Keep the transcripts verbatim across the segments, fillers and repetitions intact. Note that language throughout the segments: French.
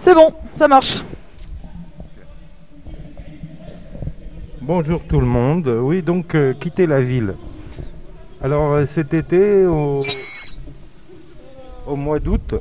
C'est bon, ça marche. Bonjour tout le monde. Oui, donc euh, quitter la ville. Alors euh, cet été, au, au mois d'août,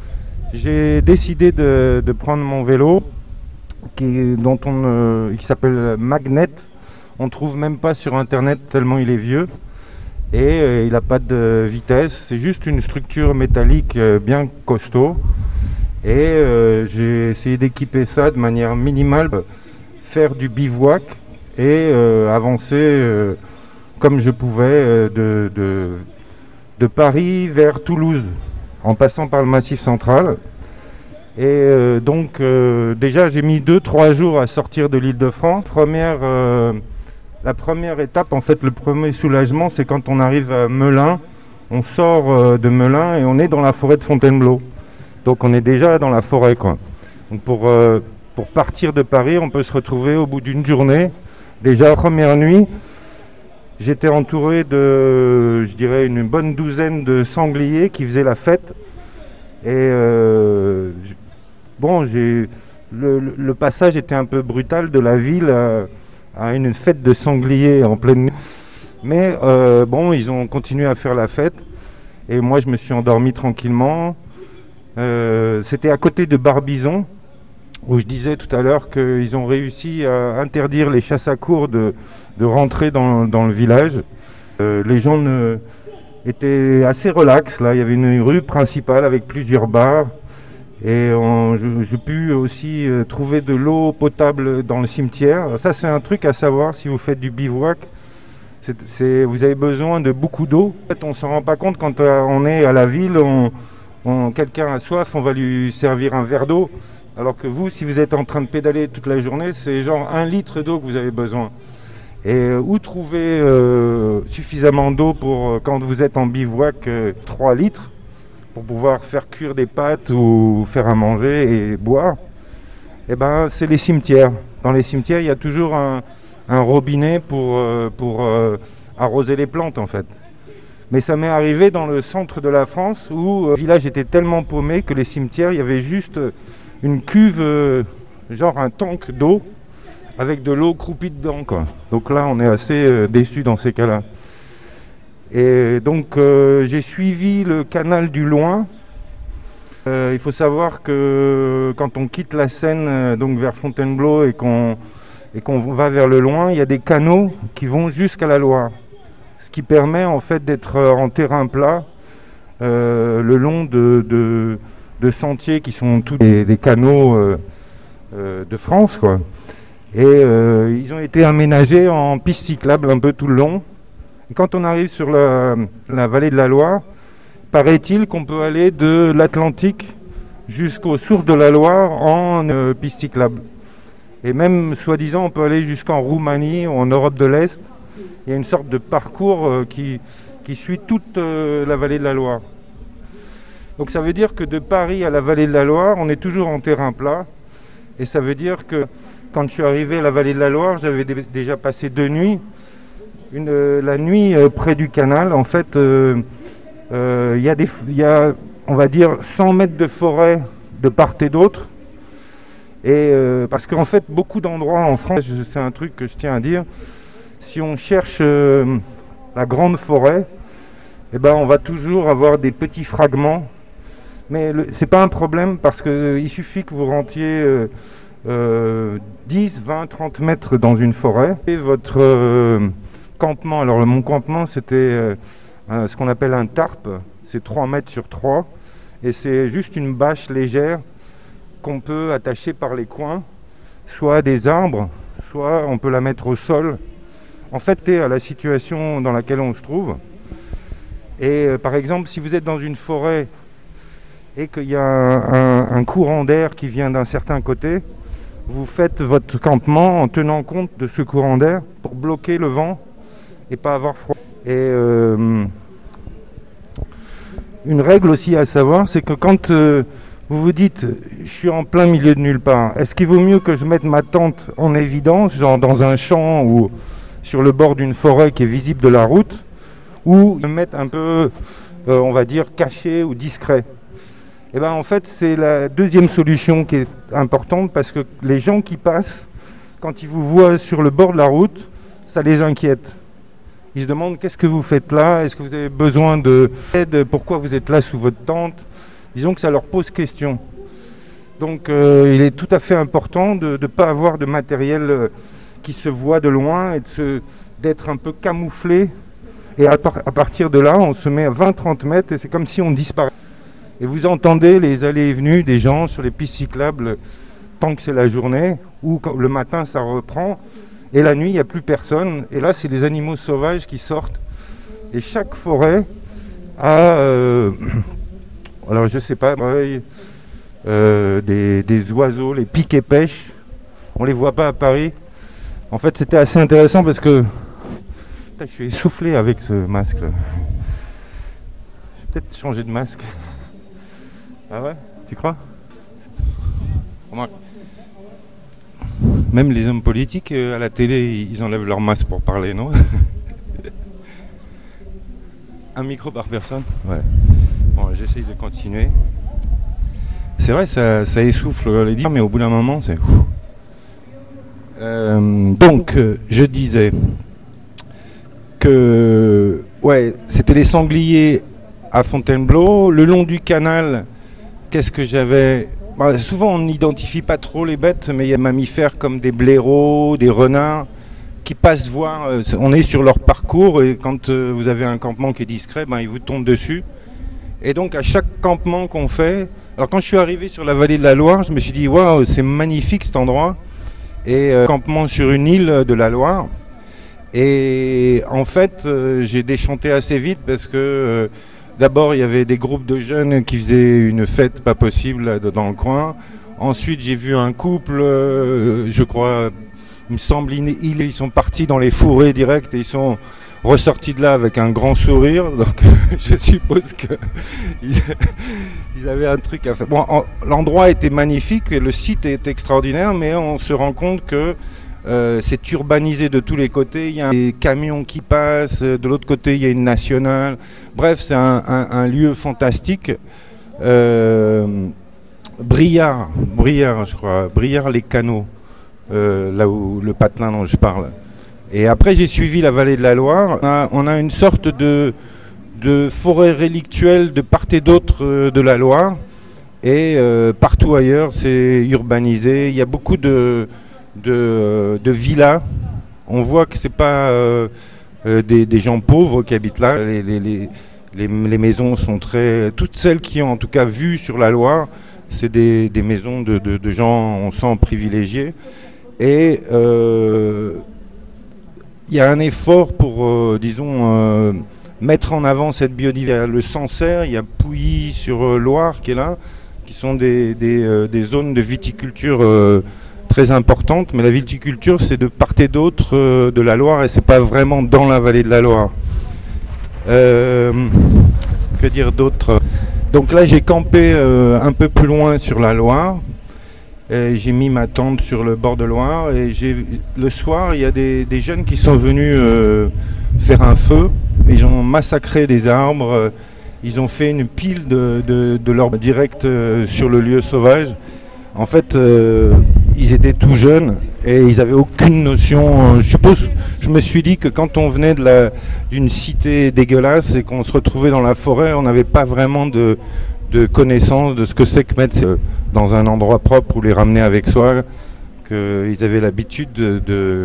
j'ai décidé de, de prendre mon vélo qui, dont on, euh, qui s'appelle Magnet. On ne trouve même pas sur internet tellement il est vieux. Et euh, il n'a pas de vitesse. C'est juste une structure métallique euh, bien costaud. Et euh, j'ai essayé d'équiper ça de manière minimale, faire du bivouac et euh, avancer euh, comme je pouvais euh, de, de, de Paris vers Toulouse, en passant par le Massif central. Et euh, donc euh, déjà j'ai mis deux trois jours à sortir de l'Île-de-France. Première, euh, la première étape, en fait le premier soulagement, c'est quand on arrive à Melun. On sort euh, de Melun et on est dans la forêt de Fontainebleau. Donc on est déjà dans la forêt, quoi. Donc pour, euh, pour partir de Paris, on peut se retrouver au bout d'une journée. Déjà, première nuit, j'étais entouré de, je dirais, une bonne douzaine de sangliers qui faisaient la fête. Et euh, j- bon, j'ai, le, le- le passage était un peu brutal de la ville à, à une fête de sangliers en pleine nuit. Mais euh, bon, ils ont continué à faire la fête. Et moi, je me suis endormi tranquillement. Euh, c'était à côté de Barbizon, où je disais tout à l'heure qu'ils ont réussi à interdire les chasses à courre de, de rentrer dans, dans le village. Euh, les gens ne, étaient assez relax. Là, il y avait une rue principale avec plusieurs bars. Et on, je- j'ai pu aussi euh, trouver de l'eau potable dans le cimetière. Ça, c'est un truc à savoir si vous faites du bivouac. C'est, c'est- vous avez besoin de beaucoup d'eau. En fait, on ne s'en rend pas compte quand euh, on est à la ville. On, on- quelqu'un a soif, on va lui servir un verre d'eau. Alors que vous, si vous êtes en train de pédaler toute la journée, c'est genre un litre d'eau que vous avez besoin. Et euh, où trouver euh, suffisamment d'eau pour, euh, quand vous êtes en bivouac, euh, trois litres, pour pouvoir faire cuire des pâtes ou faire à manger et boire? Eh ben, c'est les cimetières. Dans les cimetières, il y a toujours un, un robinet pour, euh, pour euh, arroser les plantes, en fait. Mais ça m'est arrivé dans le centre de la France où euh, le village était tellement paumé que les cimetières, il y avait juste une cuve, euh, genre un tank d'eau, avec de l'eau croupie dedans, quoi. Donc là, on est assez euh, déçus dans ces cas-là. Et donc, euh, j'ai suivi le canal du Loing. Euh, il faut savoir que quand on quitte la Seine, euh, donc vers Fontainebleau, et qu'on et qu'on va vers le Loing, il y a des canaux qui vont jusqu'à la Loire. Ce qui permet en fait d'être euh, en terrain plat euh, le long de, de, de sentiers qui sont tous des, des canaux euh, euh, de France, quoi. Et euh, ils ont été aménagés en piste cyclable un peu tout le long. Et quand on arrive sur la, la vallée de la Loire, paraît-il qu'on peut aller de l'Atlantique jusqu'aux sources de la Loire en euh, piste cyclable. Et même, soi-disant, on peut aller jusqu'en Roumanie ou en Europe de l'Est. Il y a une sorte de parcours euh, qui, qui suit toute euh, la vallée de la Loire. Donc ça veut dire que de Paris à la vallée de la Loire, on est toujours en terrain plat. Et ça veut dire que quand je suis arrivé à la vallée de la Loire, j'avais dé- déjà passé deux nuits. Une, euh, la nuit euh, près du canal, en fait, euh, euh, il y a des, f- il y a, on va dire, cent mètres de forêt de part et d'autre. Et euh, parce qu'en fait, beaucoup d'endroits en France, je- c'est un truc que je tiens à dire, si on cherche euh, la grande forêt, eh ben, on va toujours avoir des petits fragments. Mais le- c'est pas un problème parce qu'il suffit que vous rentiez euh, euh, dix, vingt, trente mètres dans une forêt. Et votre euh, campement, alors mon campement c'était euh, un- ce qu'on appelle un tarp, c'est trois mètres sur trois. Et c'est juste une bâche légère qu'on peut attacher par les coins, soit à des arbres, soit on peut la mettre au sol. En fait, c'est à la situation dans laquelle on se trouve. Et euh, par exemple, si vous êtes dans une forêt et qu'il y a un, un- un courant d'air qui vient d'un certain côté, vous faites votre campement en tenant compte de ce courant d'air pour bloquer le vent et pas avoir froid. Et euh, une règle aussi à savoir, c'est que quand euh, vous vous dites je suis en plein milieu de nulle part, est-ce qu'il vaut mieux que je mette ma tente en évidence, genre dans un champ ou sur le bord d'une forêt qui est visible de la route, ou me mettre un peu, euh, on va dire, caché ou discret? Et ben en fait, c'est la deuxième solution qui est importante parce que les gens qui passent, quand ils vous voient sur le bord de la route, ça les inquiète. Ils se demandent qu'est-ce que vous faites là, est-ce que vous avez besoin d'aide, pourquoi vous êtes là sous votre tente. Disons que ça leur pose question. Donc euh, il est tout à fait important de ne pas avoir de matériel euh, qui se voit de loin et de se, d'être un peu camouflé. Et à, par, à partir de là, on se met à vingt à trente mètres et c'est comme si on disparaît. Et vous entendez les allées et venues des gens sur les pistes cyclables tant que c'est la journée, ou quand le matin ça reprend, et la nuit il n'y a plus personne. Et là c'est les animaux sauvages qui sortent. Et chaque forêt a, euh, alors je sais pas, euh, des, des oiseaux, les piques et pêches. On les voit pas à Paris. En fait c'était assez intéressant parce que putain, je suis essoufflé avec ce masque là. Je vais peut-être changer de masque. Ah ouais, tu crois? Même les hommes politiques euh, à la télé, ils enlèvent leur masque pour parler, non? Un micro par personne? Ouais. Bon, j'essaye de continuer. C'est vrai, ça, ça essouffle les dires, mais au bout d'un moment, c'est... Euh, donc, euh, je disais que... Ouais, c'était les sangliers à Fontainebleau. Le long du canal, qu'est-ce que j'avais... Bah, souvent, on n'identifie pas trop les bêtes, mais il y a des mammifères comme des blaireaux, des renards, qui passent voir. Euh, on est sur leur parcours, et quand euh, vous avez un campement qui est discret, ben, ils vous tombent dessus. Et donc, à chaque campement qu'on fait... Alors, quand je suis arrivé sur la vallée de la Loire, je me suis dit, waouh, c'est magnifique cet endroit. Et euh, campement sur une île de la Loire. Et en fait, euh, j'ai déchanté assez vite parce que... Euh, D'abord, il y avait des groupes de jeunes qui faisaient une fête pas possible dans le coin. Ensuite, j'ai vu un couple, euh, je crois, il me semble, ils, ils sont partis dans les fourrés directs et ils sont ressortis de là avec un grand sourire. Donc, je suppose que ils, ils avaient un truc à faire. Bon, en, l'endroit était magnifique, le site est extraordinaire, mais on se rend compte que Euh, c'est urbanisé de tous les côtés, il y a des camions qui passent, de l'autre côté il y a une nationale, bref c'est un, un, un lieu fantastique. euh, Briard, Briard je crois, Briard les canaux, euh, là où le patelin dont je parle. Et après j'ai suivi la vallée de la Loire, on a, on a une sorte de, de forêt relictuelle de part et d'autre euh, de la Loire, et euh, partout ailleurs c'est urbanisé, il y a beaucoup de De, de villas. On voit que c'est pas euh, euh, des, des gens pauvres qui habitent là. Les, les, les, les, les maisons sont très... Toutes celles qui ont en tout cas vu sur la Loire, c'est des, des maisons de, de, de gens, on sent, privilégiés. Et il euh, y a un effort pour, euh, disons, euh, mettre en avant cette biodiversité. Le Sancerre, il y a Pouilly sur euh, Loire qui est là, qui sont des, des, euh, des zones de viticulture euh, très importante, mais la viticulture c'est de part et d'autre euh, de la Loire et c'est pas vraiment dans la vallée de la Loire. Euh, que dire d'autre? Donc là j'ai campé euh, un peu plus loin sur la Loire, et j'ai mis ma tente sur le bord de Loire et j'ai, le soir il y a des, des jeunes qui sont venus euh, faire un feu, ils ont massacré des arbres, euh, ils ont fait une pile de, de, de l'herbe direct euh, sur le lieu sauvage. En fait, euh, ils étaient tout jeunes et ils n'avaient aucune notion. Je suppose, je me suis dit que quand on venait de la, d'une cité dégueulasse et qu'on se retrouvait dans la forêt, on n'avait pas vraiment de, de connaissance de ce que c'est que mettre dans un endroit propre ou les ramener avec soi, qu'ils avaient l'habitude de, de,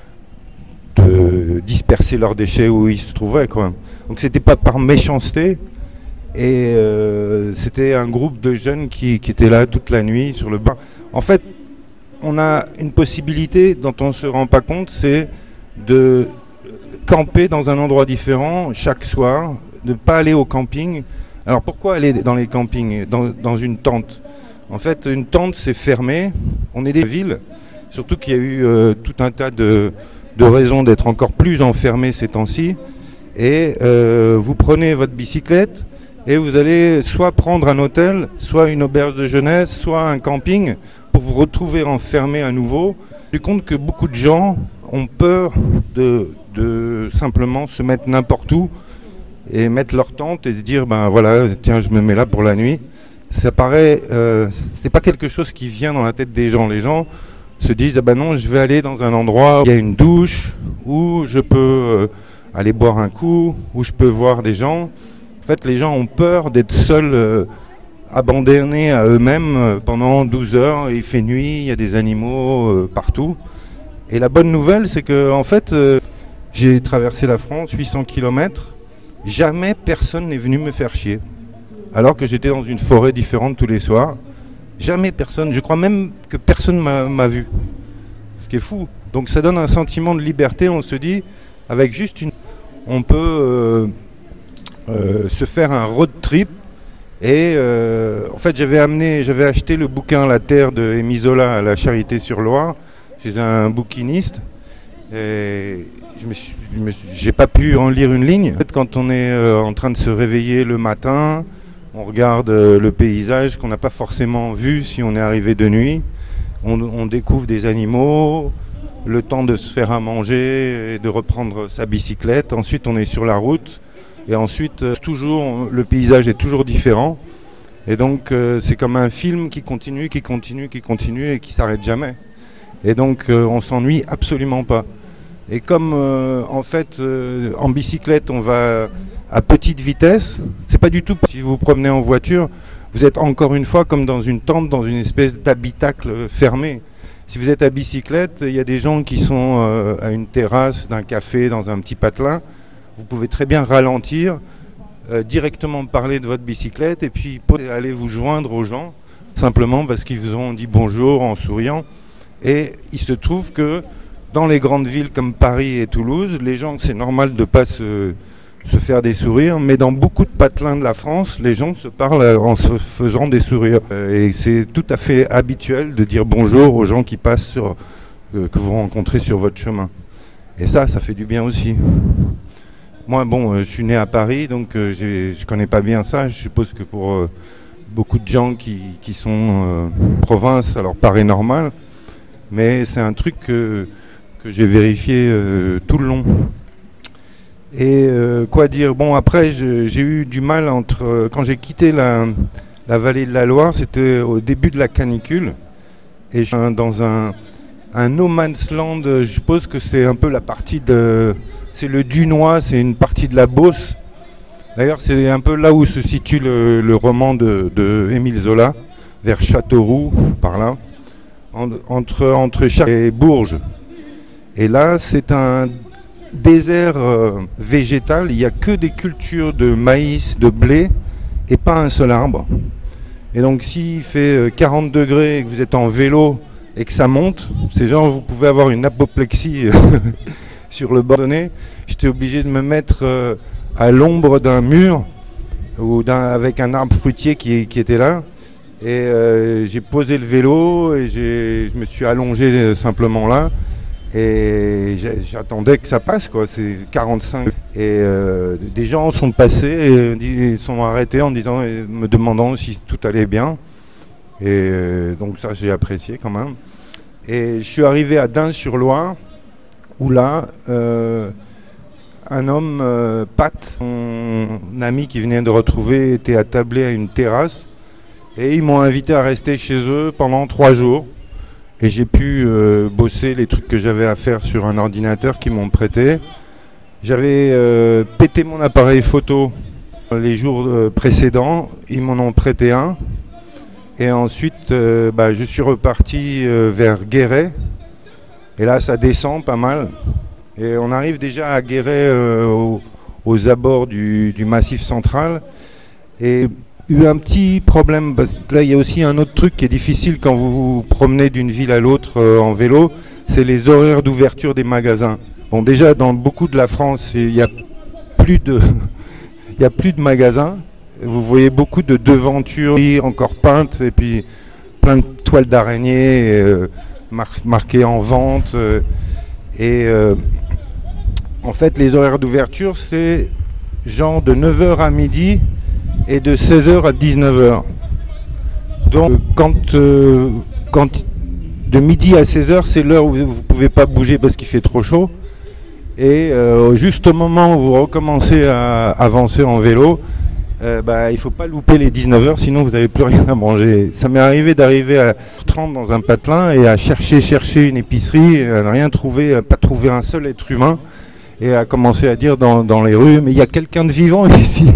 de disperser leurs déchets où ils se trouvaient, quoi. Donc c'était pas par méchanceté. Et euh, c'était un groupe de jeunes qui, qui étaient là toute la nuit sur le banc. En fait, on a une possibilité dont on ne se rend pas compte, c'est de camper dans un endroit différent chaque soir, de ne pas aller au camping. Alors pourquoi aller dans les campings, dans, dans une tente? En fait, une tente, c'est fermé. On est des villes, surtout qu'il y a eu euh, tout un tas de, de raisons d'être encore plus enfermés ces temps-ci. Et euh, vous prenez votre bicyclette, et vous allez soit prendre un hôtel, soit une auberge de jeunesse, soit un camping, pour vous retrouver enfermé à nouveau. Je me rends compte que beaucoup de gens ont peur de, de simplement se mettre n'importe où et mettre leur tente et se dire, ben voilà, tiens, je me mets là pour la nuit. ça paraît, euh, c'est pas quelque chose qui vient dans la tête des gens. Les gens se disent, ah ben non, je vais aller dans un endroit où il y a une douche, où je peux euh, aller boire un coup, où je peux voir des gens. En fait, les gens ont peur d'être seuls, euh, abandonnés à eux-mêmes euh, pendant douze heures. Il fait nuit, il y a des animaux euh, partout. Et la bonne nouvelle, c'est que en fait, euh, j'ai traversé la France, huit cents kilomètres. Jamais personne n'est venu me faire chier. Alors que j'étais dans une forêt différente tous les soirs. Jamais personne, je crois même que personne m'a, m'a vu. Ce qui est fou. Donc ça donne un sentiment de liberté. On se dit, avec juste une... On peut euh, euh, se faire un road trip. Et euh, en fait, j'avais amené, j'avais acheté le bouquin La Terre de Émile Zola à la Charité-sur-Loire. Chez un bouquiniste. Et je me suis, je me suis, j'ai pas pu en lire une ligne. En fait, quand on est euh, en train de se réveiller le matin, on regarde euh, le paysage qu'on n'a pas forcément vu si on est arrivé de nuit. On, on découvre des animaux, le temps de se faire à manger et de reprendre sa bicyclette. Ensuite, on est sur la route. Et ensuite, euh, toujours, le paysage est toujours différent. Et donc, euh, c'est comme un film qui continue, qui continue, qui continue et qui s'arrête jamais. Et donc, euh, on s'ennuie absolument pas. Et comme, euh, en fait, euh, en bicyclette, on va à petite vitesse, c'est pas du tout, si vous vous promenez en voiture, vous êtes encore une fois comme dans une tente, dans une espèce d'habitacle fermé. Si vous êtes à bicyclette, il y a des gens qui sont euh, à une terrasse d'un café, dans un petit patelin. Vous pouvez très bien ralentir, euh, directement parler de votre bicyclette et puis aller vous joindre aux gens, simplement parce qu'ils vous ont dit bonjour en souriant. Et il se trouve que dans les grandes villes comme Paris et Toulouse, les gens, c'est normal de ne pas se, se faire des sourires, mais dans beaucoup de patelins de la France, les gens se parlent en se faisant des sourires. Et c'est tout à fait habituel de dire bonjour aux gens qui passent sur, euh, que vous rencontrez sur votre chemin. Et ça, ça fait du bien aussi. Moi, bon, euh, je suis né à Paris, donc euh, j'ai, je connais pas bien ça. Je suppose que pour euh, beaucoup de gens qui, qui sont euh, province, ça leur paraît normal. Mais c'est un truc que, que j'ai vérifié euh, tout le long. Et euh, quoi dire, bon après je, j'ai eu du mal entre euh, quand j'ai quitté la, la vallée de la Loire, c'était au début de la canicule. Et je suis dans un, un no man's land, je suppose que c'est un peu la partie de... C'est le Dunois, c'est une partie de la Beauce. D'ailleurs c'est un peu là où se situe le, le roman de, de Émile Zola, vers Châteauroux, par là. Entre, entre Chartres et Bourges. Et là, c'est un désert euh, végétal. Il n'y a que des cultures de maïs, de blé, et pas un seul arbre. Et donc, s'il fait euh, quarante degrés et que vous êtes en vélo et que ça monte, c'est genre, vous pouvez avoir une apoplexie sur le bord de nez. J'étais obligé de me mettre euh, à l'ombre d'un mur ou d'un, avec un arbre fruitier qui, qui était là. Et euh, j'ai posé le vélo et j'ai, je me suis allongé euh, simplement là et j'attendais que ça passe quoi. C'est quarante-cinq et euh, des gens sont passés et, et sont arrêtés en disant, et me demandant si tout allait bien. Et euh, donc ça j'ai apprécié quand même. Et je suis arrivé à Dun-sur-Loire où là euh, un homme, euh, Pat, mon ami qui venait de retrouver, était attablé à une terrasse. Et ils m'ont invité à rester chez eux pendant trois jours. Et j'ai pu euh, bosser les trucs que j'avais à faire sur un ordinateur qu'ils m'ont prêté. J'avais euh, pété mon appareil photo les jours euh, précédents. Ils m'en ont prêté un. Et ensuite, euh, bah, je suis reparti euh, vers Guéret. Et là, ça descend pas mal. Et on arrive déjà à Guéret euh, aux, aux abords du, du Massif central. Et eu un petit problème, parce que là il y a aussi un autre truc qui est difficile quand vous vous promenez d'une ville à l'autre euh, en vélo, c'est les horaires d'ouverture des magasins. Bon déjà dans beaucoup de la France, il n'y a plus de il y a plus de magasins. Vous voyez beaucoup de devantures encore peintes et puis plein de toiles d'araignée euh, mar- marquées en vente euh, et euh, en fait les horaires d'ouverture c'est genre de neuf heures à midi et de seize heures à dix-neuf heures. Donc quand, euh, quand de midi à seize heures, c'est l'heure où vous ne pouvez pas bouger parce qu'il fait trop chaud. Et euh, juste au moment où vous recommencez à avancer en vélo, euh, bah, il ne faut pas louper les dix-neuf heures, sinon vous n'avez plus rien à manger. Ça m'est arrivé d'arriver à trente dans un patelin et à chercher, chercher une épicerie, et à ne rien trouver, à pas trouver un seul être humain, et à commencer à dire dans, dans les rues, mais il y a quelqu'un de vivant ici.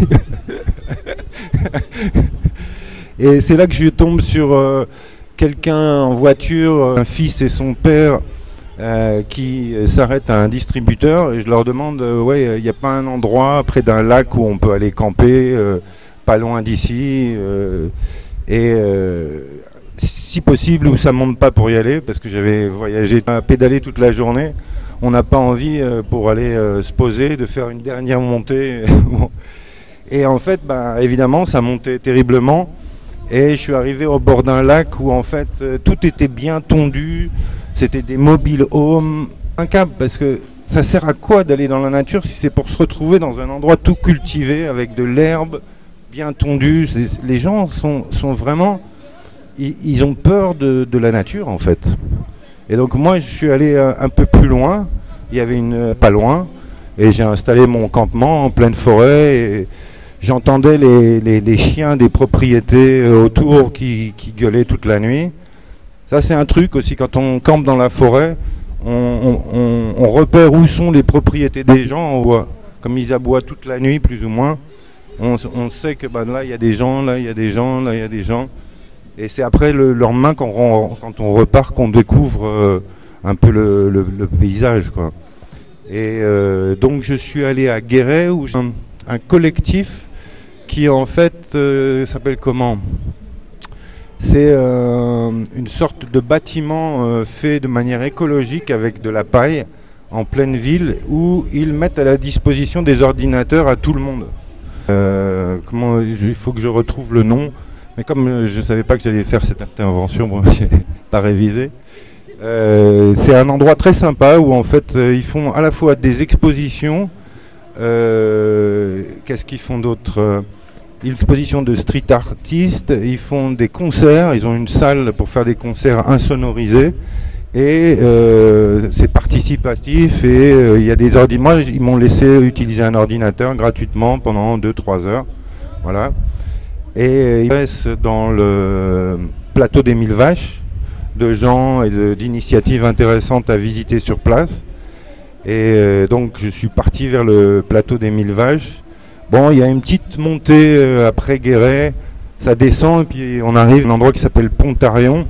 Et c'est là que je tombe sur euh, quelqu'un en voiture, un fils et son père, Euh, qui s'arrêtent à un distributeur, et je leur demande euh, ouais, il n'y a pas un endroit près d'un lac où on peut aller camper, euh, pas loin d'ici, euh, et euh, si possible où ça monte pas pour y aller, parce que j'avais voyagé, pédalé toute la journée. On n'a pas envie euh, pour aller euh, se poser de faire une dernière montée. Et en fait, bah, évidemment, ça montait terriblement, et je suis arrivé au bord d'un lac où en fait euh, tout était bien tondu. C'était des mobile homes, incroyable, parce que ça sert à quoi d'aller dans la nature si c'est pour se retrouver dans un endroit tout cultivé avec de l'herbe bien tondue. C'est, les gens sont, sont vraiment, ils, ils ont peur de, de la nature en fait. Et donc moi je suis allé un, un peu plus loin, il y avait une pas loin, et j'ai installé mon campement en pleine forêt, et j'entendais les, les, les chiens des propriétés autour qui, qui gueulaient toute la nuit. Ça c'est un truc aussi, quand on campe dans la forêt, on, on, on, on repère où sont les propriétés des gens, on voit, comme ils aboient toute la nuit plus ou moins, on, on sait que bah, là il y a des gens, là il y a des gens, là il y a des gens, et c'est après le lendemain quand on, quand on repart qu'on découvre euh, un peu le, le, le paysage, quoi. Et euh, donc je suis allé à Guéret où j'ai un, un collectif qui en fait euh, s'appelle comment ? C'est euh, une sorte de bâtiment euh, fait de manière écologique avec de la paille en pleine ville, où ils mettent à la disposition des ordinateurs à tout le monde. Euh, comment, il faut que je retrouve le nom, mais comme je ne savais pas que j'allais faire cette intervention, bon, j'ai pas révisé. Euh, c'est un endroit très sympa où en fait euh, ils font à la fois des expositions, euh, qu'est-ce qu'ils font d'autre ? Une exposition de street artistes, ils font des concerts, ils ont une salle pour faire des concerts insonorisés, et euh, c'est participatif, et euh, il y a des ordinateurs. Moi, ils m'ont laissé utiliser un ordinateur gratuitement pendant deux trois heures, voilà. Et euh, ils restent dans le plateau des Mille Vaches, de gens et de, d'initiatives intéressantes à visiter sur place. Et euh, donc je suis parti vers le plateau des Mille Vaches. Bon, il y a une petite montée euh, après Guéret, ça descend et puis on arrive à un endroit qui s'appelle Pontarion.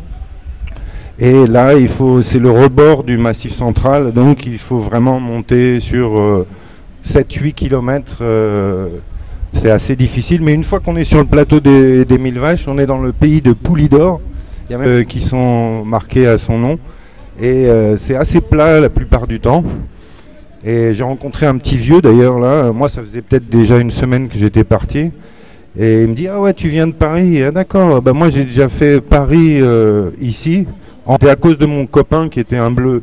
Et là, il faut, c'est le rebord du Massif central, donc il faut vraiment monter sur euh, sept huit kilomètres. Euh, c'est assez difficile, mais une fois qu'on est sur le plateau des, des Mille Vaches, on est dans le pays de Poulidor. Il y a même euh, qui sont marqués à son nom. Et euh, c'est assez plat la plupart du temps. Et j'ai rencontré un petit vieux d'ailleurs là, moi ça faisait peut-être déjà une semaine que j'étais parti, et il me dit ah ouais tu viens de Paris, ah d'accord, bah moi j'ai déjà fait Paris euh, ici, c'était à cause de mon copain qui était un bleu.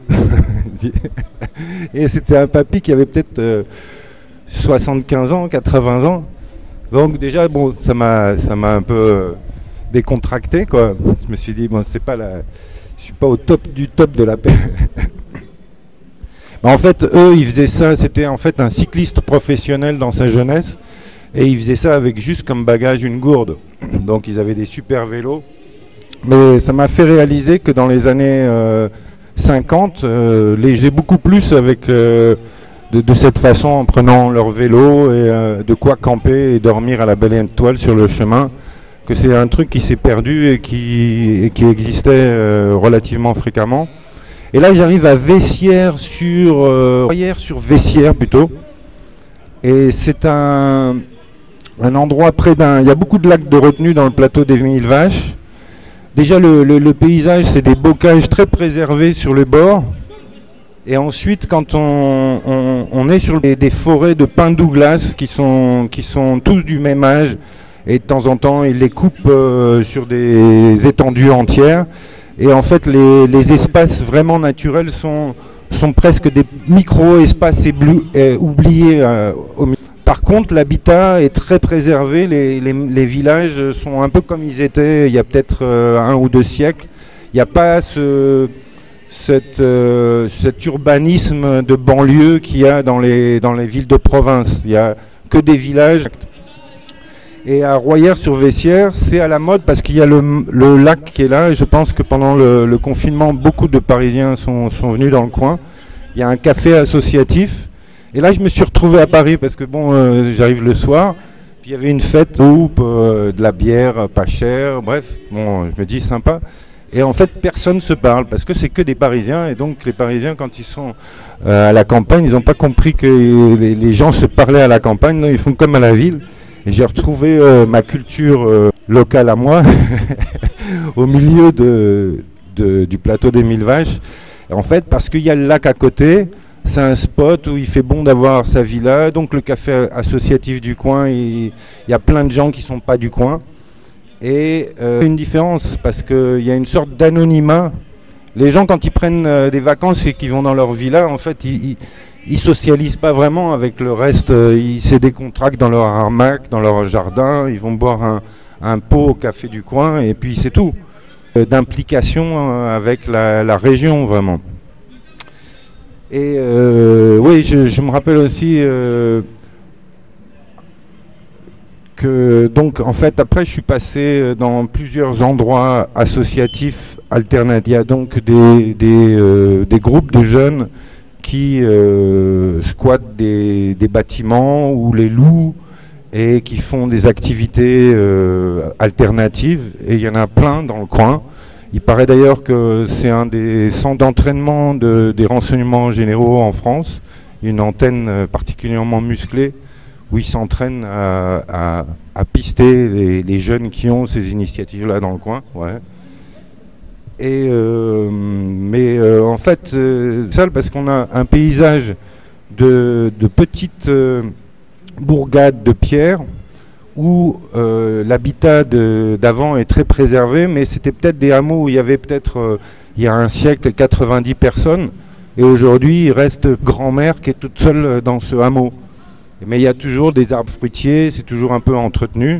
Et c'était un papy qui avait peut-être euh, soixante-quinze ans, quatre-vingts ans, donc déjà bon ça m'a ça m'a un peu euh, décontracté quoi, je me suis dit bon c'est pas la, je suis pas au top du top de la paix. En fait, eux, ils faisaient ça, c'était en fait un cycliste professionnel dans sa jeunesse, et ils faisaient ça avec juste comme bagage une gourde. Donc ils avaient des super vélos. Mais ça m'a fait réaliser que dans les années euh, cinquante, euh, les, j'ai beaucoup plus avec euh, de, de cette façon, en prenant leur vélo, et euh, de quoi camper et dormir à la belle étoile sur le chemin, que c'est un truc qui s'est perdu et qui, et qui existait euh, relativement fréquemment. Et là j'arrive à Vessières sur euh, sur Vessières plutôt, et c'est un, un endroit près d'un, il y a beaucoup de lacs de retenue dans le plateau des Mille Vaches. Déjà le, le, le paysage, c'est des bocages très préservés sur les bords, et ensuite quand on, on, on est sur des, des forêts de pins Douglas qui sont, qui sont tous du même âge, et de temps en temps ils les coupent euh, sur des étendues entières. Et en fait, les, les espaces vraiment naturels sont, sont presque des micro-espaces éblu, euh, oubliés. Euh, au... Par contre, l'habitat est très préservé. Les, les, les villages sont un peu comme ils étaient il y a peut-être euh, un ou deux siècles. Il n'y a pas ce, cette, euh, cet urbanisme de banlieue qu'il y a dans les, dans les villes de province. Il n'y a que des villages. Et à Royères-sur-Vessières, c'est à la mode parce qu'il y a le, le lac qui est là. Et je pense que pendant le, le confinement, beaucoup de Parisiens sont, sont venus dans le coin. Il y a un café associatif. Et là, je me suis retrouvé à Paris parce que bon, euh, j'arrive le soir. Puis il y avait une fête, euh, de la bière pas chère. Bref, bon, je me dis sympa. Et en fait, personne ne se parle parce que c'est que des Parisiens. Et donc, les Parisiens, quand ils sont euh, à la campagne, ils n'ont pas compris que les, les gens se parlaient à la campagne. Non, ils font comme à la ville. Et j'ai retrouvé euh, ma culture euh, locale à moi au milieu de, de, du plateau des Mille Vaches. Et en fait, parce qu'il y a le lac à côté, c'est un spot où il fait bon d'avoir sa villa. Donc le café associatif du coin, il, il y a plein de gens qui ne sont pas du coin. Et euh, une différence, parce qu'il y a une sorte d'anonymat. Les gens, quand ils prennent euh, des vacances et qu'ils vont dans leur villa, en fait, ils... ils Ils socialisent pas vraiment avec le reste, ils se décontractent dans leur hamac, dans leur jardin, ils vont boire un, un pot au café du coin et puis c'est tout. D'implication avec la, la région vraiment. Et euh, oui, je, je me rappelle aussi euh, que donc en fait après je suis passé dans plusieurs endroits associatifs alternatifs. Il y a donc des, des, euh, des groupes de jeunes qui euh, squattent des, des bâtiments ou les louent et qui font des activités euh, alternatives. Et il y en a plein dans le coin. Il paraît d'ailleurs que c'est un des centres d'entraînement de, des renseignements généraux en France. Une antenne particulièrement musclée où ils s'entraînent à, à, à pister les, les jeunes qui ont ces initiatives-là dans le coin. Ouais. Et euh, mais euh, en fait, euh, c'est ça parce qu'on a un paysage de, de petites euh, bourgades de pierre où euh, l'habitat de, d'avant est très préservé, mais c'était peut-être des hameaux où il y avait peut-être euh, il y a un siècle quatre-vingt-dix personnes, et aujourd'hui il reste grand-mère qui est toute seule dans ce hameau. Mais il y a toujours des arbres fruitiers, c'est toujours un peu entretenu,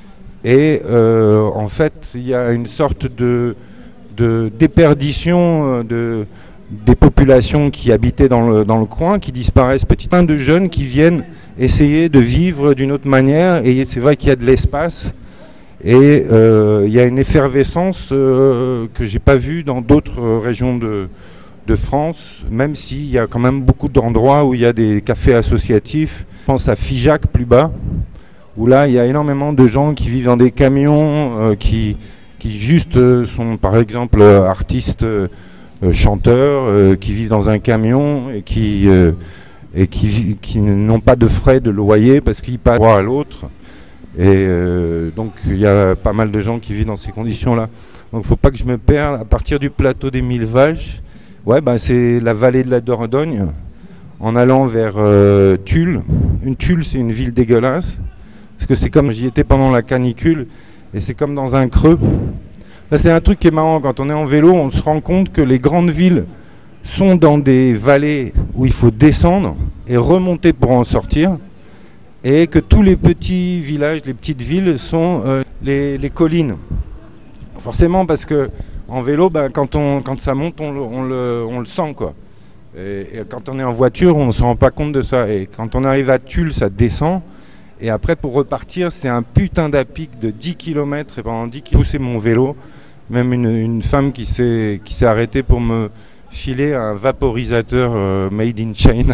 et euh, en fait il y a une sorte de de déperdition de, des populations qui habitaient dans le, dans le coin, qui disparaissent petit à petit, de jeunes qui viennent essayer de vivre d'une autre manière, et c'est vrai qu'il y a de l'espace, et euh, il y a une effervescence euh, que j'ai pas vue dans d'autres régions de, de France, même s'il y a quand même beaucoup d'endroits où il y a des cafés associatifs. Je pense à Figeac plus bas, où là il y a énormément de gens qui vivent dans des camions, euh, qui qui juste euh, sont par exemple euh, artistes, euh, chanteurs, euh, qui vivent dans un camion et qui, euh, et qui, qui n'ont pas de frais de loyer parce qu'ils passent d'un endroit à l'autre. Et euh, donc il y a pas mal de gens qui vivent dans ces conditions-là. Donc il ne faut pas que je me perde. À partir du plateau des Mille Vaches, ouais, bah, c'est la vallée de la Dordogne, en allant vers euh, Tulle. Une Tulle, c'est une ville dégueulasse, parce que c'est comme j'y étais pendant la canicule. Et c'est comme dans un creux. Là, c'est un truc qui est marrant. Quand on est en vélo, on se rend compte que les grandes villes sont dans des vallées où il faut descendre et remonter pour en sortir. Et que tous les petits villages, les petites villes sont euh, les, les collines. Forcément, parce que en vélo, ben, quand, on, quand ça monte, on, on, le, on le sent, quoi. Et, et quand on est en voiture, on ne se rend pas compte de ça. Et quand on arrive à Tulle, ça descend. Et après, pour repartir, c'est un putain d'à pic de dix kilomètres. Et pendant dix kilomètres, j'ai poussé mon vélo. Même une, une femme qui s'est, qui s'est arrêtée pour me filer un vaporisateur euh, made in China.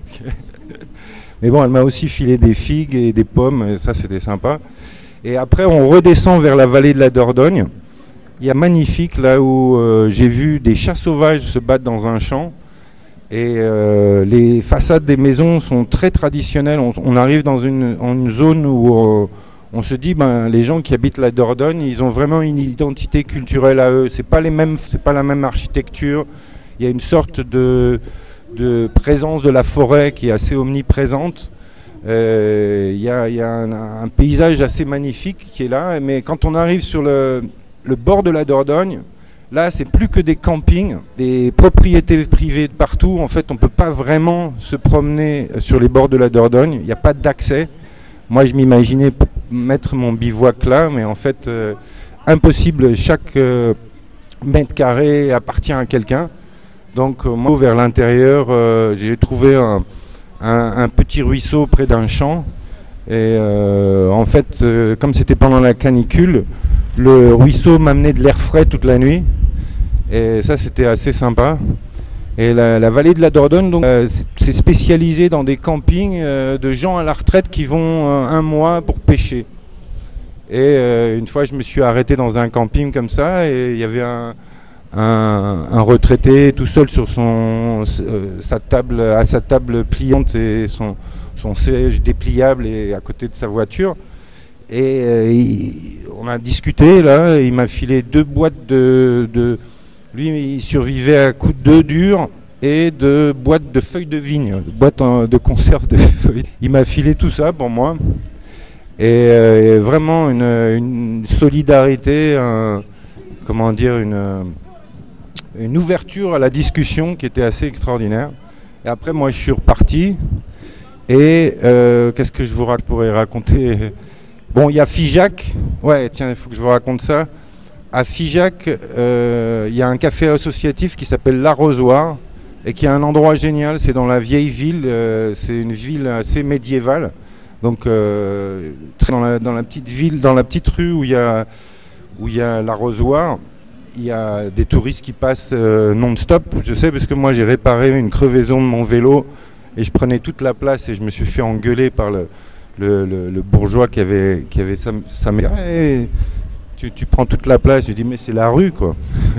Mais bon, elle m'a aussi filé des figues et des pommes. Et ça, c'était sympa. Et après, on redescend vers la vallée de la Dordogne. Il y a magnifique, là où euh, j'ai vu des chats sauvages se battre dans un champ. Et euh, les façades des maisons sont très traditionnelles. On, on arrive dans une, une zone où euh, on se dit, ben, les gens qui habitent la Dordogne, ils ont vraiment une identité culturelle à eux. C'est pas les mêmes, c'est pas la même architecture. Il y a une sorte de, de présence de la forêt qui est assez omniprésente. Euh, il y a, il y a un, un paysage assez magnifique qui est là. Mais quand on arrive sur le, le bord de la Dordogne, là, c'est plus que des campings, des propriétés privées de partout. En fait, on ne peut pas vraiment se promener sur les bords de la Dordogne. Il n'y a pas d'accès. Moi, je m'imaginais p- mettre mon bivouac là, mais en fait, euh, impossible. Chaque euh, mètre carré appartient à quelqu'un. Donc, euh, moi, vers l'intérieur, euh, j'ai trouvé un, un, un petit ruisseau près d'un champ. Et euh, en fait, euh, comme c'était pendant la canicule, le ruisseau m'amenait de l'air frais toute la nuit. Et ça, c'était assez sympa. Et la, la vallée de la Dordogne, donc, euh, c'est spécialisé dans des campings euh, de gens à la retraite qui vont euh, un mois pour pêcher. Et euh, une fois, je me suis arrêté dans un camping comme ça, et il y avait un, un, un retraité tout seul sur son, euh, sa table, à sa table pliante et son, son siège dépliable et à côté de sa voiture. Et euh, il, on a discuté là, il m'a filé deux boîtes de... de lui, il survivait à coups d'œufs durs et de boîtes de feuilles de vigne, de boîtes en, de conserve de feuilles. Il m'a filé tout ça pour moi. Et, euh, et vraiment une, une solidarité, un, comment dire, une, une ouverture à la discussion qui était assez extraordinaire. Et après, moi, je suis reparti. Et euh, qu'est-ce que je vous ra- pourrais raconter? Bon, il y a Figeac. Ouais, tiens, il faut que je vous raconte ça. À Figeac, euh, il y a un café associatif qui s'appelle L'Arrosoir et qui est un endroit génial. C'est dans la vieille ville. Euh, c'est une ville assez médiévale. Donc, euh, dans, la, dans la petite ville, dans la petite rue où il y a, où il y a l'Arrosoir, il y a des touristes qui passent euh, non-stop. Je sais parce que moi, j'ai réparé une crevaison de mon vélo et je prenais toute la place et je me suis fait engueuler par le, le, le, le bourgeois qui avait, qui avait sa, sa mère. Hey, tu, tu prends toute la place. Je dis mais c'est la rue quoi.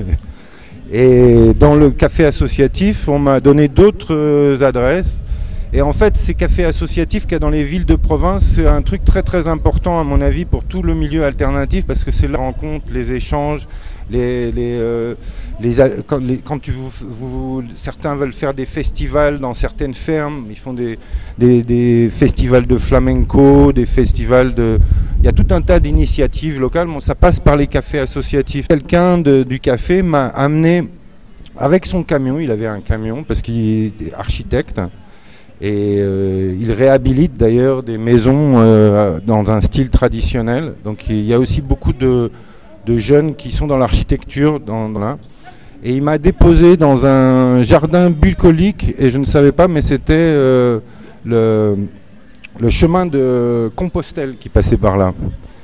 Et dans le café associatif, on m'a donné d'autres euh, adresses. Et en fait, ces cafés associatifs qu'il y a dans les villes de province, c'est un truc très très important à mon avis pour tout le milieu alternatif parce que c'est la rencontre, les échanges, les, les, euh, les, quand, les, quand tu vous, vous, certains veulent faire des festivals dans certaines fermes, ils font des, des, des festivals de flamenco, des festivals de... Il y a tout un tas d'initiatives locales, bon, ça passe par les cafés associatifs. Quelqu'un de, du café m'a amené avec son camion, il avait un camion parce qu'il est architecte. Et euh, il réhabilite d'ailleurs des maisons euh, dans un style traditionnel. Donc il y a aussi beaucoup de, de jeunes qui sont dans l'architecture. Dans, dans là. Et il m'a déposé dans un jardin bucolique, et je ne savais pas, mais c'était euh, le, le chemin de Compostelle qui passait par là.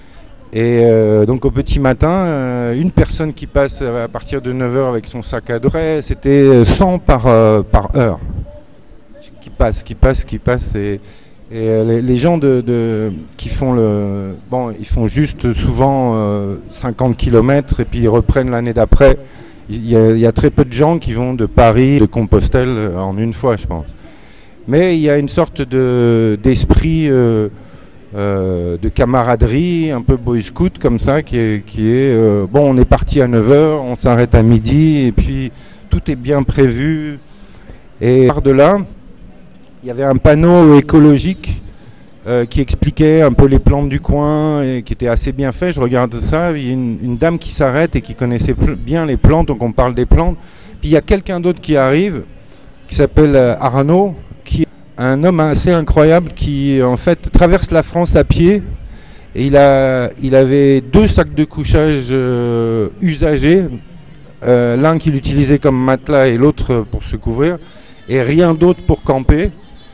Et euh, donc au petit matin, euh, une personne qui passe à partir de neuf heures avec son sac à dos, c'était cent par, euh, par heure. Qui passe, qui passe, qui passe, et, et les, les gens de, de, qui font le, bon, ils font juste souvent euh, cinquante kilomètres et puis ils reprennent l'année d'après. Il y, a, il y a très peu de gens qui vont de Paris, de Compostelle en une fois, je pense. Mais il y a une sorte de d'esprit euh, euh, de camaraderie, un peu boy scout comme ça, qui est, qui est euh, bon, on est parti à neuf heures, on s'arrête à midi et puis tout est bien prévu. Et par de là, il y avait un panneau écologique euh, qui expliquait un peu les plantes du coin et qui était assez bien fait. Je regarde ça, il y a une, une dame qui s'arrête et qui connaissait pl- bien les plantes, donc on parle des plantes. Puis il y a quelqu'un d'autre qui arrive, qui s'appelle euh, Arnaud, qui est un homme assez incroyable qui en fait traverse la France à pied. Et il, a, il avait deux sacs de couchage euh, usagés, euh, l'un qu'il utilisait comme matelas et l'autre pour se couvrir, et rien d'autre pour camper.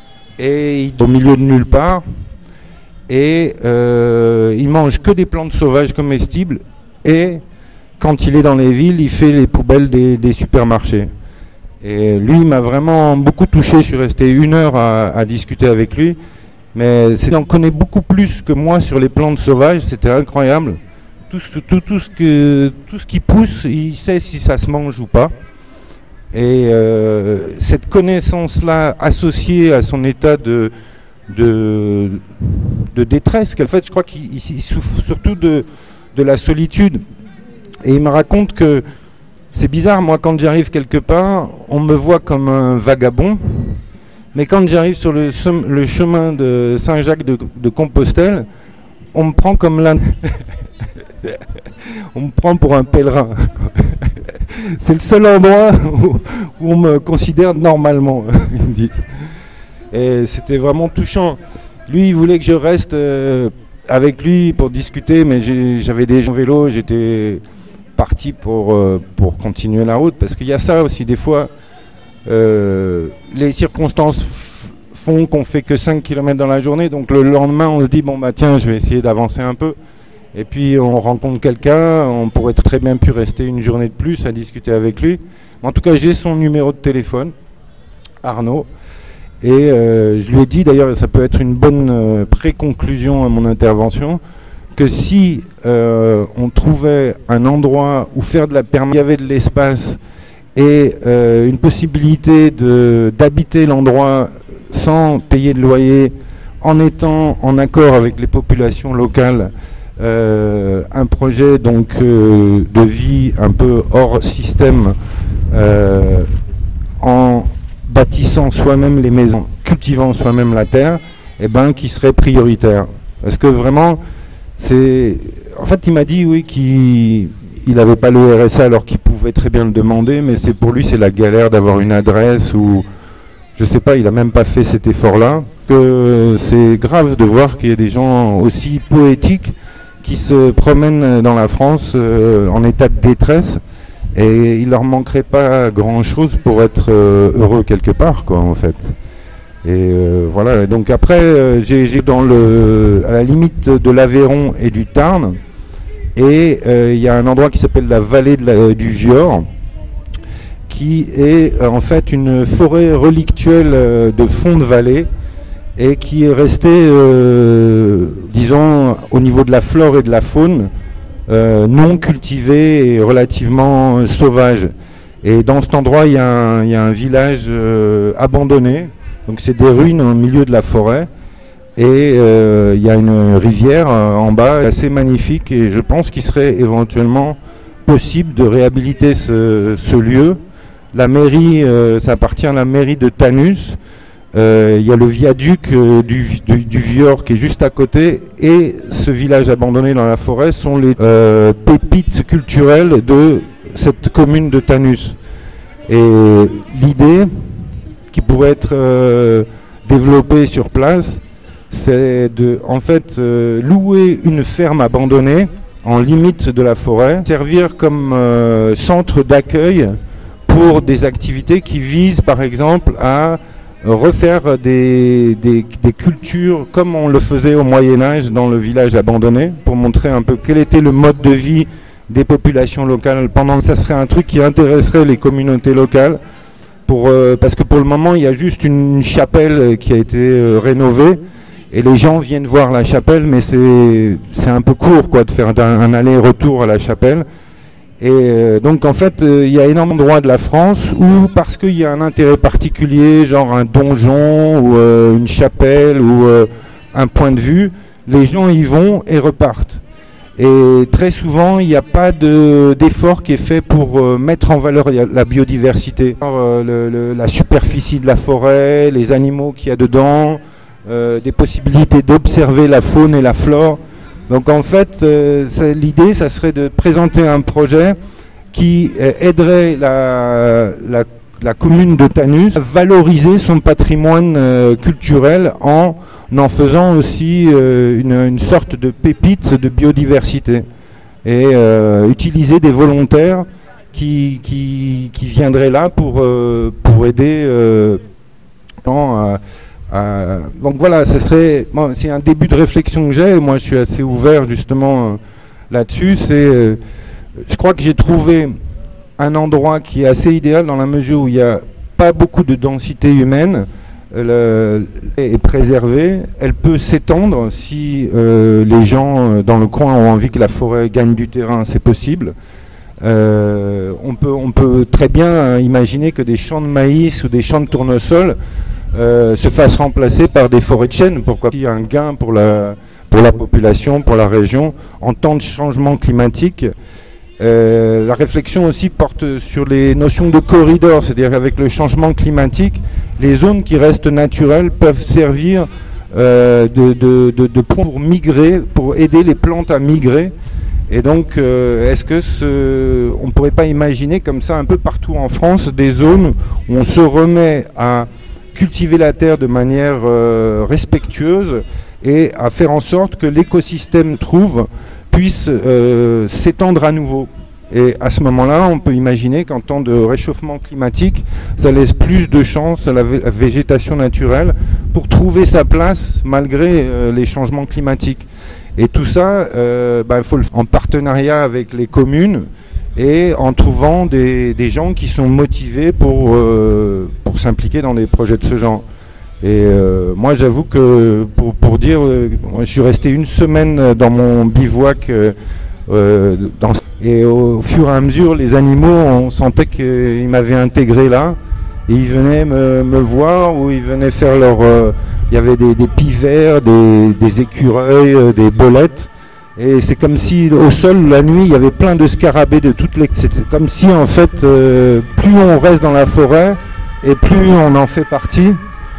Et il est au milieu de nulle part, et euh, il mange que des plantes sauvages comestibles, et quand il est dans les villes, il fait les poubelles des, des supermarchés. Et lui, il m'a vraiment beaucoup touché. Je suis resté une heure à, à discuter avec lui, mais c'est, il en connaît beaucoup plus que moi sur les plantes sauvages. C'était incroyable. Tout, tout, tout, ce que, tout ce qui pousse, il sait si ça se mange ou pas. Et euh, cette connaissance-là, associée à son état de, de, de détresse, qu'en fait, je crois qu'il il souffre surtout de, de la solitude. Et il me raconte que c'est bizarre, moi, quand j'arrive quelque part, on me voit comme un vagabond. Mais quand j'arrive sur le, le chemin de Saint-Jacques de, de Compostelle, on me prend comme l'un... on me prend pour un pèlerin. C'est le seul endroit où, où on me considère normalement, il me dit. Et c'était vraiment touchant. Lui, il voulait que je reste euh, avec lui pour discuter, mais j'ai, j'avais déjà en vélo, j'étais parti pour, euh, pour continuer la route, parce qu'il y a ça aussi, des fois, euh, les circonstances f- font qu'on fait que cinq kilomètres dans la journée. Donc le lendemain, on se dit, bon bah tiens, je vais essayer d'avancer un peu. Et puis on rencontre quelqu'un, on pourrait très bien pu rester une journée de plus à discuter avec lui. En tout cas, j'ai son numéro de téléphone, Arnaud. Et euh, je lui ai dit, d'ailleurs, ça peut être une bonne euh, pré-conclusion à mon intervention, que si euh, on trouvait un endroit où faire de la permanence, il y avait de l'espace et euh, une possibilité de, d'habiter l'endroit sans payer de loyer, en étant en accord avec les populations locales, euh, un projet donc euh, de vie un peu hors système, euh, en bâtissant soi-même les maisons, cultivant soi-même la terre, et ben qui serait prioritaire. Parce que vraiment, c'est... En fait, il m'a dit, oui, qu'il n'avait pas le R S A alors qu'il pouvait très bien le demander, mais c'est pour lui, c'est la galère d'avoir une adresse ou... Je sais pas, il a même pas fait cet effort-là. Que c'est grave de voir qu'il y a des gens aussi poétiques qui se promènent dans la France euh, en état de détresse. Et il leur manquerait pas grand-chose pour être euh, heureux quelque part, quoi, en fait. Et euh, voilà. Donc après, euh, j'ai, j'ai dans le, à la limite de l'Aveyron et du Tarn, et il euh, y a un endroit qui s'appelle la vallée de la, du Vior, qui est euh, en fait une forêt relictuelle euh, de fond de vallée, et qui est restée, euh, disons, au niveau de la flore et de la faune, Euh, non cultivé et relativement euh, sauvage. Et dans cet endroit, il y, y a un village euh, abandonné. Donc c'est des ruines au milieu de la forêt. Et euh, il y a une rivière euh, en bas assez magnifique. Et je pense qu'il serait éventuellement possible de réhabiliter ce, ce lieu. La mairie, euh, ça appartient à la mairie de Tannus. Il euh, y a le viaduc euh, du, du, du Vior qui est juste à côté, et ce village abandonné dans la forêt sont les euh, pépites culturelles de cette commune de Tannus. Et l'idée qui pourrait être euh, développée sur place, c'est de en fait euh, louer une ferme abandonnée en limite de la forêt, servir comme euh, centre d'accueil pour des activités qui visent par exemple à refaire des, des, des cultures comme on le faisait au Moyen-Âge dans le village abandonné, pour montrer un peu quel était le mode de vie des populations locales, pendant que ça serait un truc qui intéresserait les communautés locales, pour, euh, parce que pour le moment il y a juste une chapelle qui a été euh, rénovée, et les gens viennent voir la chapelle, mais c'est, c'est un peu court quoi, de faire un, un aller-retour à la chapelle. Et euh, donc en fait il euh, y a énormément d'endroits de la France où, parce qu'il y a un intérêt particulier, genre un donjon ou euh, une chapelle ou euh, un point de vue, les gens y vont et repartent. Et très souvent il n'y a pas de, d'effort qui est fait pour euh, mettre en valeur la biodiversité, alors, euh, le, le, la superficie de la forêt, les animaux qu'il y a dedans, euh, des possibilités d'observer la faune et la flore. Donc en fait, euh, l'idée, ça serait de présenter un projet qui euh, aiderait la, la, la commune de Tannus à valoriser son patrimoine euh, culturel en en faisant aussi euh, une, une sorte de pépite de biodiversité. Et euh, utiliser des volontaires qui, qui, qui viendraient là pour, euh, pour aider euh, à... Euh, donc voilà, ce serait, bon, c'est un début de réflexion que j'ai. Moi, je suis assez ouvert justement euh, là-dessus. C'est, euh, je crois que j'ai trouvé un endroit qui est assez idéal dans la mesure où il n'y a pas beaucoup de densité humaine. Euh, est préservée. Elle peut s'étendre si euh, les gens dans le coin ont envie que la forêt gagne du terrain. C'est possible. Euh, on peut, on peut très bien imaginer que des champs de maïs ou des champs de tournesol Euh, se fasse remplacer par des forêts de chênes. Pourquoi? Il y a un gain pour la, pour la population, pour la région, en temps de changement climatique. Euh, la réflexion aussi porte sur les notions de corridor, c'est-à-dire qu'avec le changement climatique, les zones qui restent naturelles peuvent servir euh, de, de, de, de point pour migrer, pour aider les plantes à migrer. Et donc, euh, est-ce que ce, on ne pourrait pas imaginer comme ça un peu partout en France des zones où on se remet à cultiver la terre de manière euh, respectueuse et à faire en sorte que l'écosystème trouve puisse euh, s'étendre à nouveau. Et à ce moment-là, on peut imaginer qu'en temps de réchauffement climatique, ça laisse plus de chance à la végétation naturelle pour trouver sa place malgré euh, les changements climatiques. Et tout ça, euh, bah, il faut le faire en partenariat avec les communes et en trouvant des, des gens qui sont motivés pour, euh, pour s'impliquer dans des projets de ce genre. Et euh, moi, j'avoue que pour, pour dire, euh, moi, je suis resté une semaine dans mon bivouac euh, euh, dans, et au fur et à mesure, les animaux, on sentait qu'ils m'avaient intégré là. Et ils venaient me, me voir, ou ils venaient faire leur... Euh, il y avait des, des pivers, des, des écureuils, euh, des bolettes. Et c'est comme si au sol, la nuit, il y avait plein de scarabées de toutes les... C'est comme si, en fait, euh, plus on reste dans la forêt, et plus on en fait partie.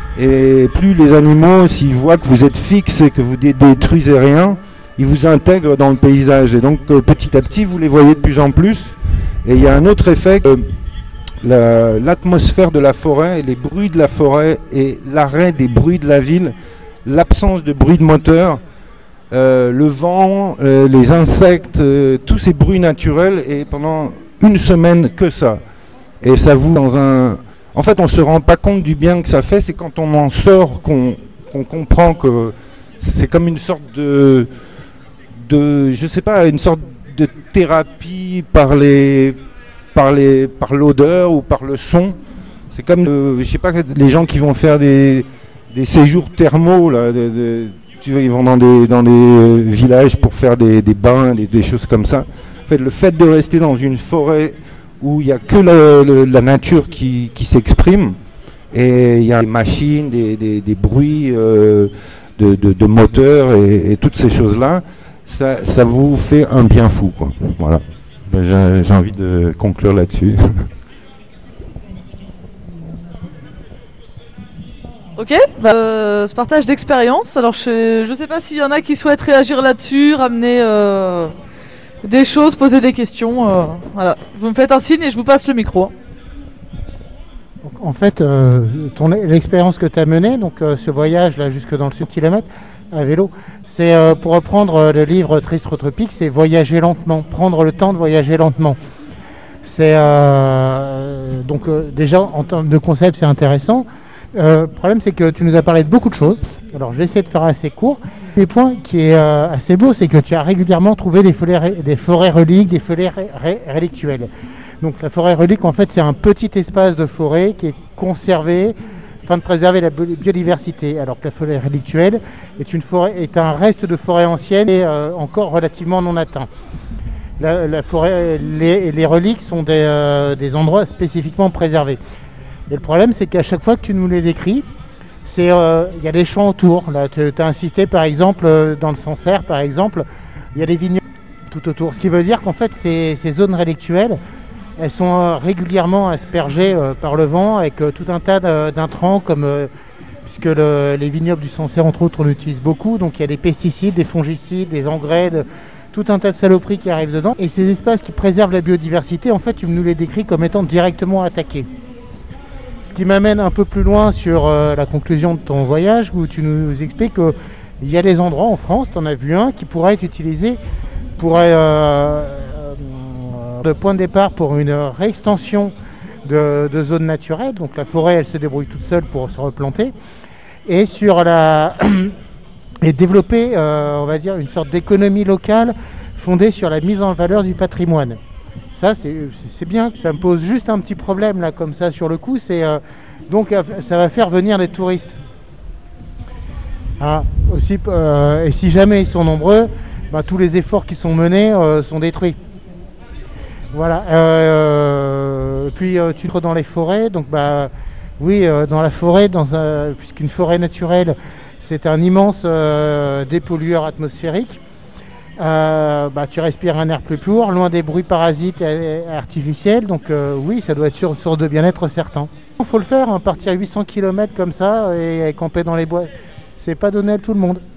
Et plus les animaux, s'ils voient que vous êtes fixe et que vous ne détruisez rien, ils vous intègrent dans le paysage. Et donc, euh, petit à petit, vous les voyez de plus en plus. Et il y a un autre effet... Euh, La, l'atmosphère de la forêt, les bruits de la forêt et l'arrêt des bruits de la ville, l'absence de bruit de moteur, euh, le vent, euh, les insectes, euh, tous ces bruits naturels, et pendant une semaine que ça. Et ça vous dans un... En fait, on ne se rend pas compte du bien que ça fait, c'est quand on en sort qu'on, qu'on comprend que c'est comme une sorte de, de, je sais pas, une sorte de thérapie par les... Par, les, par l'odeur ou par le son. C'est comme, euh, je sais pas, les gens qui vont faire des, des séjours thermaux, là, de, de, tu vois, ils vont dans des, dans des villages pour faire des, des bains, des, des choses comme ça. En fait, le fait de rester dans une forêt où il n'y a que la, la, la nature qui, qui s'exprime, et il y a des machines, des, des, des bruits euh, de, de, de moteurs et, et toutes ces choses-là, ça, ça vous fait un bien fou, quoi. Voilà. J'ai, j'ai envie de conclure là-dessus. Ok, bah, euh, ce partage d'expérience. Alors je ne sais pas s'il y en a qui souhaitent réagir là-dessus, ramener euh, des choses, poser des questions. Euh, voilà, vous me faites un signe et je vous passe le micro. Donc, en fait, euh, ton, l'expérience que tu as menée, donc euh, ce voyage là jusque dans le sud kilomètre à vélo, c'est euh, pour reprendre euh, le livre Tristre Tropique, c'est voyager lentement, prendre le temps de voyager lentement. C'est euh, donc euh, déjà en termes de concept c'est intéressant. Euh, le problème c'est que tu nous as parlé de beaucoup de choses. Alors je vais essayer de faire assez court. Le point qui est euh, assez beau, c'est que tu as régulièrement trouvé des forêts, des forêts reliques, des forêts ré, ré, relictuelles. Donc la forêt relique en fait c'est un petit espace de forêt qui est conservé afin de préserver la biodiversité, alors que la forêt relictuelle est, une forêt, est un reste de forêt ancienne et euh, encore relativement non atteint. La, la forêt, les, les reliques sont des, euh, des endroits spécifiquement préservés. Et le problème, c'est qu'à chaque fois que tu nous les décris, il euh, y a des champs autour. Tu as insisté, par exemple, dans le Sancerre, par exemple, il y a des vignobles tout autour. Ce qui veut dire qu'en fait, ces, ces zones relictuelles, elles sont euh, régulièrement aspergées euh, par le vent avec euh, tout un tas d'intrants, comme euh, puisque le, les vignobles du Sancerre, entre autres, on l'utilise beaucoup. Donc il y a des pesticides, des fongicides, des engrais, de, tout un tas de saloperies qui arrivent dedans. Et ces espaces qui préservent la biodiversité, en fait, tu nous les décris comme étant directement attaqués. Ce qui m'amène un peu plus loin sur euh, la conclusion de ton voyage, où tu nous expliques qu'il y a des endroits en France, tu en as vu un, qui pourraient être utilisés pour... Euh, de point de départ pour une réextension de, de zones naturelles. Donc la forêt, elle se débrouille toute seule pour se replanter. Et sur la et développer, euh, on va dire, une sorte d'économie locale fondée sur la mise en valeur du patrimoine. Ça, c'est, c'est bien. Ça me pose juste un petit problème là, comme ça, sur le coup. C'est euh, donc ça va faire venir des touristes. Hein, aussi, euh, et si jamais ils sont nombreux, bah, tous les efforts qui sont menés euh, sont détruits. Voilà. Euh, puis euh, tu te dans les forêts, donc bah oui, euh, dans la forêt, dans un, puisqu'une forêt naturelle, c'est un immense euh, dépollueur atmosphérique. Euh, bah, tu respires un air plus pur, loin des bruits parasites et, et artificiels. Donc euh, oui, ça doit être une source de bien-être certain. Il faut le faire, hein, partir huit cents kilomètres comme ça et, et camper dans les bois. C'est pas donné à tout le monde.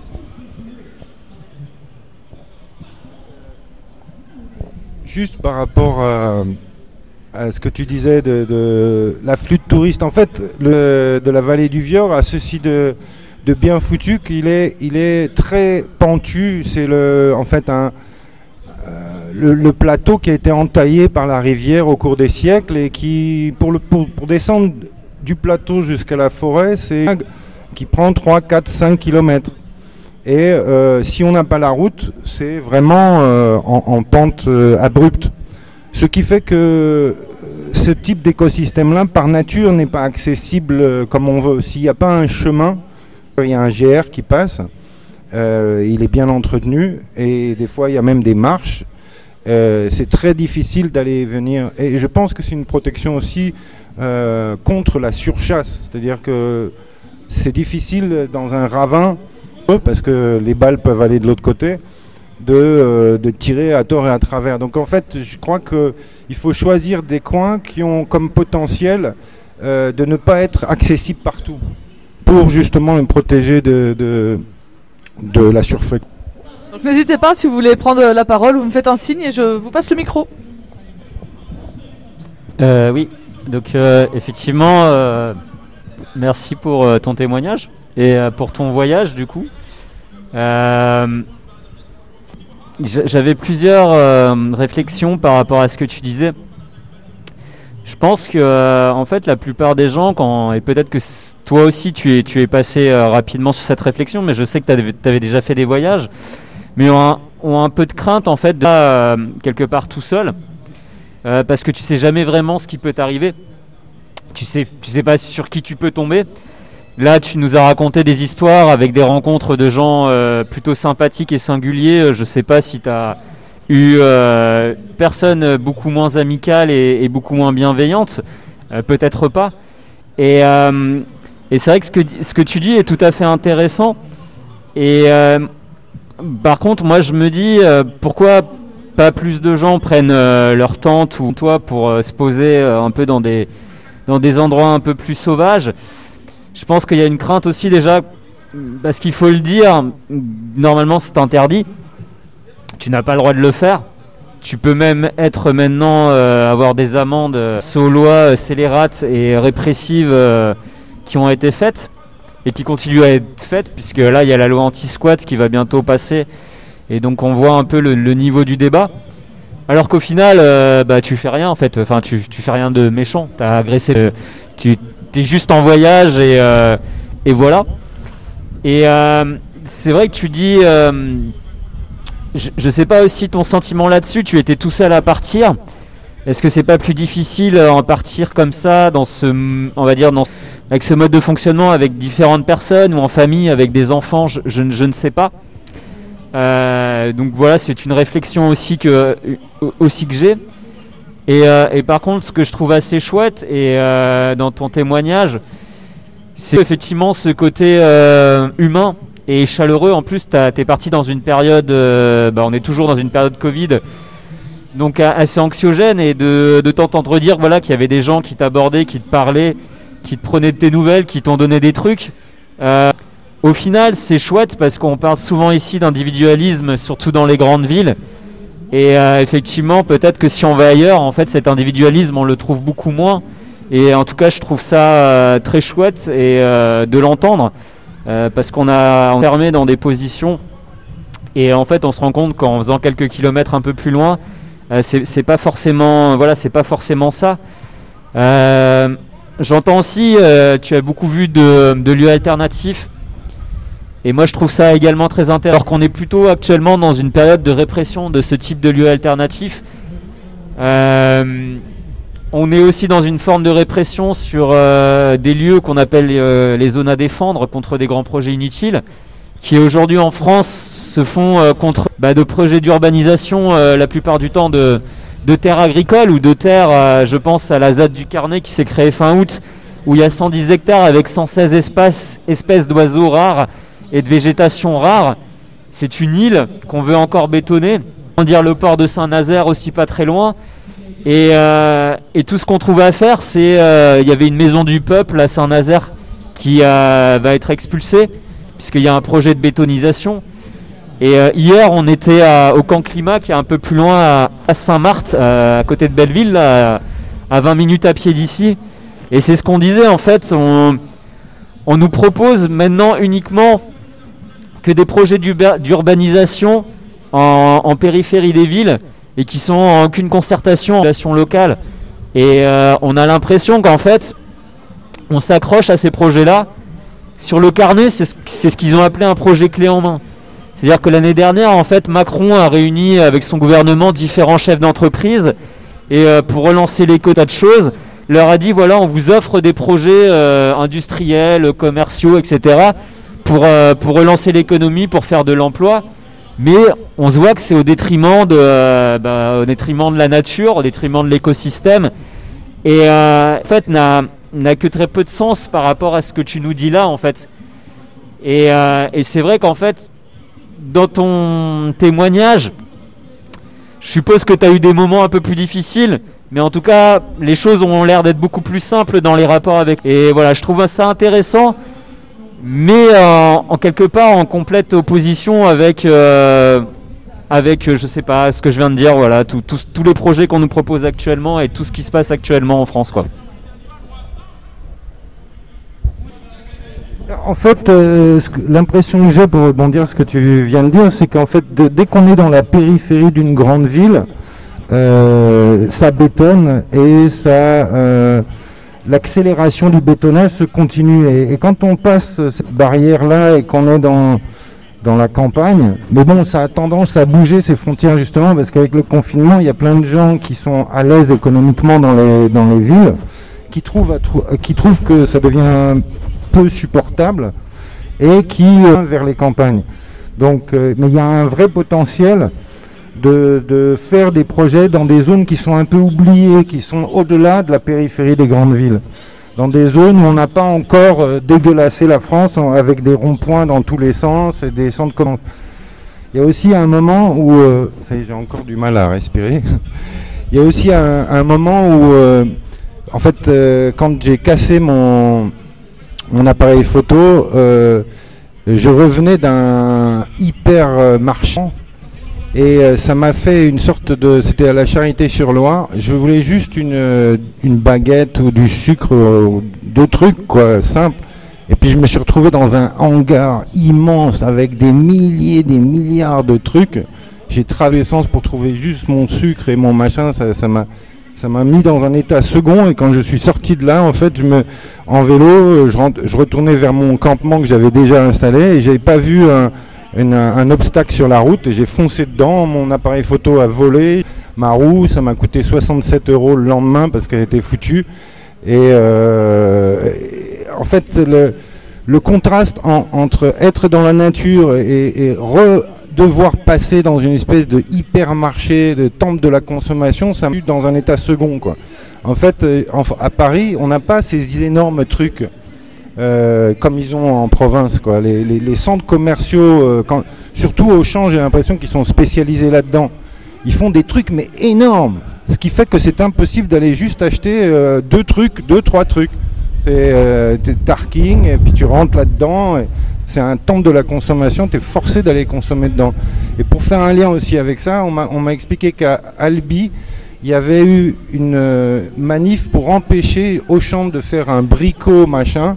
Juste par rapport à, à ce que tu disais de, de l'afflux de touristes, en fait, le, de la vallée du Vior a ceci de, de bien foutu qu'il est, il est très pentu. C'est le, en fait un, euh, le, le plateau qui a été entaillé par la rivière au cours des siècles et qui, pour, le, pour, pour descendre du plateau jusqu'à la forêt, c'est qui prend trois, quatre, cinq kilomètres. Et euh, si on n'a pas la route, c'est vraiment euh, en, en pente euh, abrupte. Ce qui fait que ce type d'écosystème-là, par nature, n'est pas accessible euh, comme on veut. S'il n'y a pas un chemin, il y a un G R qui passe, euh, il est bien entretenu, et des fois il y a même des marches. Euh, c'est très difficile d'aller et venir. Et je pense que c'est une protection aussi euh, contre la surchasse. C'est-à-dire que c'est difficile dans un ravin, parce que les balles peuvent aller de l'autre côté, de, euh, de tirer à tort et à travers. Donc en fait, je crois qu'il faut choisir des coins qui ont comme potentiel euh, de ne pas être accessibles partout, pour justement les protéger de, de, de la surfréquence. Donc n'hésitez pas, si vous voulez prendre la parole, vous me faites un signe et je vous passe le micro. Euh, oui, donc euh, effectivement, euh, merci pour euh, ton témoignage et euh, pour ton voyage du coup. Euh, j'avais plusieurs euh, réflexions par rapport à ce que tu disais. Je pense que euh, en fait la plupart des gens, quand, et peut-être que toi aussi tu es, tu es passé euh, rapidement sur cette réflexion, mais je sais que tu avais déjà fait des voyages, mais ont un, ont un peu de crainte en fait de euh, quelque part tout seul, euh, parce que tu sais jamais vraiment ce qui peut t'arriver. Tu sais, tu sais pas sur qui tu peux tomber. Là, tu nous as raconté des histoires avec des rencontres de gens euh, plutôt sympathiques et singuliers. Je sais pas si tu as eu euh, personne beaucoup moins amicale et, et beaucoup moins bienveillante. Euh, peut-être pas. Et, euh, et c'est vrai que ce, que ce que tu dis est tout à fait intéressant. Et euh, par contre, moi, je me dis, euh, pourquoi pas plus de gens prennent euh, leur tente ou toi pour euh, se poser euh, un peu dans des, dans des endroits un peu plus sauvages. Je pense qu'il y a une crainte aussi déjà, parce qu'il faut le dire, normalement c'est interdit, tu n'as pas le droit de le faire. Tu peux même être maintenant, euh, avoir des amendes euh, aux lois euh, scélérates et répressives euh, qui ont été faites et qui continuent à être faites, puisque là il y a la loi anti-squat qui va bientôt passer, et donc on voit un peu le, le niveau du débat. Alors qu'au final, euh, bah, tu fais rien en fait, enfin tu, tu fais rien de méchant, tu as agressé, euh, tu t'es juste en voyage et, euh, et voilà. Et euh, c'est vrai que tu dis, euh, je, je sais pas aussi ton sentiment là-dessus, tu étais tout seul à partir. Est-ce que c'est pas plus difficile en partir comme ça, dans ce, on va dire, dans, avec ce mode de fonctionnement, avec différentes personnes ou en famille, avec des enfants, je, je, je ne sais pas. Euh, donc voilà, c'est une réflexion aussi que, aussi que j'ai. Et, euh, et par contre, ce que je trouve assez chouette et euh, dans ton témoignage, c'est effectivement ce côté euh, humain et chaleureux. En plus, tu es parti dans une période, euh, bah, on est toujours dans une période Covid, donc assez anxiogène, et de, de t'entendre dire voilà, qu'il y avait des gens qui t'abordaient, qui te parlaient, qui te prenaient de tes nouvelles, qui t'ont donné des trucs. Euh, au final, c'est chouette parce qu'on parle souvent ici d'individualisme, surtout dans les grandes villes. Et euh, effectivement, peut-être que si on va ailleurs, en fait, cet individualisme, on le trouve beaucoup moins. Et en tout cas, je trouve ça euh, très chouette et euh, de l'entendre, euh, parce qu'on a enfermé dans des positions. Et en fait, on se rend compte qu'en faisant quelques kilomètres un peu plus loin, euh, c'est, c'est pas forcément, voilà, c'est pas forcément ça. Euh, j'entends aussi, euh, tu as beaucoup vu de, de lieux alternatifs. Et moi je trouve ça également très intéressant, alors qu'on est plutôt actuellement dans une période de répression de ce type de lieux alternatifs. Euh, on est aussi dans une forme de répression sur euh, des lieux qu'on appelle euh, les zones à défendre contre des grands projets inutiles, qui aujourd'hui en France se font euh, contre bah, de projets d'urbanisation, euh, la plupart du temps de, de terres agricoles ou de terres, euh, je pense à la Z A D du Carnet qui s'est créée fin août, où il y a cent dix hectares avec cent seize espaces, espèces d'oiseaux rares et de végétation rare. C'est une île qu'on veut encore bétonner, on dire le port de Saint-Nazaire aussi pas très loin, et, euh, et tout ce qu'on trouve à faire, c'est il euh, y avait une maison du peuple à Saint-Nazaire qui euh, va être expulsée puisqu'il y a un projet de bétonisation. Et euh, hier on était à, au camp climat qui est un peu plus loin à, à Saint-Marthe, euh, à côté de Belleville, là, à vingt minutes à pied d'ici, et c'est ce qu'on disait en fait, on, on nous propose maintenant uniquement que des projets d'urbanisation en, en périphérie des villes, et qui sont en aucune concertation en relation locale. Et euh, on a l'impression qu'en fait, on s'accroche à ces projets-là. Sur le carnet, c'est ce, c'est ce qu'ils ont appelé un projet clé en main. C'est-à-dire que l'année dernière, en fait, Macron a réuni avec son gouvernement différents chefs d'entreprise et euh, pour relancer l'éco, tas de choses, leur a dit voilà, on vous offre des projets euh, industriels, commerciaux, et cetera pour euh, pour relancer l'économie, pour faire de l'emploi. Mais on se voit que c'est au détriment de euh, bah, au détriment de la nature, au détriment de l'écosystème. Et euh, en fait, n'a n'a que très peu de sens par rapport à ce que tu nous dis là, en fait. Et, euh, et c'est vrai qu'en fait, dans ton témoignage, je suppose que tu as eu des moments un peu plus difficiles, mais en tout cas, les choses ont l'air d'être beaucoup plus simples dans les rapports avec. Et voilà, je trouve ça intéressant, mais euh, en quelque part en complète opposition avec, euh, avec, je sais pas, ce que je viens de dire, voilà, tout, tout, tous les projets qu'on nous propose actuellement et tout ce qui se passe actuellement en France, quoi. En fait, euh, ce que, l'impression que j'ai, pour rebondir sur ce que tu viens de dire, c'est qu'en fait, de, dès qu'on est dans la périphérie d'une grande ville, euh, ça bétonne et ça, euh, l'accélération du bétonnage se continue. Et, et quand on passe cette barrière-là et qu'on est dans, dans la campagne, mais bon, ça a tendance à bouger ces frontières justement, parce qu'avec le confinement, il y a plein de gens qui sont à l'aise économiquement dans les, dans les villes, qui trouvent, à trou- qui trouvent que ça devient peu supportable et qui euh, vers les campagnes. Donc, euh, mais il y a un vrai potentiel de, de faire des projets dans des zones qui sont un peu oubliées, qui sont au-delà de la périphérie des grandes villes, dans des zones où on n'a pas encore euh, dégueulassé la France en, avec des ronds-points dans tous les sens et des centres commerciaux. Il y a aussi un moment où, euh, ça y est, j'ai encore du mal à respirer. Il y a aussi un, un moment où, euh, en fait, euh, quand j'ai cassé mon mon appareil photo, euh, je revenais d'un hyper marchand et euh, ça m'a fait une sorte de... C'était à la Charité-sur-Loire. Je voulais juste une, une baguette ou du sucre, ou deux trucs, quoi, simples. Et puis je me suis retrouvé dans un hangar immense avec des milliers, des milliards de trucs. J'ai traversé l'essence pour trouver juste mon sucre et mon machin. Ça, ça m'a... Ça m'a mis dans un état second et quand je suis sorti de là, en fait, je me, en vélo, je, rentre, je retournais vers mon campement que j'avais déjà installé et j'avais pas vu un, une, un obstacle sur la route et j'ai foncé dedans. Mon appareil photo a volé, ma roue, ça m'a coûté soixante-sept euros le lendemain parce qu'elle était foutue. Et, euh, et en fait, le, le contraste en, entre être dans la nature et, et re, devoir passer dans une espèce de hypermarché, de temple de la consommation, ça m'a mis dans un état second, quoi. En fait, euh, en, à Paris, on n'a pas ces énormes trucs euh, comme ils ont en province, quoi. Les, les, les centres commerciaux, euh, quand, surtout Auchan, j'ai l'impression qu'ils sont spécialisés là-dedans. Ils font des trucs mais énormes, ce qui fait que c'est impossible d'aller juste acheter euh, deux trucs, deux, trois trucs. C'est euh, parking et puis tu rentres là-dedans. Et c'est un temple de la consommation, tu es forcé d'aller consommer dedans. Et pour faire un lien aussi avec ça, on m'a, on m'a expliqué qu'à Albi, il y avait eu une euh, manif pour empêcher Auchan de faire un bricot machin.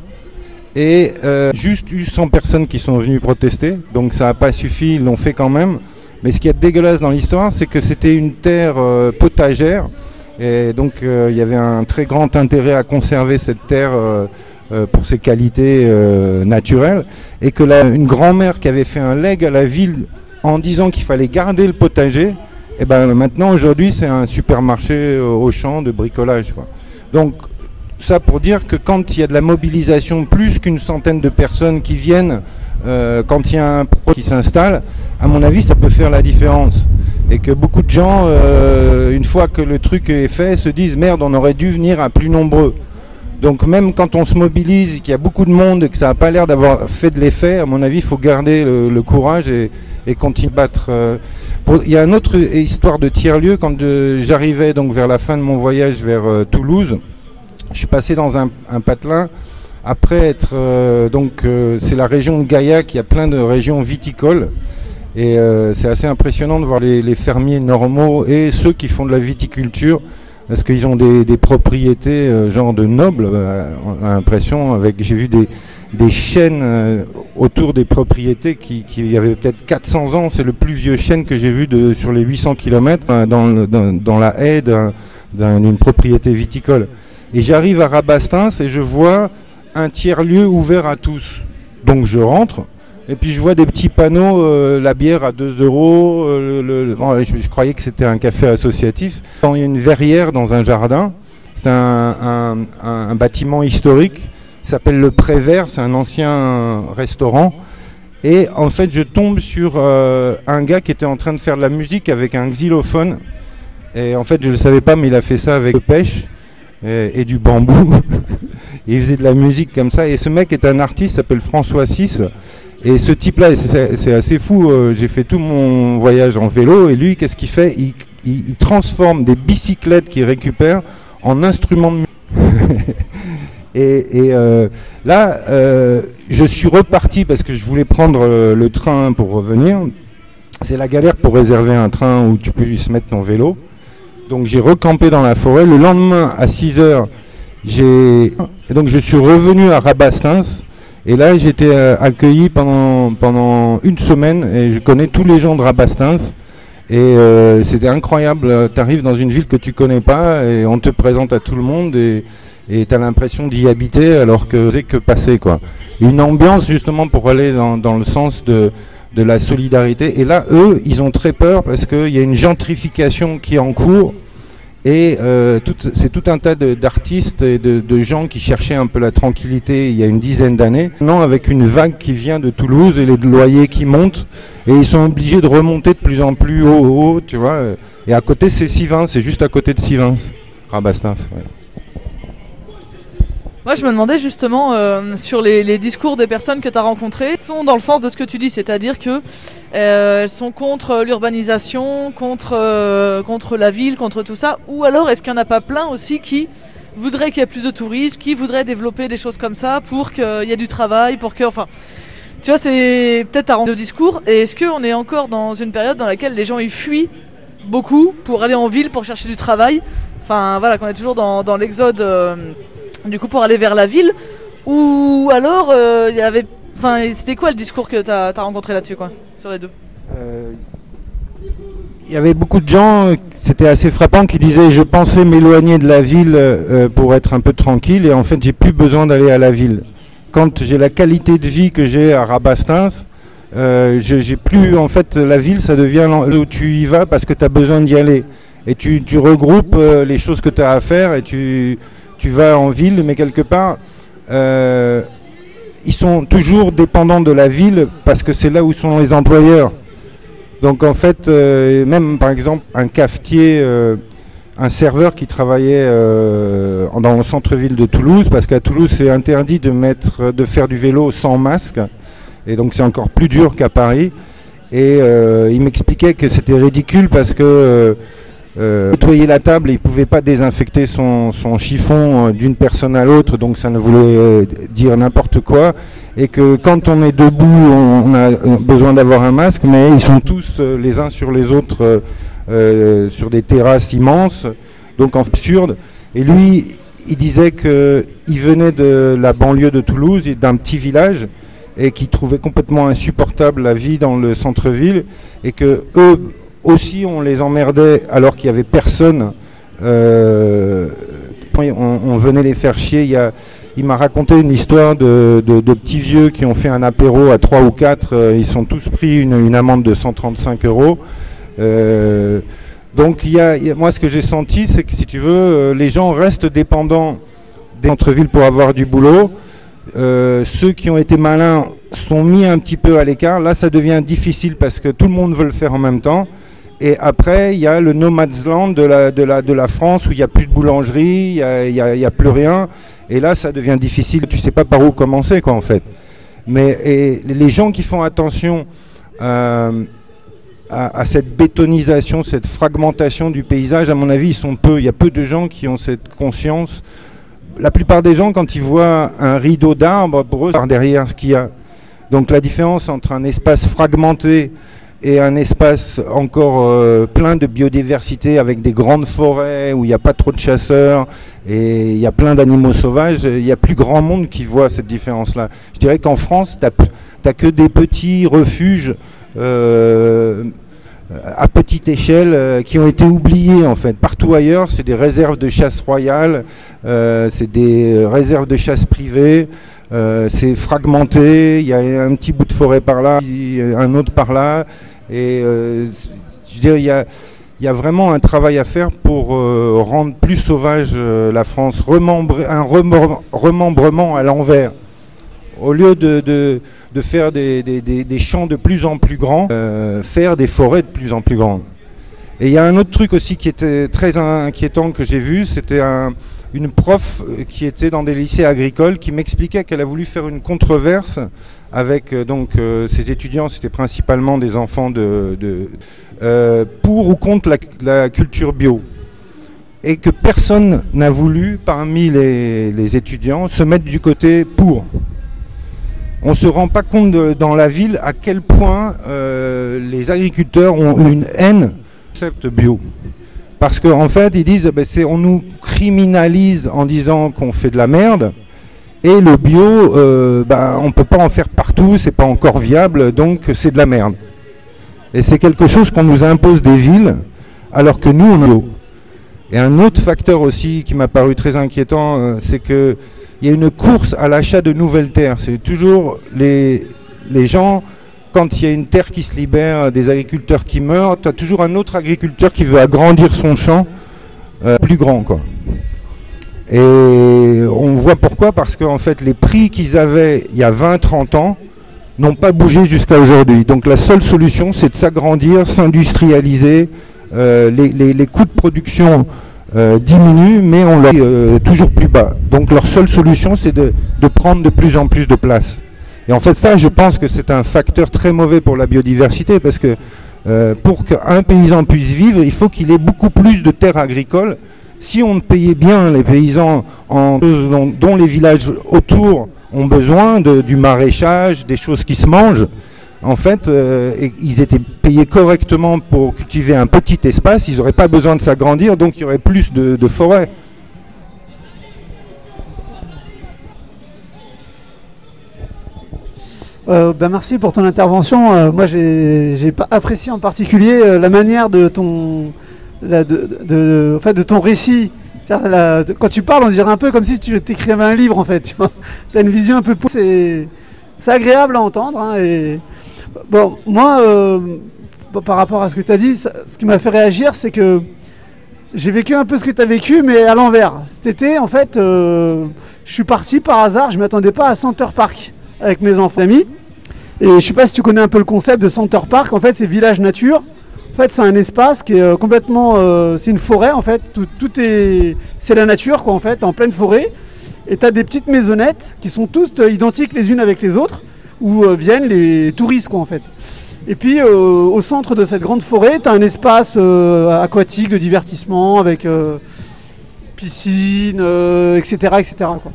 Et euh, juste eu cent personnes qui sont venues protester. Donc ça n'a pas suffi, ils l'ont fait quand même. Mais ce qui est dégueulasse dans l'histoire, c'est que c'était une terre euh, potagère. Et donc euh, il y avait un très grand intérêt à conserver cette terre euh, euh, pour ses qualités euh, naturelles, et que la, une grand-mère qui avait fait un legs à la ville en disant qu'il fallait garder le potager, et ben maintenant aujourd'hui c'est un supermarché euh, Auchan de bricolage, quoi. Donc ça pour dire que quand il y a de la mobilisation, plus qu'une centaine de personnes qui viennent, euh, quand il y a un projet qui s'installe, à mon avis ça peut faire la différence. Et que beaucoup de gens, euh, une fois que le truc est fait, se disent merde, on aurait dû venir à plus nombreux. Donc même quand on se mobilise, qu'il y a beaucoup de monde et que ça n'a pas l'air d'avoir fait de l'effet, à mon avis, il faut garder le, le courage et, et continuer à battre. Euh, pour, il y a une autre histoire de tiers-lieu. Quand euh, j'arrivais donc vers la fin de mon voyage vers euh, Toulouse, je suis passé dans un, un patelin. Après être euh, donc euh, c'est la région de Gaillac, il y a plein de régions viticoles. Et euh, c'est assez impressionnant de voir les, les fermiers normaux et ceux qui font de la viticulture, parce qu'ils ont des, des propriétés euh, genre de nobles, euh, on a l'impression. Avec, j'ai vu des, des chênes euh, autour des propriétés qui, qui avaient peut-être quatre cents ans. C'est le plus vieux chêne que j'ai vu de, sur les huit cents kilomètres euh, dans, le, dans, dans la haie d'un, d'un, d'une propriété viticole. Et j'arrive à Rabastens et je vois un tiers-lieu ouvert à tous. Donc je rentre. Et puis je vois des petits panneaux, euh, la bière à deux euros. Euh, le, le, bon, je, je croyais que c'était un café associatif. Il y a une verrière dans un jardin. C'est un, un, un, un bâtiment historique. Il s'appelle le Prévert. C'est un ancien restaurant. Et en fait, je tombe sur euh, un gars qui était en train de faire de la musique avec un xylophone. Et en fait, je ne le savais pas, mais il a fait ça avec de pêche et, et du bambou. Et il faisait de la musique comme ça. Et ce mec est un artiste, s'appelle François Six. Et ce type-là, c'est, c'est assez fou, euh, j'ai fait tout mon voyage en vélo, et lui, qu'est-ce qu'il fait il, il, il transforme des bicyclettes qu'il récupère en instruments de musique. et et euh, là, euh, je suis reparti parce que je voulais prendre euh, le train pour revenir. C'est la galère pour réserver un train où tu puisses mettre ton vélo. Donc j'ai recampé dans la forêt. Le lendemain, à six heures, j'ai... Et donc je suis revenu à Rabastens. Et là, j'étais euh, accueilli pendant, pendant une semaine et je connais tous les gens de Rabastens. Et euh, c'était incroyable. Tu arrives dans une ville que tu connais pas et on te présente à tout le monde et tu as l'impression d'y habiter alors que c'est que passer, quoi. Une ambiance justement pour aller dans, dans le sens de, de la solidarité. Et là, eux, ils ont très peur parce qu'il y a une gentrification qui est en cours. Et euh, tout, c'est tout un tas de, d'artistes et de, de gens qui cherchaient un peu la tranquillité il y a une dizaine d'années. Maintenant, avec une vague qui vient de Toulouse et les loyers qui montent, et ils sont obligés de remonter de plus en plus haut, haut, tu vois. Et à côté, c'est Sivins, c'est juste à côté de Sivins, Rabastens. Ouais. Moi, je me demandais justement euh, sur les, les discours des personnes que tu as rencontrées, sont dans le sens de ce que tu dis, c'est-à-dire que euh, elles sont contre l'urbanisation, contre euh, contre la ville, contre tout ça, ou alors est-ce qu'il n'y en a pas plein aussi qui voudraient qu'il y ait plus de tourisme, qui voudraient développer des choses comme ça pour qu'il y ait du travail, pour que, enfin, tu vois, c'est peut-être à rendre de discours. Et est-ce qu'on est encore dans une période dans laquelle les gens ils fuient beaucoup pour aller en ville, pour chercher du travail, enfin voilà, qu'on est toujours dans, dans l'exode. Euh, Du coup, pour aller vers la ville, ou alors il euh, y avait, enfin, c'était quoi le discours que t'as as rencontré là-dessus, quoi, sur les deux? Il euh, y avait beaucoup de gens, c'était assez frappant, qui disaient je pensais m'éloigner de la ville euh, pour être un peu tranquille, et en fait j'ai plus besoin d'aller à la ville. Quand j'ai la qualité de vie que j'ai à Rabastens, euh, je, j'ai plus, en fait, la ville, ça devient où tu y vas parce que tu as besoin d'y aller, et tu, tu regroupes euh, les choses que tu as à faire, et tu tu vas en ville, mais quelque part, euh, ils sont toujours dépendants de la ville parce que c'est là où sont les employeurs. Donc en fait, euh, même par exemple, un cafetier, euh, un serveur qui travaillait euh, dans le centre-ville de Toulouse, parce qu'à Toulouse, c'est interdit de, mettre, de faire du vélo sans masque, et donc c'est encore plus dur qu'à Paris. Et euh, il m'expliquait que c'était ridicule parce que euh, Euh, nettoyer la table, il ne pouvait pas désinfecter son, son chiffon euh, d'une personne à l'autre, donc ça ne voulait euh, dire n'importe quoi, et que quand on est debout, on, on a besoin d'avoir un masque, mais ils sont tous euh, les uns sur les autres euh, euh, sur des terrasses immenses, donc en absurde. Et lui, il disait qu'il venait de la banlieue de Toulouse, d'un petit village, et qu'il trouvait complètement insupportable la vie dans le centre-ville, et que eux aussi on les emmerdait alors qu'il n'y avait personne, euh, on, on venait les faire chier. Il, y a, il m'a raconté une histoire de, de, de petits vieux qui ont fait un apéro à trois ou quatre, euh, ils sont tous pris une, une amende de cent trente-cinq euros. Euh, donc il y, a, il y a, moi ce que j'ai senti, c'est que si tu veux, euh, les gens restent dépendants des centres-villes pour avoir du boulot. Euh, ceux qui ont été malins sont mis un petit peu à l'écart. Là ça devient difficile parce que tout le monde veut le faire en même temps. Et après, il y a le no man's land de la, de la, de la France où il n'y a plus de boulangerie, il n'y a, y a, y a plus rien. Et là, ça devient difficile. Tu ne sais pas par où commencer, quoi, en fait. Mais et les gens qui font attention euh, à, à cette bétonisation, cette fragmentation du paysage, à mon avis, ils sont peu. Il y a peu de gens qui ont cette conscience. La plupart des gens, quand ils voient un rideau d'arbres, pour eux, c'est derrière ce qu'il y a. Donc la différence entre un espace fragmenté et un espace encore euh, plein de biodiversité avec des grandes forêts où il n'y a pas trop de chasseurs et il y a plein d'animaux sauvages, il y a plus grand monde qui voit cette différence-là. Je dirais qu'en France, tu n'as que des petits refuges euh, à petite échelle euh, qui ont été oubliés en fait. Partout ailleurs, c'est des réserves de chasse royales, euh, c'est des réserves de chasse privées. Euh, c'est fragmenté, il y a un petit bout de forêt par là, un autre par là, et euh, je veux dire, il y a, il y a vraiment un travail à faire pour euh, rendre plus sauvage euh, la France, remembrer, un remembre, remembrement à l'envers. Au lieu de, de, de faire des, des, des, des champs de plus en plus grands, euh, faire des forêts de plus en plus grandes. Et il y a un autre truc aussi qui était très inquiétant que j'ai vu, c'était un... une prof qui était dans des lycées agricoles qui m'expliquait qu'elle a voulu faire une controverse avec euh, donc euh, ses étudiants, c'était principalement des enfants de, de euh, pour ou contre la, la culture bio, et que personne n'a voulu parmi les, les étudiants se mettre du côté pour. On se rend pas compte de, dans la ville à quel point euh, les agriculteurs ont une haine du concept bio. Parce qu'en en fait, ils disent, ben, c'est, on nous criminalise en disant qu'on fait de la merde, et le bio, euh, ben, on ne peut pas en faire partout, c'est pas encore viable, donc c'est de la merde. Et c'est quelque chose qu'on nous impose des villes, alors que nous, on a bio. Et un autre facteur aussi qui m'a paru très inquiétant, euh, c'est qu'il y a une course à l'achat de nouvelles terres. C'est toujours les, les gens... Quand il y a une terre qui se libère, des agriculteurs qui meurent, tu as toujours un autre agriculteur qui veut agrandir son champ euh, plus grand, quoi. Et on voit pourquoi, parce qu'en fait les prix qu'ils avaient il y a vingt trente ans n'ont pas bougé jusqu'à aujourd'hui. Donc la seule solution, c'est de s'agrandir, s'industrialiser, euh, les, les, les coûts de production euh, diminuent, mais on leur euh, toujours plus bas. Donc leur seule solution, c'est de, de prendre de plus en plus de place. Et en fait, ça, je pense que c'est un facteur très mauvais pour la biodiversité, parce que euh, pour qu'un paysan puisse vivre, il faut qu'il ait beaucoup plus de terres agricoles. Si on payait bien les paysans en dont, dont les villages autour ont besoin, de, du maraîchage, des choses qui se mangent, en fait, euh, et ils étaient payés correctement pour cultiver un petit espace, ils n'auraient pas besoin de s'agrandir, donc il y aurait plus de, de forêts. Euh, bah merci pour ton intervention. Euh, moi, j'ai, j'ai pas apprécié en particulier euh, la manière de ton, la, de, de, de, en fait, de ton récit. La, de, quand tu parles, on dirait un peu comme si tu t'écrivais un livre, en fait. Tu as une vision un peu. C'est, c'est agréable à entendre. Hein, et bon, moi, euh, par rapport à ce que tu as dit, ça, ce qui m'a fait réagir, c'est que j'ai vécu un peu ce que tu as vécu, mais à l'envers. Cet été, en fait, euh, je suis parti par hasard. Je m'attendais pas à Center Park avec mes enfants amis. Et je sais pas si tu connais un peu le concept de Center Park. En fait, c'est village nature. En fait, c'est un espace qui est euh, complètement... Euh, c'est une forêt, en fait. Tout, tout est... C'est la nature, quoi, en fait, en pleine forêt. Et tu as des petites maisonnettes qui sont toutes euh, identiques les unes avec les autres, où euh, viennent les touristes, quoi, en fait. Et puis, euh, au centre de cette grande forêt, tu as un espace euh, aquatique de divertissement avec euh, piscine, euh, et cetera, et cetera, quoi.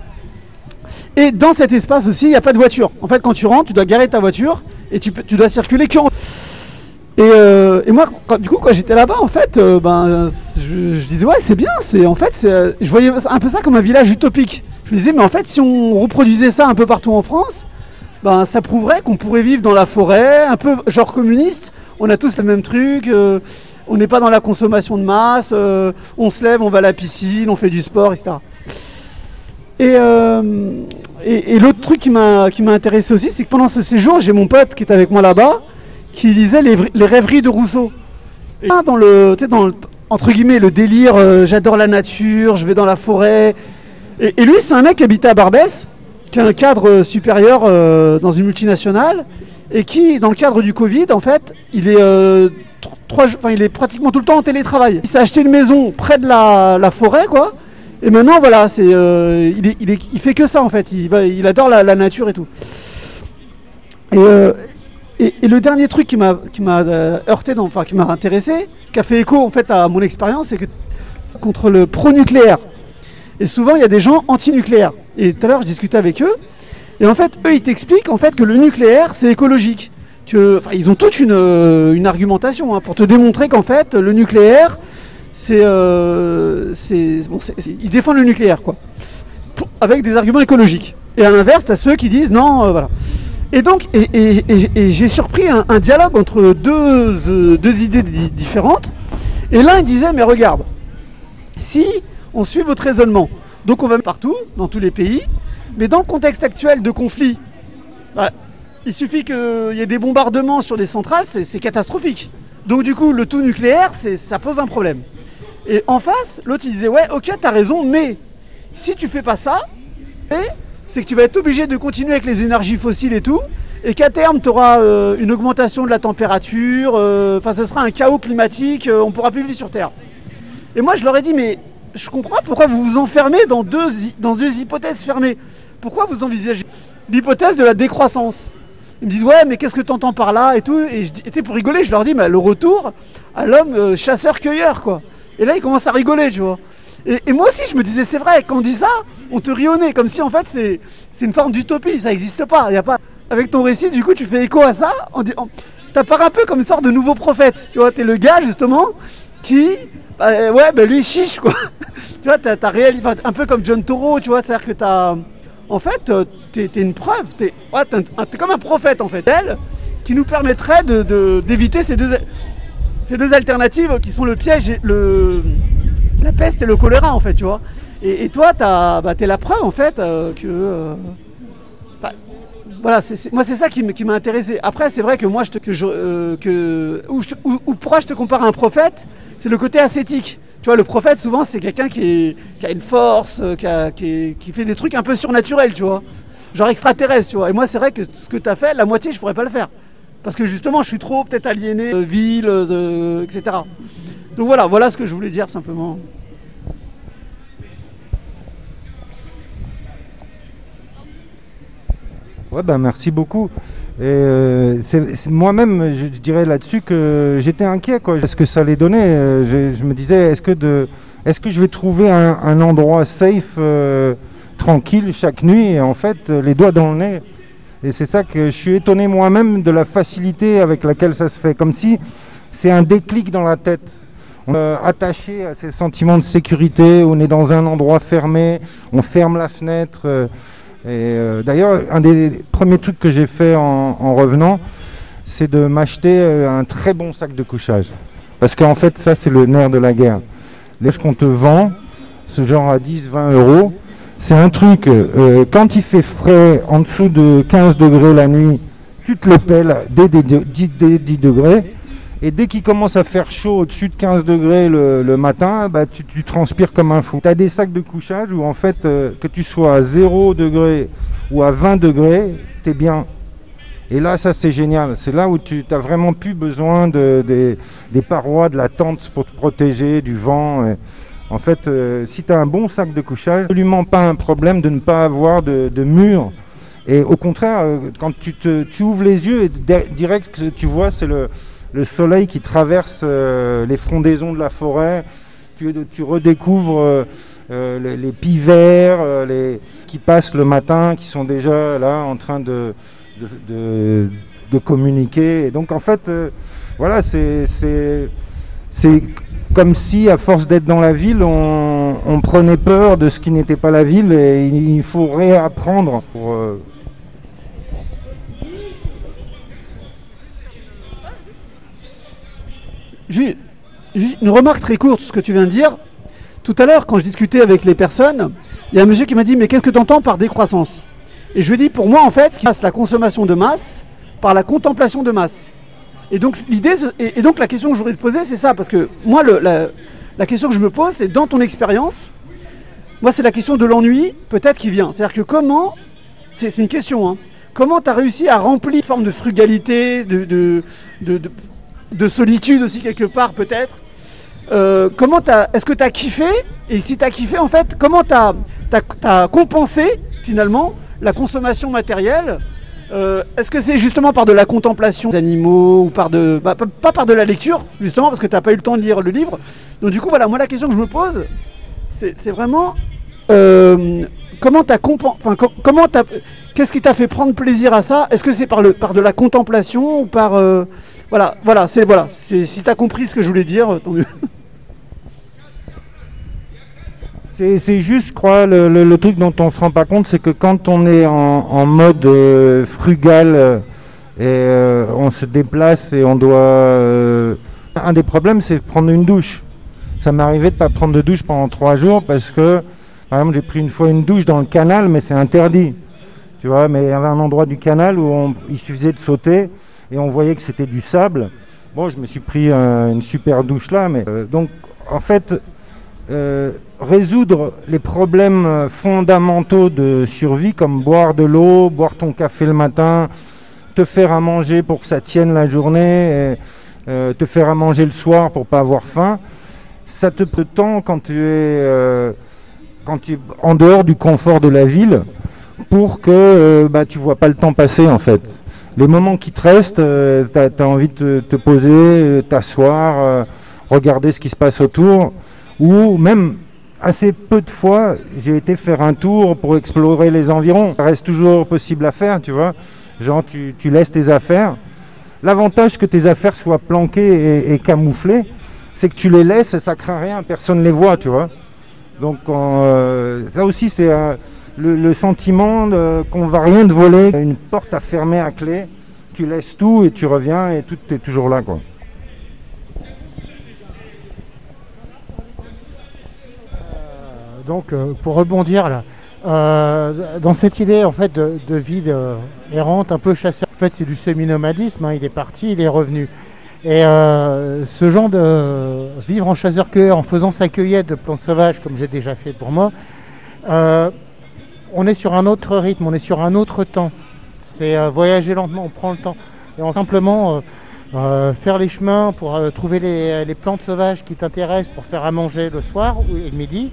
Et dans cet espace aussi, il n'y a pas de voiture. En fait, quand tu rentres, tu dois garer ta voiture et tu, tu dois circuler que en... Et, euh, et moi, quand, du coup, quand j'étais là-bas, en fait, euh, ben, je, je disais, ouais, c'est bien. C'est, en fait, c'est, je voyais un peu ça comme un village utopique. Je me disais, mais en fait, si on reproduisait ça un peu partout en France, ben, ça prouverait qu'on pourrait vivre dans la forêt, un peu genre communiste. On a tous le même truc. Euh, on n'est pas dans la consommation de masse. Euh, on se lève, on va à la piscine, on fait du sport, et cetera. Et, euh, et, et l'autre truc qui m'a, qui m'a intéressé aussi, c'est que pendant ce séjour, j'ai mon pote qui est avec moi là-bas, qui lisait les, les rêveries de Rousseau. Et dans le, tu sais, dans le, entre guillemets, le délire, euh, j'adore la nature, je vais dans la forêt. Et, et lui, c'est un mec qui habitait à Barbès, qui a un cadre supérieur euh, dans une multinationale, et qui, dans le cadre du Covid, en fait, il est, euh, trois, enfin, il est pratiquement tout le temps en télétravail. Il s'est acheté une maison près de la, la forêt, quoi. Et maintenant, voilà, c'est, euh, il, est, il, est, il fait que ça, en fait. Il, il adore la, la nature et tout. Et, euh, et, et le dernier truc qui m'a, qui m'a euh, heurté, dans, enfin, qui m'a intéressé, qui a fait écho, en fait, à mon expérience, c'est que contre le pro-nucléaire. Et souvent, il y a des gens anti-nucléaires. Et tout à l'heure, je discutais avec eux. Et en fait, eux, ils t'expliquent, en fait, que le nucléaire, c'est écologique. que, enfin, ils ont toute une, euh, une argumentation hein, pour te démontrer qu'en fait, le nucléaire, c'est, euh, c'est, bon, c'est, c'est, ils défendent le nucléaire, quoi, pour, avec des arguments écologiques. Et à l'inverse, t'as ceux qui disent non, euh, voilà. Et donc, et, et, et, et j'ai surpris un, un dialogue entre deux, euh, deux idées di- différentes. Et l'un il disait, mais regarde, si on suit votre raisonnement, donc on va partout, dans tous les pays, mais dans le contexte actuel de conflit, bah, il suffit qu'il y ait des bombardements sur des centrales, c'est, c'est catastrophique. Donc du coup, le tout nucléaire, c'est, ça pose un problème. Et en face, l'autre il disait, ouais, ok, t'as raison, mais si tu fais pas ça, c'est que tu vas être obligé de continuer avec les énergies fossiles et tout, et qu'à terme, tu auras euh, une augmentation de la température, enfin, euh, ce sera un chaos climatique, euh, on pourra plus vivre sur Terre. Et moi, je leur ai dit, mais je comprends pas pourquoi vous vous enfermez dans deux, dans deux hypothèses fermées. Pourquoi vous envisagez l'hypothèse de la décroissance? Ils me disent, ouais, mais qu'est-ce que tu entends par là et tout. Et je, pour rigoler, je leur dis, bah, le retour à l'homme euh, chasseur-cueilleur, quoi. Et là, ils commencent à rigoler, tu vois. Et, et moi aussi, je me disais, c'est vrai, quand on dit ça, on te rit au nez, comme si en fait, c'est, c'est une forme d'utopie, ça n'existe pas. Y a pas. Avec ton récit, du coup, tu fais écho à ça. On dit, on, t'apparais un peu comme une sorte de nouveau prophète. Tu vois, t'es le gars, justement, qui, bah, ouais, bah, lui, chiche, quoi. Tu vois, t'as, t'as réalisé, un peu comme John Toro, tu vois, c'est-à-dire que t'as. En fait, t'es, t'es une preuve, t'es, ouais, t'es, un, t'es comme un prophète, en fait, elle, qui nous permettrait de, de, d'éviter ces deux, ces deux alternatives qui sont le piège, et le, la peste et le choléra, en fait, tu vois. Et, et toi, t'as, bah, t'es la preuve, en fait, euh, que. Euh, bah, voilà, c'est, c'est, moi, c'est ça qui, qui m'a intéressé. Après, c'est vrai que moi, je te, que je, euh, que, où, je te, où, où pourquoi je te compare à un prophète, c'est le côté ascétique. Tu vois, le prophète, souvent, c'est quelqu'un qui, est, qui a une force, qui, a, qui, est, qui fait des trucs un peu surnaturels, tu vois. Genre extraterrestre, tu vois. Et moi, c'est vrai que ce que tu as fait, la moitié, je pourrais pas le faire. Parce que justement, je suis trop peut-être aliéné de ville, de, et cetera. Donc voilà, voilà ce que je voulais dire simplement. Ouais, ben merci beaucoup. Et euh, c'est, c'est, moi-même, je, je dirais là-dessus que j'étais inquiet, quoi. Est-ce que ça allait donner euh, je, je me disais, est-ce que, de, est-ce que je vais trouver un, un endroit safe, euh, tranquille chaque nuit, et en fait, les doigts dans le nez. Et c'est ça que je suis étonné moi-même de la facilité avec laquelle ça se fait. Comme si c'est un déclic dans la tête. On est attaché à ces sentiments de sécurité, on est dans un endroit fermé, on ferme la fenêtre. Euh, Et euh, d'ailleurs, un des premiers trucs que j'ai fait en, en revenant, c'est de m'acheter un très bon sac de couchage. Parce qu'en fait, ça, c'est le nerf de la guerre. Les qu'on te vend, ce genre à dix vingt euros, c'est un truc, euh, quand il fait frais en dessous de quinze degrés la nuit, tu te le pelles dès, dès, dès, dès dix degrés. Et dès qu'il commence à faire chaud au-dessus de quinze degrés le, le matin, bah, tu, tu transpires comme un fou. Tu as des sacs de couchage où en fait, euh, que tu sois à zéro degré ou à vingt degrés, tu es bien. Et là, ça c'est génial. C'est là où tu n'as vraiment plus besoin de, de, des parois de la tente pour te protéger du vent. Et en fait, euh, si tu as un bon sac de couchage, absolument pas un problème de ne pas avoir de, de mur. Et au contraire, euh, quand tu, te, tu ouvres les yeux, et direct, ce que tu vois, c'est le... le soleil qui traverse euh, les frondaisons de la forêt, tu, tu redécouvres euh, euh, les, les pivers euh, les, qui passent le matin, qui sont déjà là en train de, de, de, de communiquer. Et donc en fait, euh, voilà, c'est, c'est, c'est comme si à force d'être dans la ville, on, on prenait peur de ce qui n'était pas la ville et il, il faut réapprendre pour... Euh, Juste une remarque très courte sur ce que tu viens de dire. Tout à l'heure, quand je discutais avec les personnes, il y a un monsieur qui m'a dit « Mais qu'est-ce que tu entends par décroissance ?» Et je lui ai dit « Pour moi, en fait, ce qui passe la consommation de masse par la contemplation de masse. » Et donc, l'idée, et donc la question que je voudrais te poser, c'est ça. Parce que moi, le, la, la question que je me pose, c'est dans ton expérience, moi, c'est la question de l'ennui, peut-être, qui vient. C'est-à-dire que comment, c'est, c'est une question, hein, comment tu as réussi à remplir une forme de frugalité, de... de, de, de de solitude aussi quelque part peut-être. Euh, comment t'as, est-ce que tu as kiffé? Et si tu as kiffé, en fait, comment tu as compensé finalement la consommation matérielle? euh, Est-ce que c'est justement par de la contemplation des animaux ou par de, bah, pas, pas par de la lecture justement parce que tu n'as pas eu le temps de lire le livre. Donc du coup voilà, moi la question que je me pose, c'est, c'est vraiment euh, comment t'as compen- enfin co- comment t'as, qu'est-ce qui t'a fait prendre plaisir à ça? Est-ce que c'est par le par de la contemplation ou par euh, voilà voilà c'est voilà c'est, si t'as compris ce que je voulais dire, tant mieux. C'est, c'est juste, je crois, le, le, le truc dont on se rend pas compte, c'est que quand on est en, en mode euh, frugal euh, et euh, on se déplace et on doit... Euh, un des problèmes, c'est de prendre une douche. Ça m'est arrivé de pas prendre de douche pendant trois jours parce que, par exemple, j'ai pris une fois une douche dans le canal, mais c'est interdit. Tu vois, mais il y avait un endroit du canal où on, il suffisait de sauter et on voyait que c'était du sable. Bon, je me suis pris euh, une super douche là, mais... Euh, donc, en fait... Euh, résoudre les problèmes fondamentaux de survie comme boire de l'eau, boire ton café le matin, te faire à manger pour que ça tienne la journée, et, euh, te faire à manger le soir pour pas avoir faim, ça te prend temps quand tu es euh, quand tu es en dehors du confort de la ville pour que euh, bah, tu vois pas le temps passer en fait. Les moments qui te restent, euh, tu as envie de te, te poser, euh, t'asseoir, euh, regarder ce qui se passe autour. Ou même, assez peu de fois, j'ai été faire un tour pour explorer les environs. Ça reste toujours possible à faire, tu vois. Genre, tu, tu laisses tes affaires. L'avantage que tes affaires soient planquées et, et camouflées, c'est que tu les laisses et ça craint rien, personne ne les voit, tu vois. Donc, euh, ça aussi, c'est euh, le, le sentiment de, qu'on va rien te voler. Une porte à fermer à clé, tu laisses tout et tu reviens et tout est toujours là, quoi. Donc, euh, pour rebondir là, euh, dans cette idée en fait de, de vie de, errante, un peu chasseur. En fait, c'est du semi-nomadisme. Hein, il est parti, il est revenu. Et euh, ce genre de vivre en chasseur-cueilleur, en faisant sa cueillette de plantes sauvages, comme j'ai déjà fait pour moi, euh, on est sur un autre rythme, on est sur un autre temps. C'est euh, voyager lentement, on prend le temps. Et on simplement euh, euh, faire les chemins pour euh, trouver les, les plantes sauvages qui t'intéressent pour faire à manger le soir ou le midi.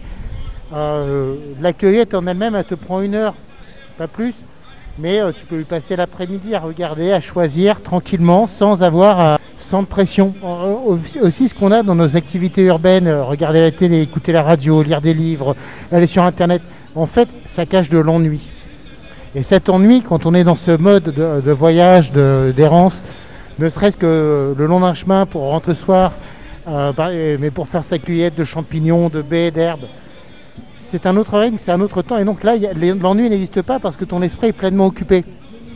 Euh, la cueillette en elle-même, elle te prend une heure, pas plus, mais euh, tu peux lui passer l'après-midi à regarder, à choisir tranquillement, sans avoir, euh, sans de pression. Euh, aussi, aussi, ce qu'on a dans nos activités urbaines, euh, regarder la télé, écouter la radio, lire des livres, aller sur Internet, en fait, ça cache de l'ennui. Et cet ennui, quand on est dans ce mode de, de voyage, de, d'errance, ne serait-ce que le long d'un chemin pour rentrer le soir, euh, mais pour faire sa cueillette de champignons, de baies, d'herbes, c'est un autre rythme, c'est un autre temps. Et donc là, y a, l'ennui n'existe pas parce que ton esprit est pleinement occupé.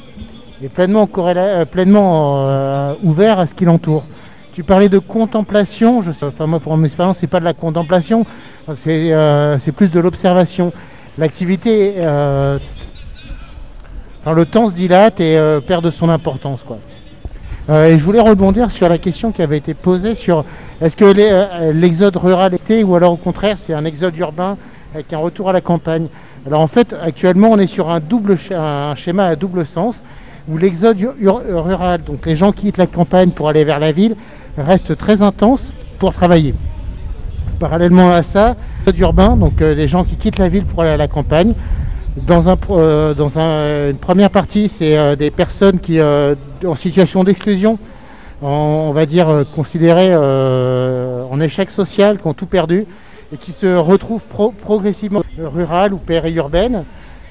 Et pleinement, corréla, euh, pleinement euh, ouvert à ce qui l'entoure. Tu parlais de contemplation. Je sais, enfin, moi, pour mon expérience, c'est pas de la contemplation. C'est, euh, c'est plus de l'observation. L'activité, euh, enfin, le temps se dilate et euh, perd de son importance, quoi. Euh, et je voulais rebondir sur la question qui avait été posée sur est-ce que les, euh, l'exode rural est ou alors au contraire c'est un exode urbain avec un retour à la campagne. Alors en fait, actuellement, on est sur un, double sch- un schéma à double sens, où l'exode ur- ur- rural, donc les gens qui quittent la campagne pour aller vers la ville, reste très intense pour travailler. Parallèlement à ça, l'exode urbain, donc euh, les gens qui quittent la ville pour aller à la campagne, dans, un, euh, dans un, une première partie, c'est euh, des personnes qui euh, en situation d'exclusion, en, on va dire euh, considérées euh, en échec social, qui ont tout perdu, et qui se retrouvent pro- progressivement rurales ou périurbaines.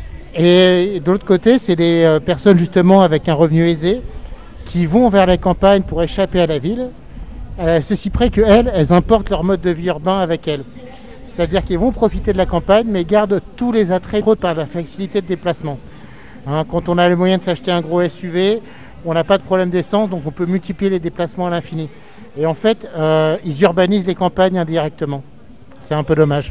Et de l'autre côté, c'est des euh, personnes justement avec un revenu aisé qui vont vers la campagne pour échapper à la ville, euh, ceci près qu'elles, elles importent leur mode de vie urbain avec elles. C'est-à-dire qu'ils vont profiter de la campagne, mais gardent tous les attraits par la facilité de déplacement. Hein, quand on a les moyens de s'acheter un gros S U V, on n'a pas de problème d'essence, donc on peut multiplier les déplacements à l'infini. Et en fait, euh, ils urbanisent les campagnes indirectement. C'est un peu dommage.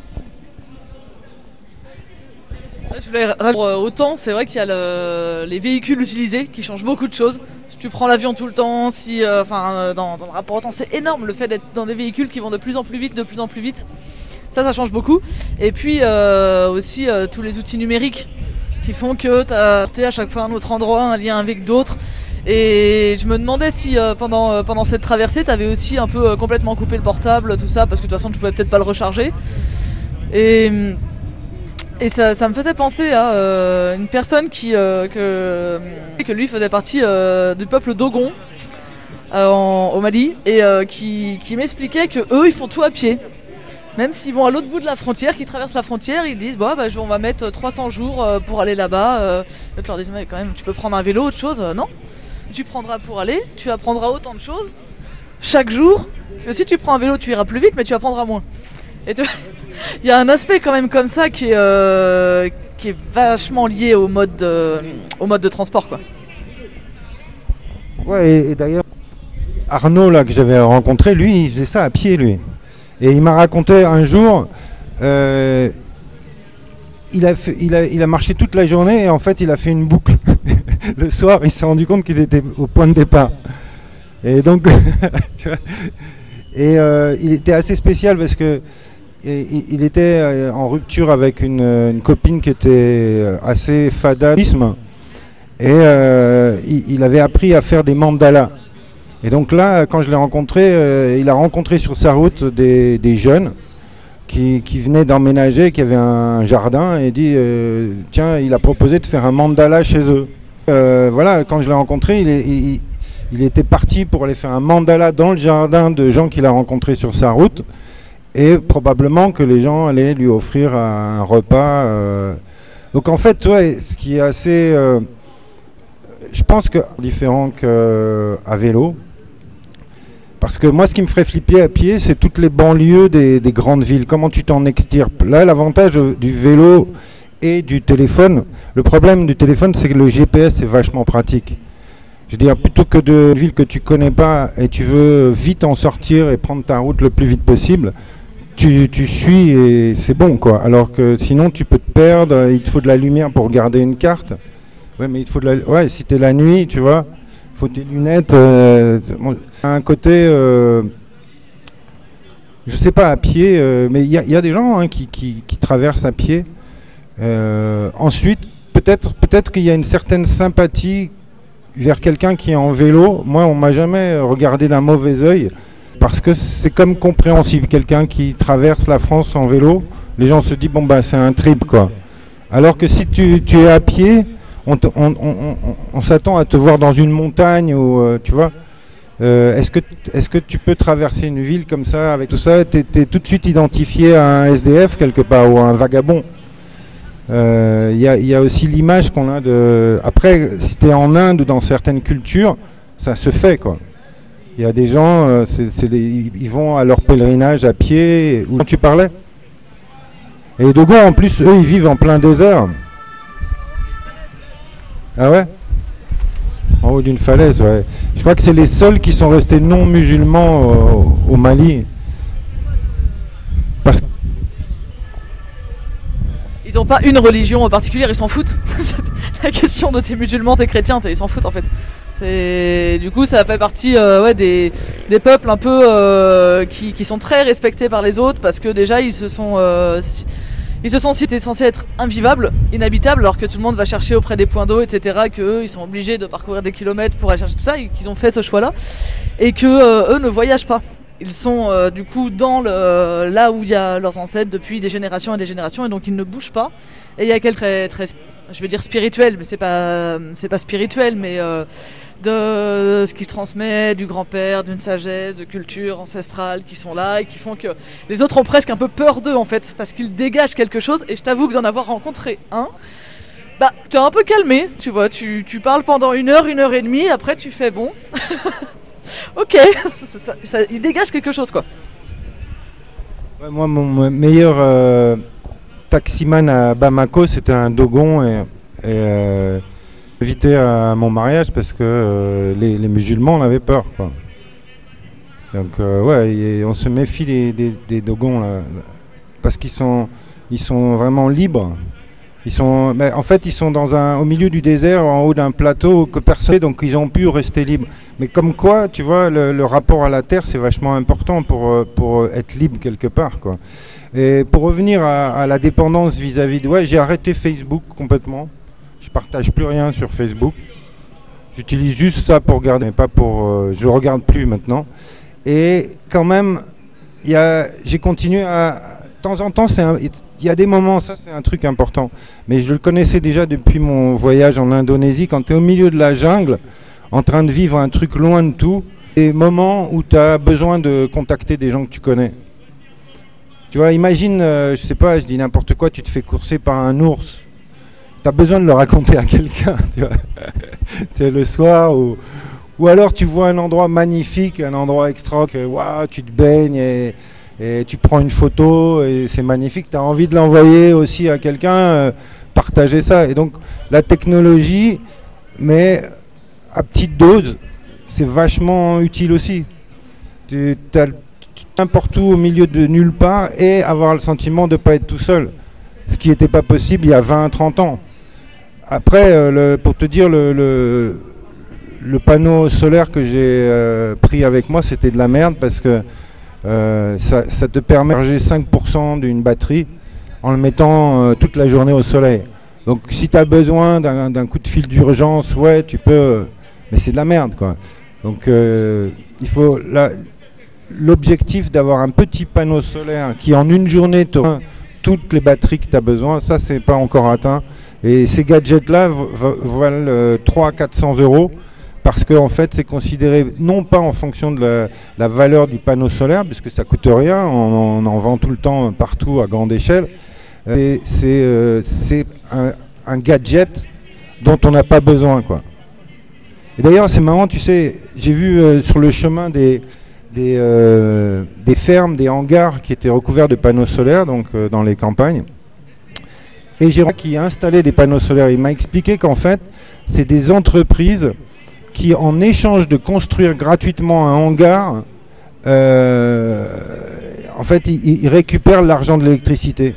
Je voulais rajouter, autant c'est vrai qu'il y a le, les véhicules utilisés qui changent beaucoup de choses. Si tu prends l'avion tout le temps, si, euh, enfin, dans, dans le rapport au temps, c'est énorme le fait d'être dans des véhicules qui vont de plus en plus vite, de plus en plus vite. Ça, ça change beaucoup. Et puis euh, aussi euh, tous les outils numériques qui font que tu as à chaque fois un autre endroit, un lien avec d'autres. Et je me demandais si euh, pendant, euh, pendant cette traversée, tu avais aussi un peu euh, complètement coupé le portable, tout ça, parce que de toute façon, tu pouvais peut-être pas le recharger. Et, et ça, ça me faisait penser à euh, une personne qui, euh, que, que lui faisait partie euh, du peuple Dogon euh, en, au Mali, et euh, qui, qui m'expliquait que eux, ils font tout à pied. Même s'ils vont à l'autre bout de la frontière, qu'ils traversent la frontière, ils disent bah, bah on va mettre trois cents jours euh, pour aller là-bas. Euh. Donc leur disent mais quand même tu peux prendre un vélo, autre chose, euh, non. Tu prendras pour aller, tu apprendras autant de choses chaque jour. Que si tu prends un vélo, tu iras plus vite, mais tu apprendras moins. Et il y a un aspect quand même comme ça qui est, euh, qui est vachement lié au mode de, au mode de transport, quoi. Ouais, et, et d'ailleurs, Arnaud, là, que j'avais rencontré, lui, il faisait ça à pied, lui. Et il m'a raconté un jour, euh, il, a fait, il, a, il a marché toute la journée et en fait, il a fait une boucle. Le soir, il s'est rendu compte qu'il était au point de départ. Et donc, tu vois, et euh, il était assez spécial parce que il, il était en rupture avec une, une copine qui était assez fadisme. Et euh, il, il avait appris à faire des mandalas. Et donc là, quand je l'ai rencontré, euh, il a rencontré sur sa route des, des jeunes qui, qui venaient d'emménager, qui avaient un jardin, et dit euh, tiens, il a proposé de faire un mandala chez eux. Euh, voilà, quand je l'ai rencontré, il, est, il, il était parti pour aller faire un mandala dans le jardin de gens qu'il a rencontrés sur sa route, et probablement que les gens allaient lui offrir un repas. Euh. Donc en fait, ouais, ce qui est assez... Euh, je pense que différent qu'à vélo, parce que moi ce qui me ferait flipper à pied, c'est toutes les banlieues des, des grandes villes, comment tu t'en extirpes. Là, l'avantage du vélo et du téléphone, le problème du téléphone, c'est que le G P S est vachement pratique. Je veux dire, plutôt que de ville que tu connais pas et tu veux vite en sortir et prendre ta route le plus vite possible, tu, tu suis et c'est bon, quoi. Alors que sinon tu peux te perdre, il te faut de la lumière pour regarder une carte. Ouais, mais il te faut de la... Ouais, si t'es la nuit, tu vois, il faut tes lunettes. Euh... Bon, un côté, euh... je sais pas, à pied, euh... mais il y, y a des gens hein, qui, qui, qui traversent à pied. Euh... Ensuite, peut-être, peut-être qu'il y a une certaine sympathie vers quelqu'un qui est en vélo. Moi, on m'a jamais regardé d'un mauvais œil parce que c'est comme compréhensible. Quelqu'un qui traverse la France en vélo, les gens se disent bon bah c'est un trip, quoi. Alors que si tu, tu es à pied, On, te, on, on, on, on s'attend à te voir dans une montagne ou euh, tu vois. Euh, est-ce que est-ce que tu peux traverser une ville comme ça avec tout ça? T'es, t'es tout de suite identifié à un S D F quelque part ou à un vagabond. Il euh, y, y a aussi l'image qu'on a de. Après, si t'es en Inde ou dans certaines cultures, ça se fait, quoi. Il y a des gens, euh, c'est, c'est les, ils vont à leur pèlerinage à pied. Où tu parlais. Et Dogon, en plus, eux, ils vivent en plein désert. Ah ouais? En haut d'une falaise, ouais. Je crois que c'est les seuls qui sont restés non musulmans au, au Mali. Parce Ils n'ont pas une religion en particulier, ils s'en foutent. La question de t'es musulman, t'es chrétien, ils s'en foutent en fait. C'est... Du coup, ça fait partie euh, ouais, des, des peuples un peu euh, qui, qui sont très respectés par les autres parce que déjà ils se sont... Euh, si... Ils se sont cités censés être invivables, inhabitables, alors que tout le monde va chercher auprès des points d'eau, et cetera. Qu'eux, ils sont obligés de parcourir des kilomètres pour aller chercher tout ça, et qu'ils ont fait ce choix-là, et que euh, eux ne voyagent pas. Ils sont euh, du coup dans le, là où il y a leurs ancêtres depuis des générations et des générations, et donc ils ne bougent pas. Et il y a quelques très, très, je veux dire spirituel, mais c'est pas, c'est pas spirituel, mais euh, de ce qui se transmet du grand-père, d'une sagesse, de culture ancestrale qui sont là et qui font que les autres ont presque un peu peur d'eux en fait, parce qu'ils dégagent quelque chose. Et je t'avoue que d'en avoir rencontré un, bah t'es un peu calmé, tu vois, tu, tu parles pendant une heure, une heure et demie, après tu fais bon, ok, ça, ça, ça, il dégage quelque chose quoi. Ouais, moi mon meilleur euh, taximan à Bamako c'était un Dogon et, et euh, invité à mon mariage parce que euh, les, les musulmans en avaient peur, quoi. Donc euh, ouais, et on se méfie des, des, des Dogons là, parce qu'ils sont, ils sont vraiment libres. Ils sont, mais en fait, ils sont dans un, au milieu du désert, en haut d'un plateau que personne, donc ils ont pu rester libres. Mais comme quoi, tu vois, le, le rapport à la terre, c'est vachement important pour pour être libre quelque part, quoi. Et pour revenir à, à la dépendance vis-à-vis de, ouais, j'ai arrêté Facebook complètement. Je partage plus rien sur Facebook. J'utilise juste ça pour regarder, mais pas pour. Euh, je le regarde plus maintenant. Et quand même, il y a, j'ai continué à. De temps en temps, il y a des moments, ça c'est un truc important. Mais je le connaissais déjà depuis mon voyage en Indonésie. Quand tu es au milieu de la jungle, en train de vivre un truc loin de tout, des moments où tu as besoin de contacter des gens que tu connais. Tu vois, imagine, euh, je sais pas, je dis n'importe quoi, tu te fais courser par un ours. T'as besoin de le raconter à quelqu'un, tu vois. Tu sais, le soir, ou, ou alors tu vois un endroit magnifique, un endroit extraordinaire, waouh, tu te baignes et, et tu prends une photo et c'est magnifique. T'as envie de l'envoyer aussi à quelqu'un, euh, partager ça. Et donc, la technologie, mais à petite dose, c'est vachement utile aussi. Tu as n'importe où au milieu de nulle part et avoir le sentiment de ne pas être tout seul. Ce qui n'était pas possible il y a vingt à trente ans. Après, euh, le, pour te dire, le, le, le panneau solaire que j'ai euh, pris avec moi, c'était de la merde parce que euh, ça, ça te permet de charger cinq pour cent d'une batterie en le mettant euh, toute la journée au soleil. Donc si tu as besoin d'un, d'un coup de fil d'urgence, ouais, tu peux, mais c'est de la merde, quoi. Donc euh, il faut... Là, l'objectif d'avoir un petit panneau solaire qui en une journée te rend toutes les batteries que tu as besoin, ça c'est pas encore atteint. Et ces gadgets-là valent euh, trois cents à quatre cents euros parce que en fait c'est considéré non pas en fonction de la, la valeur du panneau solaire, puisque ça coûte rien, on, on en vend tout le temps partout à grande échelle. Et c'est, euh, c'est un, un gadget dont on n'a pas besoin, quoi. Et d'ailleurs c'est marrant, tu sais, j'ai vu euh, sur le chemin des Des, euh, des fermes, des hangars qui étaient recouverts de panneaux solaires, donc euh, dans les campagnes. Et j'ai qui a installé des panneaux solaires. Il m'a expliqué qu'en fait, c'est des entreprises qui, en échange de construire gratuitement un hangar, euh, en fait, ils, ils récupèrent l'argent de l'électricité.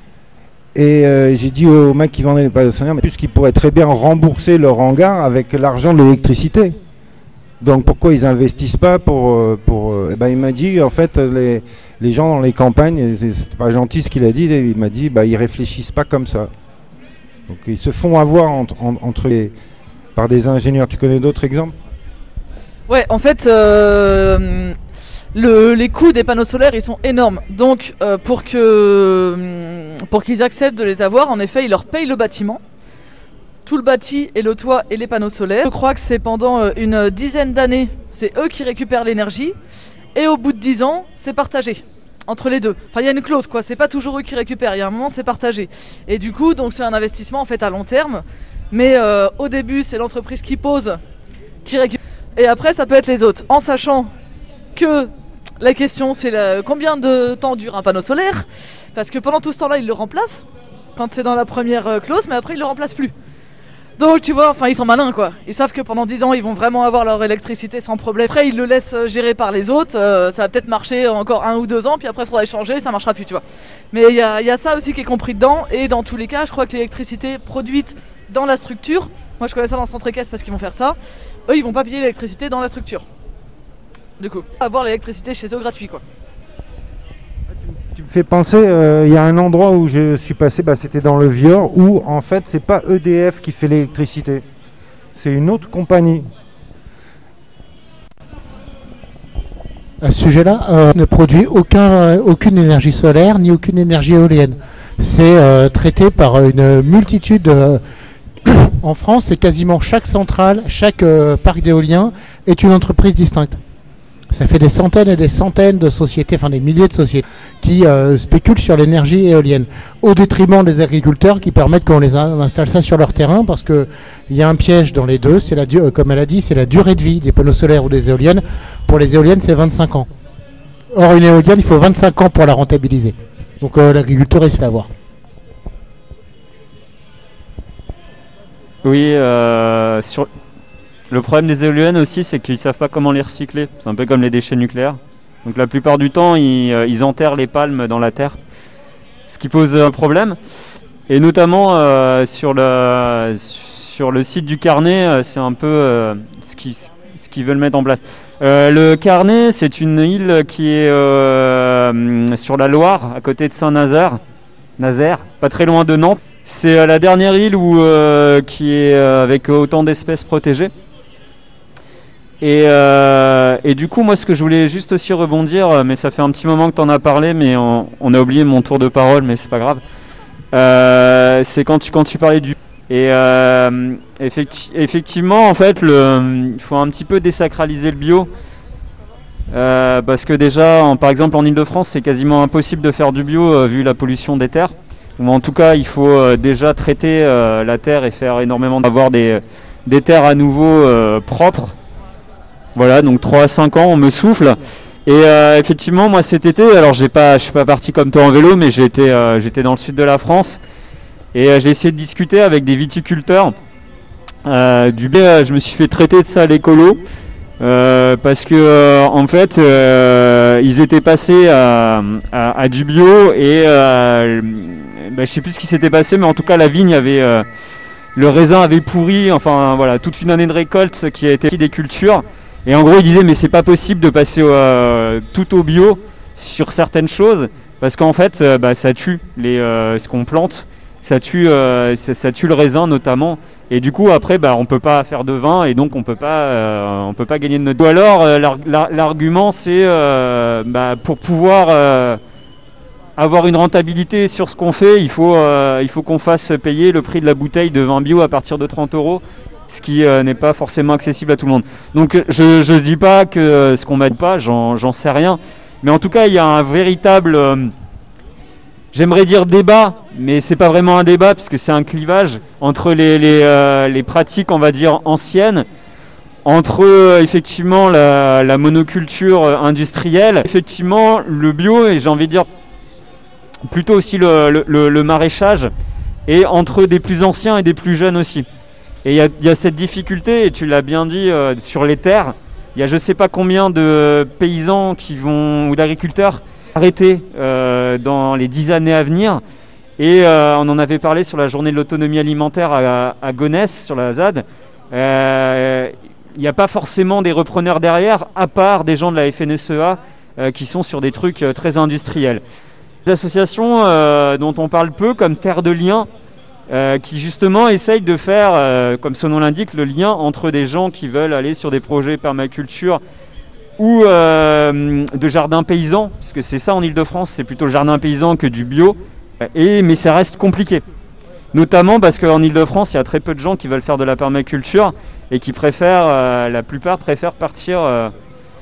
Et euh, j'ai dit au mec qui vendait les panneaux solaires, mais puisqu'ils pourraient très bien rembourser leur hangar avec l'argent de l'électricité. Donc pourquoi ils investissent pas pour pour eh ben il m'a dit en fait les les gens dans les campagnes, c'est pas gentil ce qu'il a dit, il m'a dit bah ils réfléchissent pas comme ça. Donc ils se font avoir entre entre les par des ingénieurs. Tu connais d'autres exemples? Ouais, en fait euh, le les coûts des panneaux solaires ils sont énormes. Donc euh, pour que pour qu'ils acceptent de les avoir, en effet, ils leur payent le bâtiment. Tout le bâti et le toit et les panneaux solaires. Je crois que c'est pendant une dizaine d'années, c'est eux qui récupèrent l'énergie. Et au bout de dix ans, c'est partagé entre les deux. Enfin, il y a une clause, quoi. C'est pas toujours eux qui récupèrent. Il y a un moment, c'est partagé. Et du coup, donc c'est un investissement en fait à long terme. Mais euh, au début, c'est l'entreprise qui pose, qui récupère. Et après, ça peut être les autres. En sachant que la question, c'est la... combien de temps dure un panneau solaire. Parce que pendant tout ce temps-là, ils le remplacent. Quand c'est dans la première clause, mais après, ils le remplacent plus. Donc tu vois, enfin ils sont malins, quoi. Ils savent que pendant dix ans ils vont vraiment avoir leur électricité sans problème. Après ils le laissent gérer par les autres, euh, ça va peut-être marcher encore un ou deux ans, puis après il faudra échanger, ça marchera plus, tu vois. Mais il y a, y a ça aussi qui est compris dedans, et dans tous les cas je crois que l'électricité produite dans la structure, moi je connais ça dans le centre équestre parce qu'ils vont faire ça, eux ils vont pas payer l'électricité dans la structure. Du coup, avoir l'électricité chez eux gratuit, quoi. Tu me fais penser, il euh, y a un endroit où je suis passé, bah, c'était dans le Vior, où en fait c'est pas E D F qui fait l'électricité, c'est une autre compagnie. À ce sujet-là, euh, ne produit aucun, euh, aucune énergie solaire ni aucune énergie éolienne. C'est euh, traité par une multitude. Euh, en France, c'est quasiment chaque centrale, chaque euh, parc d'éolien est une entreprise distincte. Ça fait des centaines et des centaines de sociétés, enfin des milliers de sociétés, qui euh, spéculent sur l'énergie éolienne, au détriment des agriculteurs qui permettent qu'on les a, on installe ça sur leur terrain, parce que il y a un piège dans les deux, c'est la du- comme elle a dit, c'est la durée de vie des panneaux solaires ou des éoliennes. Pour les éoliennes, c'est vingt-cinq ans. Or, une éolienne, il faut vingt-cinq ans pour la rentabiliser. Donc euh, l'agriculteur, il se fait avoir. Oui, euh, sur... le problème des éoliennes aussi, c'est qu'ils ne savent pas comment les recycler. C'est un peu comme les déchets nucléaires. Donc la plupart du temps, ils, euh, ils enterrent les palmes dans la terre, ce qui pose un problème. Et notamment euh, sur, le, sur le site du Carnet, euh, c'est un peu euh, ce qu'ils ce qu'ils veulent mettre en place. Euh, le Carnet, c'est une île qui est euh, sur la Loire, à côté de Saint-Nazaire, Nazaire, pas très loin de Nantes. C'est euh, la dernière île où, euh, qui est euh, avec autant d'espèces protégées. Et, euh, et du coup, moi, ce que je voulais juste aussi rebondir, mais ça fait un petit moment que tu en as parlé, mais on, on a oublié mon tour de parole, mais c'est pas grave. Euh, c'est quand tu, quand tu parlais du... Et euh, effecti- effectivement, en fait, le, il faut un petit peu désacraliser le bio. Euh, parce que déjà, en, par exemple en Ile-de-France, c'est quasiment impossible de faire du bio euh, vu la pollution des terres. Ou en tout cas, il faut euh, déjà traiter euh, la terre et faire énormément d'avoir des, des terres à nouveau euh, propres. Voilà, donc trois à cinq ans, on me souffle. Et euh, effectivement, moi cet été, alors j'ai pas, je suis pas parti comme toi en vélo, mais j'ai été, euh, j'étais dans le sud de la France et euh, j'ai essayé de discuter avec des viticulteurs. Euh, du bio, je me suis fait traiter de ça à l'écolo. Euh, parce que euh, en fait euh, ils étaient passés à, à, à du bio et euh, bah, je sais plus ce qui s'était passé, mais en tout cas la vigne avait euh, le raisin avait pourri, enfin voilà, toute une année de récolte qui a été des cultures, et en gros ils disaient mais c'est pas possible de passer euh, tout au bio sur certaines choses parce qu'en fait euh, bah, ça tue les, euh, ce qu'on plante, ça tue, euh, ça, ça tue le raisin notamment. Et du coup après bah on peut pas faire de vin et donc on peut pas euh, on peut pas gagner de notre. Ou alors euh, l'argument c'est euh, bah, pour pouvoir euh, avoir une rentabilité sur ce qu'on fait, il faut euh, il faut qu'on fasse payer le prix de la bouteille de vin bio à partir de trente euros, ce qui euh, n'est pas forcément accessible à tout le monde. Donc je je dis pas que euh, ce qu'on m'a dit pas, j'en j'en sais rien, mais en tout cas il y a un véritable euh, j'aimerais dire débat, mais c'est pas vraiment un débat puisque c'est un clivage entre les, les, euh, les pratiques, on va dire, anciennes, entre euh, effectivement la, la monoculture industrielle, effectivement le bio, et j'ai envie de dire plutôt aussi le, le, le, le maraîchage, et entre des plus anciens et des plus jeunes aussi. Et il y a, y a cette difficulté, et tu l'as bien dit, euh, sur les terres, il y a je sais pas combien de paysans qui vont, ou d'agriculteurs, arrêter euh, dans les dix années à venir, et euh, on en avait parlé sur la journée de l'autonomie alimentaire à, à Gonesse sur la Z A D. Il euh, n'y a pas forcément des repreneurs derrière à part des gens de la F N S E A euh, qui sont sur des trucs euh, très industriels. Des associations euh, dont on parle peu comme Terre de Liens euh, qui justement essayent de faire euh, comme son nom l'indique le lien entre des gens qui veulent aller sur des projets permaculture ou euh, de jardin paysan, parce que c'est ça en Ile-de-France, c'est plutôt le jardin paysan que du bio, et, mais ça reste compliqué. Notamment parce qu'en Ile-de-France, il y a très peu de gens qui veulent faire de la permaculture et qui préfèrent, euh, la plupart préfèrent partir euh,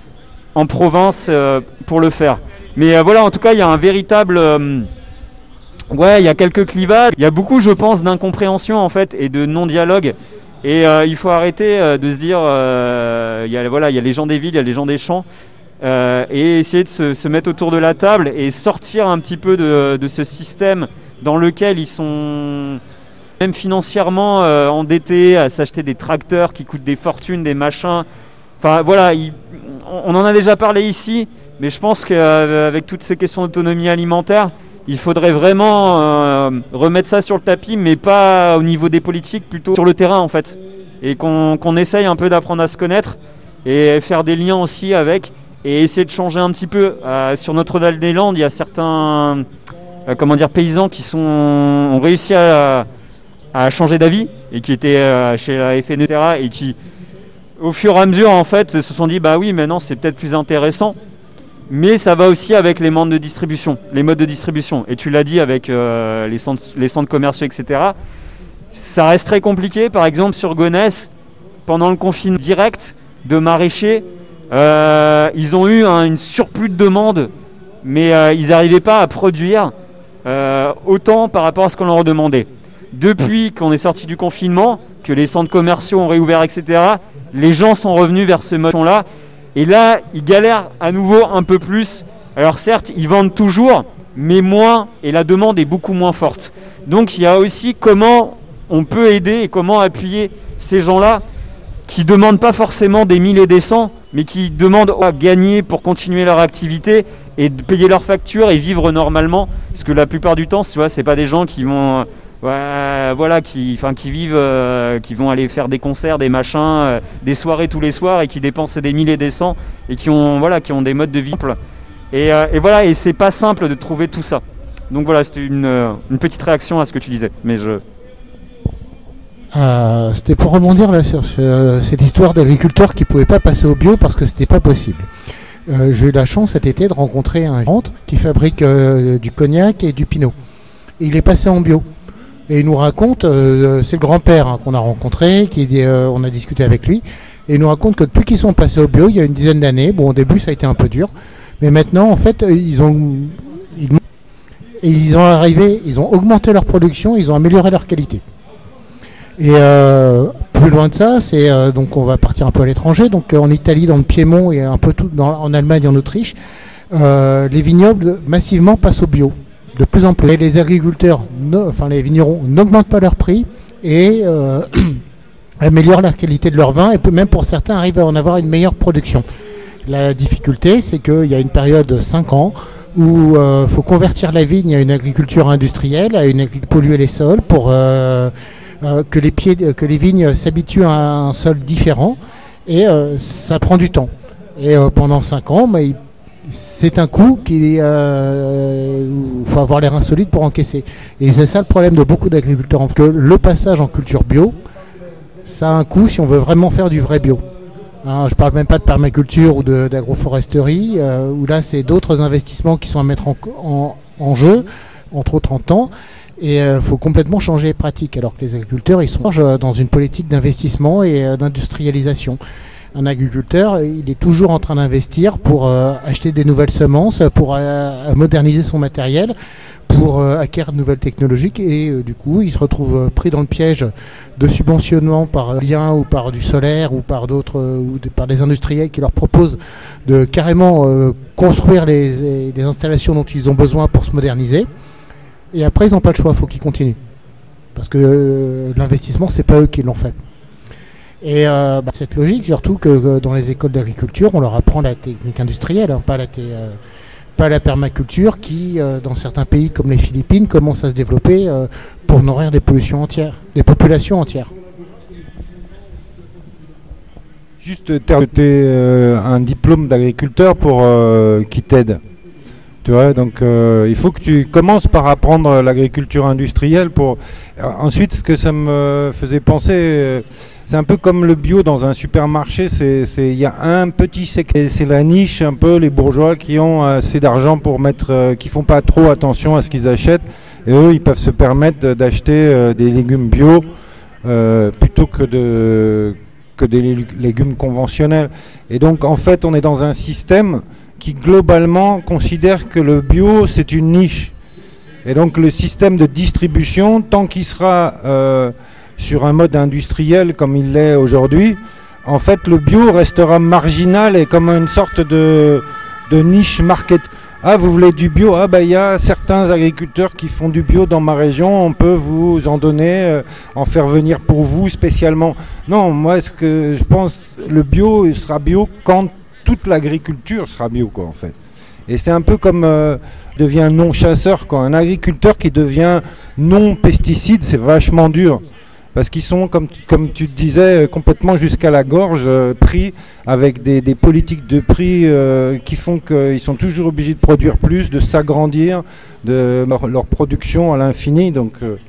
en province euh, pour le faire. Mais euh, voilà, en tout cas, il y a un véritable... Euh, ouais, il y a quelques clivages, il y a beaucoup, je pense, d'incompréhension en fait, et de non-dialogue. Et euh, il faut arrêter euh, de se dire, euh, il y a, voilà, il y a les gens des villes, il y a les gens des champs, euh, et essayer de se, se mettre autour de la table et sortir un petit peu de, de ce système dans lequel ils sont même financièrement euh, endettés à s'acheter des tracteurs qui coûtent des fortunes, des machins. Enfin voilà, il, on en a déjà parlé ici, mais je pense qu'avec toutes ces questions d'autonomie alimentaire, il faudrait vraiment euh, remettre ça sur le tapis, mais pas au niveau des politiques, plutôt sur le terrain en fait. Et qu'on qu'on essaye un peu d'apprendre à se connaître et faire des liens aussi avec, et essayer de changer un petit peu. Euh, sur Notre-Dame-des-Landes, il y a certains euh, comment dire, paysans qui sont, ont réussi à, à changer d'avis et qui étaient euh, chez la F N S E A et qui, au fur et à mesure, en fait, se sont dit bah oui, maintenant c'est peut-être plus intéressant. Mais ça va aussi avec les modes de distribution, les modes de distribution. Et tu l'as dit avec euh, les, centres, les centres commerciaux, et cetera. Ça reste très compliqué. Par exemple, sur Gonesse, pendant le confinement direct de maraîchers, euh, ils ont eu un une surplus de demande, mais euh, ils n'arrivaient pas à produire euh, autant par rapport à ce qu'on leur demandait. Depuis qu'on est sorti du confinement, que les centres commerciaux ont réouvert, et cetera, les gens sont revenus vers ce mode-là. Et là, ils galèrent à nouveau un peu plus. Alors certes, ils vendent toujours, mais moins, et la demande est beaucoup moins forte. Donc il y a aussi comment on peut aider et comment appuyer ces gens-là qui ne demandent pas forcément des mille et des cents, mais qui demandent à gagner pour continuer leur activité et de payer leurs factures et vivre normalement. Parce que la plupart du temps, tu vois, c'est pas des gens qui vont... Ouais, voilà, qui, enfin, qui vivent, euh, qui vont aller faire des concerts, des machins, euh, des soirées tous les soirs et qui dépensent des mille et des cents et qui ont, voilà, qui ont des modes de vie simples. Et, euh, et voilà, et c'est pas simple de trouver tout ça. Donc voilà, c'était une, euh, une petite réaction à ce que tu disais. Mais je. Euh, c'était pour rebondir là sur ce, cette histoire d'agriculteurs qui pouvaient pas passer au bio parce que c'était pas possible. Euh, j'ai eu la chance cet été de rencontrer un rente qui fabrique euh, du cognac et du pinot. Et il est passé en bio. Et il nous raconte, euh, c'est le grand-père hein, qu'on a rencontré, qui euh, on a discuté avec lui, Et ils nous racontent que depuis qu'ils sont passés au bio, il y a une dizaine d'années, bon au début ça a été un peu dur, mais maintenant en fait ils ont ils, et ils ont arrivé, ils ont augmenté leur production, ils ont amélioré leur qualité. Et euh, plus loin de ça, c'est euh, donc on va partir un peu à l'étranger, donc euh, en Italie, dans le Piémont et un peu tout dans, en Allemagne et en Autriche, euh, les vignobles massivement passent au bio, de plus en plus. Et les agriculteurs, no, enfin les vignerons, n'augmentent pas leur prix et euh, améliorent la qualité de leur vin et même pour certains arrivent à en avoir une meilleure production. La difficulté, c'est qu'il y a une période de cinq ans où il euh, faut convertir la vigne à une agriculture industrielle, à une agriculture polluer les sols pour euh, euh, que les pieds, que les vignes s'habituent à un sol différent et euh, ça prend du temps. Et euh, pendant cinq ans, bah, il, c'est un coût qu'il euh, faut avoir les reins solides pour encaisser. Et c'est ça le problème de beaucoup d'agriculteurs, que le passage en culture bio, ça a un coût si on veut vraiment faire du vrai bio. Hein, je ne parle même pas de permaculture ou de, d'agroforesterie, euh, où là c'est d'autres investissements qui sont à mettre en, en, en jeu, entre autres en temps, et il euh, faut complètement changer les pratiques, alors que les agriculteurs ils sont dans une politique d'investissement et euh, d'industrialisation. Un agriculteur, il est toujours en train d'investir pour euh, acheter des nouvelles semences, pour euh, moderniser son matériel, pour euh, acquérir de nouvelles technologies et euh, du coup il se retrouve euh, pris dans le piège de subventionnement par lien ou par du solaire ou par d'autres euh, ou de, par des industriels qui leur proposent de carrément euh, construire les, les installations dont ils ont besoin pour se moderniser et après ils n'ont pas le choix, il faut qu'ils continuent parce que euh, l'investissement c'est pas eux qui l'ont fait. Et euh, bah, cette logique, surtout que euh, dans les écoles d'agriculture on leur apprend la technique industrielle, hein, pas la t- euh, pas la permaculture qui, euh, dans certains pays comme les Philippines, commence à se développer euh, pour nourrir des pollutions entières, des populations entières. Juste tu as euh, un diplôme d'agriculteur pour euh, qui t'aide. Tu vois, donc euh, il faut que tu commences par apprendre l'agriculture industrielle pour euh, ensuite ce que ça me faisait penser euh, c'est un peu comme le bio dans un supermarché, c'est c'est il y a un petit secret, c'est la niche un peu les bourgeois qui ont assez d'argent pour mettre euh, qui font pas trop attention à ce qu'ils achètent et eux ils peuvent se permettre d'acheter euh, des légumes bio euh, plutôt que de que des légumes conventionnels. Et donc en fait, on est dans un système qui globalement considère que le bio c'est une niche. Et donc le système de distribution, tant qu'il sera euh, sur un mode industriel comme il l'est aujourd'hui, en fait le bio restera marginal et comme une sorte de, de niche market. Ah, vous voulez du bio? Ah, bah il y a certains agriculteurs qui font du bio dans ma région, on peut vous en donner, euh, en faire venir pour vous spécialement. Non, moi ce que je pense, le bio sera bio quand toute l'agriculture sera bio, quoi, en fait. Et c'est un peu comme euh, devient non chasseur, quoi. Un agriculteur qui devient non pesticide, c'est vachement dur. Parce qu'ils sont, comme, comme tu te disais, complètement jusqu'à la gorge, euh, pris avec des, des politiques de prix euh, qui font qu'ils sont toujours obligés de produire plus, de s'agrandir, de leur, leur production à l'infini. Donc, euh...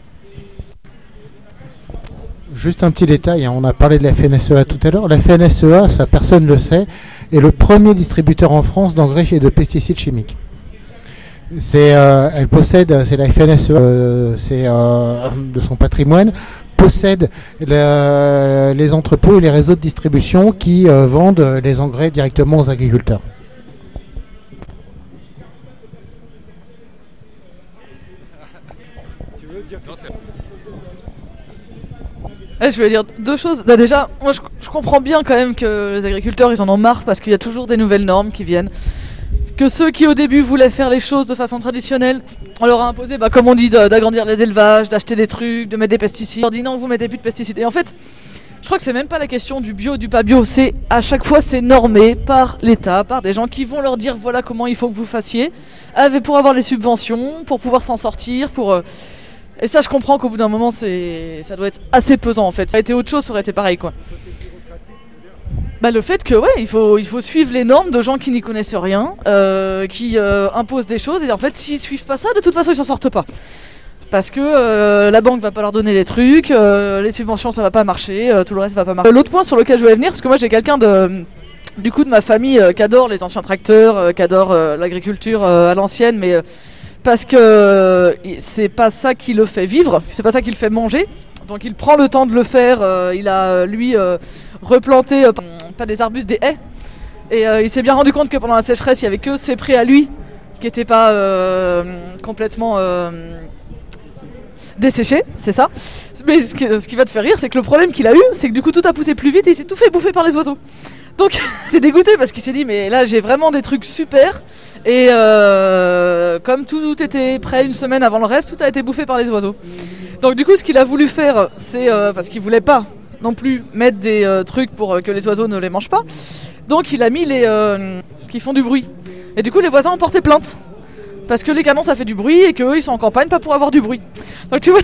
Juste un petit détail, hein, on a parlé de la F N S E A tout à l'heure. La F N S E A, ça personne ne le sait, est le premier distributeur en France d'engrais et de pesticides chimiques. C'est, euh, elle possède, c'est la F N S E A, euh, c'est euh, de son patrimoine, possède le, les entrepôts et les réseaux de distribution qui euh, vendent les engrais directement aux agriculteurs. Tu veux dire non, eh, je voulais dire deux choses. Bah déjà, moi je, je comprends bien quand même que les agriculteurs ils en ont marre parce qu'il y a toujours des nouvelles normes qui viennent. Que ceux qui au début voulaient faire les choses de façon traditionnelle, on leur a imposé, bah, comme on dit, d'agrandir les élevages, d'acheter des trucs, de mettre des pesticides. On leur dit non, vous mettez plus de pesticides. Et en fait, je crois que c'est même pas la question du bio, du pas bio. C'est à chaque fois c'est normé par l'État, par des gens qui vont leur dire voilà comment il faut que vous fassiez, pour avoir les subventions, pour pouvoir s'en sortir, pour. Et ça, je comprends qu'au bout d'un moment, c'est, ça doit être assez pesant en fait. Ça aurait été autre chose, ça aurait été pareil quoi. Bah, le fait que ouais, il faut il faut suivre les normes de gens qui n'y connaissent rien, euh, qui euh, imposent des choses et en fait s'ils suivent pas ça, de toute façon ils s'en sortent pas. Parce que euh, la banque va pas leur donner les trucs, euh, les subventions ça va pas marcher, euh, tout le reste va pas marcher. L'autre point sur lequel je voulais venir, parce que moi j'ai quelqu'un de du coup de ma famille euh, qui adore les anciens tracteurs, euh, qui adore euh, l'agriculture euh, à l'ancienne, mais euh, parce que euh, c'est pas ça qui le fait vivre, c'est pas ça qui le fait manger. Donc il prend le temps de le faire. Euh, il a lui euh, replanté euh, pas des arbustes, des haies. Et euh, il s'est bien rendu compte que pendant la sécheresse, il y avait que ses prés à lui qui n'étaient pas euh, complètement euh, desséchés, c'est ça. Mais ce qui, ce qui va te faire rire, c'est que le problème qu'il a eu, c'est que du coup tout a poussé plus vite et il s'est tout fait bouffer par les oiseaux. Donc t'es dégoûté parce qu'il s'est dit mais là j'ai vraiment des trucs super et euh, comme tout, tout était prêt une semaine avant le reste, tout a été bouffé par les oiseaux. Donc du coup ce qu'il a voulu faire, c'est euh, parce qu'il voulait pas non plus mettre des euh, trucs pour euh, que les oiseaux ne les mangent pas. Donc il a mis les euh, qui font du bruit. Et du coup les voisins ont porté plainte parce que les canons ça fait du bruit et qu'eux ils sont en campagne pas pour avoir du bruit. Donc tu vois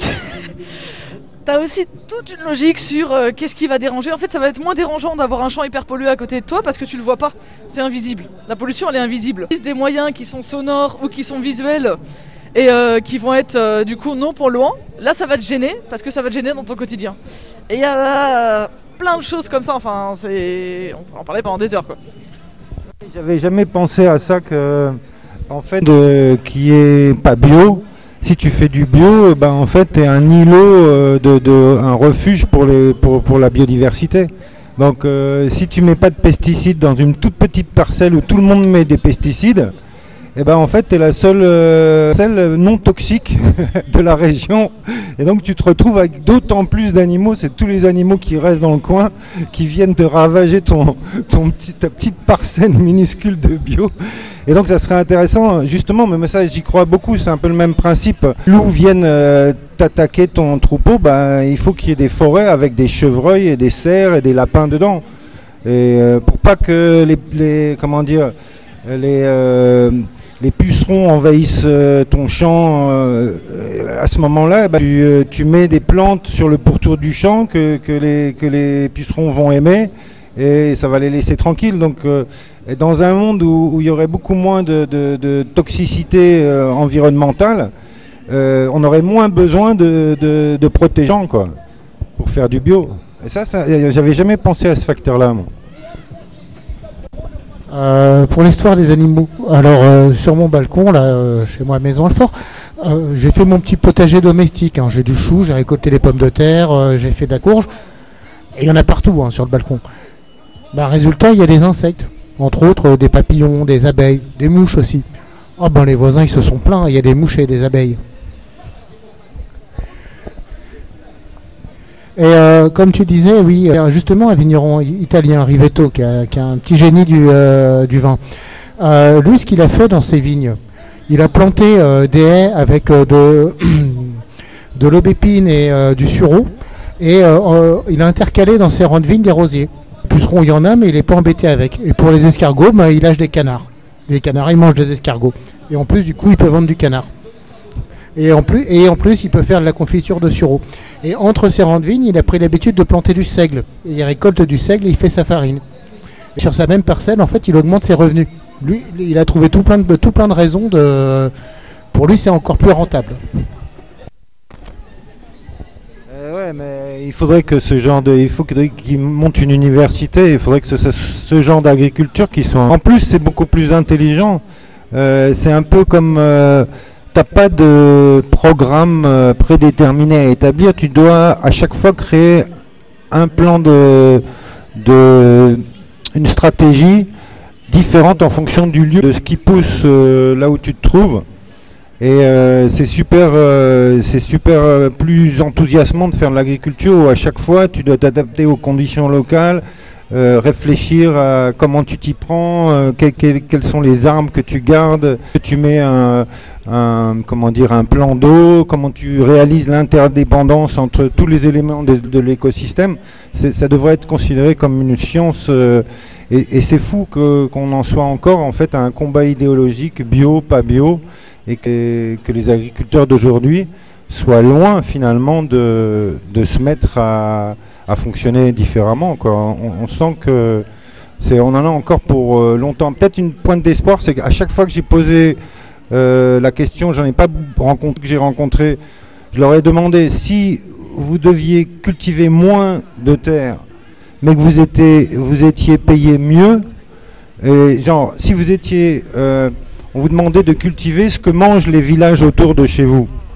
t'as aussi toute une logique sur euh, qu'est-ce qui va déranger. En fait, ça va être moins dérangeant d'avoir un champ hyper pollué à côté de toi parce que tu le vois pas. C'est invisible. La pollution, elle est invisible. Il y a des moyens qui sont sonores ou qui sont visuels et euh, qui vont être euh, du coup non polluants. Là, ça va te gêner parce que ça va te gêner dans ton quotidien. Et il y a euh, plein de choses comme ça. Enfin, c'est, on peut en parler pendant des heures, quoi. J'avais jamais pensé à ça que, en fait, de, qui est pas bio. Si tu fais du bio, ben en fait, tu es un îlot, de, de, un refuge pour, les, pour, pour la biodiversité. Donc, euh, si tu mets pas de pesticides dans une toute petite parcelle où tout le monde met des pesticides, et ben en fait, tu es la seule euh, celle non toxique de la région. Et donc, tu te retrouves avec d'autant plus d'animaux. C'est tous les animaux qui restent dans le coin, qui viennent te ravager ton, ton petit, ta petite parcelle minuscule de bio. Et donc ça serait intéressant, justement, mais ça j'y crois beaucoup, c'est un peu le même principe. Loups viennent euh, t'attaquer ton troupeau, bah, il faut qu'il y ait des forêts avec des chevreuils et des cerfs et des lapins dedans. Et euh, pour pas que les, les comment dire, les, euh, les pucerons envahissent euh, ton champ, euh, à ce moment-là, bah, tu, euh, tu mets des plantes sur le pourtour du champ que, que, les, que les pucerons vont aimer et ça va les laisser tranquilles. Donc, euh, Et dans un monde où, où il y aurait beaucoup moins de, de, de toxicité euh, environnementale, euh, on aurait moins besoin de, de, de protégeants, quoi, pour faire du bio. Et ça, ça j'avais jamais pensé à ce facteur-là, moi. Euh, pour l'histoire des animaux, alors euh, sur mon balcon, là, euh, chez moi à Maison-Alfort, euh, j'ai fait mon petit potager domestique. Hein. J'ai du chou, j'ai récolté les pommes de terre, euh, j'ai fait de la courge. Et il y en a partout, hein, sur le balcon. Bah, résultat, il y a des insectes. Entre autres, des papillons, des abeilles, des mouches aussi. Ah ben les voisins, ils se sont plaints, il y a des mouches et des abeilles. Et euh, comme tu disais, oui, justement, un vigneron italien, Rivetto, qui a, qui a un petit génie du, euh, du vin. Euh, lui, ce qu'il a fait dans ses vignes, il a planté euh, des haies avec euh, de, de l'aubépine et euh, du sureau, et euh, euh, il a intercalé dans ses rangs de vignes des rosiers. Pucerons, il y en a, mais il n'est pas embêté avec. Et pour les escargots, bah, il lâche des canards. Les canards, ils mangent des escargots. Et en plus, du coup, il peut vendre du canard. Et en plus, et en plus il peut faire de la confiture de sureau. Et entre ses rangs de vignes, il a pris l'habitude de planter du seigle. Et il récolte du seigle et il fait sa farine. Et sur sa même parcelle, en fait, il augmente ses revenus. Lui, il a trouvé tout plein de, tout plein de raisons. De... Pour lui, c'est encore plus rentable. Ouais, mais il faudrait que ce genre de, il faut qu'il monte une université. Il faudrait que ce, ce, ce genre d'agriculture qui soit. En plus, c'est beaucoup plus intelligent. Euh, c'est un peu comme euh, t'as pas de programme euh, prédéterminé à établir. Tu dois à chaque fois créer un plan de, de une stratégie différente en fonction du lieu, de ce qui pousse euh, là où tu te trouves. Et euh, c'est super, euh, c'est super euh, plus enthousiasmant de faire de l'agriculture où à chaque fois tu dois t'adapter aux conditions locales, euh, réfléchir à comment tu t'y prends, euh, que, que, quelles sont les armes que tu gardes, que tu mets un, un, comment dire, un plan d'eau, comment tu réalises l'interdépendance entre tous les éléments de, de l'écosystème. C'est, ça devrait être considéré comme une science. Euh, et, et c'est fou que, qu'on en soit encore en fait à un combat idéologique bio, pas bio. Et que, que les agriculteurs d'aujourd'hui soient loin finalement de, de se mettre à, à fonctionner différemment, quoi. On, on sent que c'est, on en a encore pour euh, longtemps. Peut-être une pointe d'espoir, c'est qu'à chaque fois que j'ai posé euh, la question, j'en ai pas rencontré, que j'ai rencontré, je leur ai demandé si vous deviez cultiver moins de terre, mais que vous étiez, vous étiez payé mieux, et genre si vous étiez euh, on vous demandait de cultiver ce que mangent les villages autour de chez vous.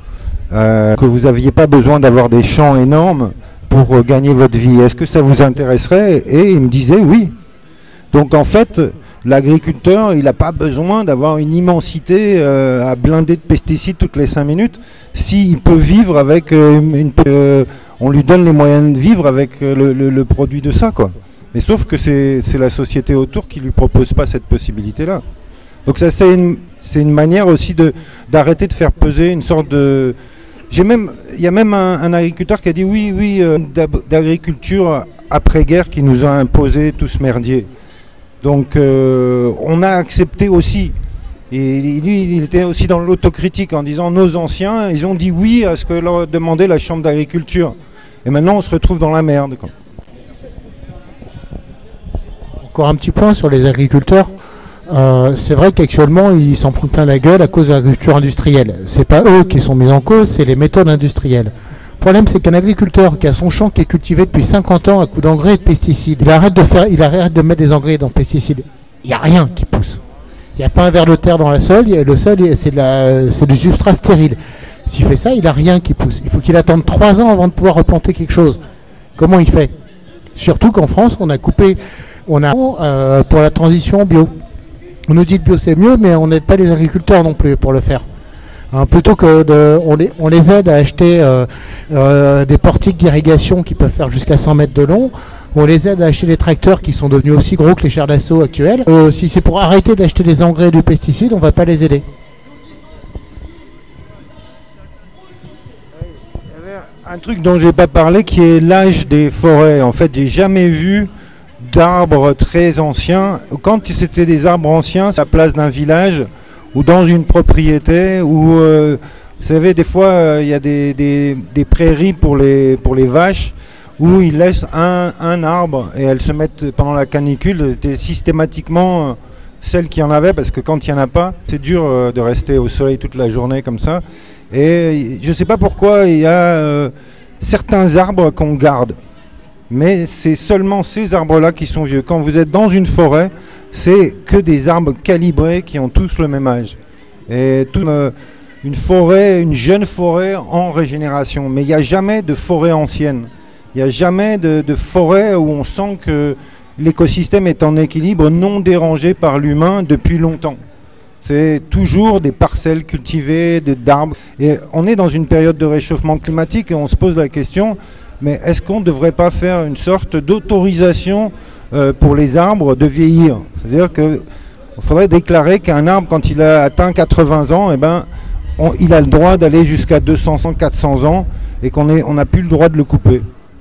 euh, que vous n'aviez pas besoin d'avoir des champs énormes pour euh, gagner votre vie. Est-ce que ça vous intéresserait? Et il me disait oui. Donc en fait, l'agriculteur, il n'a pas besoin d'avoir une immensité euh, à blinder de pesticides toutes les cinq minutes. S'il peut vivre avec, euh, une, euh, on lui donne les moyens de vivre avec euh, le, le, le produit de ça, quoi. Mais sauf que c'est la société autour qui lui propose pas cette possibilité-là. Donc ça, c'est une, c'est une manière aussi de d'arrêter de faire peser une sorte de... J'ai même, il y a même un, un agriculteur qui a dit oui, oui, euh, d'agriculture après-guerre qui nous a imposé tout ce merdier. Donc euh, on a accepté aussi. Et lui, il était aussi dans l'autocritique en disant nos anciens, ils ont dit oui à ce que leur demandait la Chambre d'agriculture. Et maintenant, on se retrouve dans la merde, quoi. Encore un petit point sur les agriculteurs. Euh, c'est vrai qu'actuellement, ils s'en prennent plein la gueule à cause de l'agriculture industrielle. C'est pas eux qui sont mis en cause, c'est les méthodes industrielles. Le problème, c'est qu'un agriculteur qui a son champ qui est cultivé depuis cinquante ans à coups d'engrais et de pesticides, il arrête de faire, il arrête de mettre des engrais dans les pesticides. Il n'y a rien qui pousse. Il n'y a pas un ver de terre dans la sol, le sol, c'est de la, c'est du substrat stérile. S'il fait ça, il n'a rien qui pousse. Il faut qu'il attende trois ans avant de pouvoir replanter quelque chose. Comment il fait? Surtout qu'en France, on a coupé, on a euh, pour la transition bio. On nous dit que bio c'est mieux, mais on n'aide pas les agriculteurs non plus pour le faire. Hein, plutôt que de, on les, on les aide à acheter euh, euh, des portiques d'irrigation qui peuvent faire jusqu'à cent mètres de long. On les aide à acheter des tracteurs qui sont devenus aussi gros que les chars d'assaut actuels. Euh, si c'est pour arrêter d'acheter des engrais et du pesticide, on ne va pas les aider. Il y avait un truc dont j'ai pas parlé qui est l'âge des forêts. En fait, j'ai jamais vu d'arbres très anciens. Quand c'était des arbres anciens, c'est à la place d'un village ou dans une propriété où, euh, vous savez, des fois, il euh, y a des, des, des prairies pour les, pour les vaches où ils laissent un, un arbre et elles se mettent pendant la canicule. C'était systématiquement euh, celles qui en avaient, parce que quand il n'y en a pas, c'est dur euh, de rester au soleil toute la journée comme ça. Et je ne sais pas pourquoi il y a euh, certains arbres qu'on garde. Mais c'est seulement ces arbres-là qui sont vieux. Quand vous êtes dans une forêt, c'est que des arbres calibrés qui ont tous le même âge. Et tout, euh, une forêt, une jeune forêt en régénération. Mais il n'y a jamais de forêt ancienne. Il n'y a jamais de, de forêt où on sent que l'écosystème est en équilibre, non dérangé par l'humain depuis longtemps. C'est toujours des parcelles cultivées, d'arbres. Et on est dans une période de réchauffement climatique et on se pose la question... Mais est-ce qu'on ne devrait pas faire une sorte d'autorisation euh, pour les arbres de vieillir? C'est-à-dire qu'il faudrait déclarer qu'un arbre, quand il a atteint quatre-vingts ans, eh ben, on, il a le droit d'aller jusqu'à deux cents, quatre cents ans et qu'on on n'a plus le droit de le couper.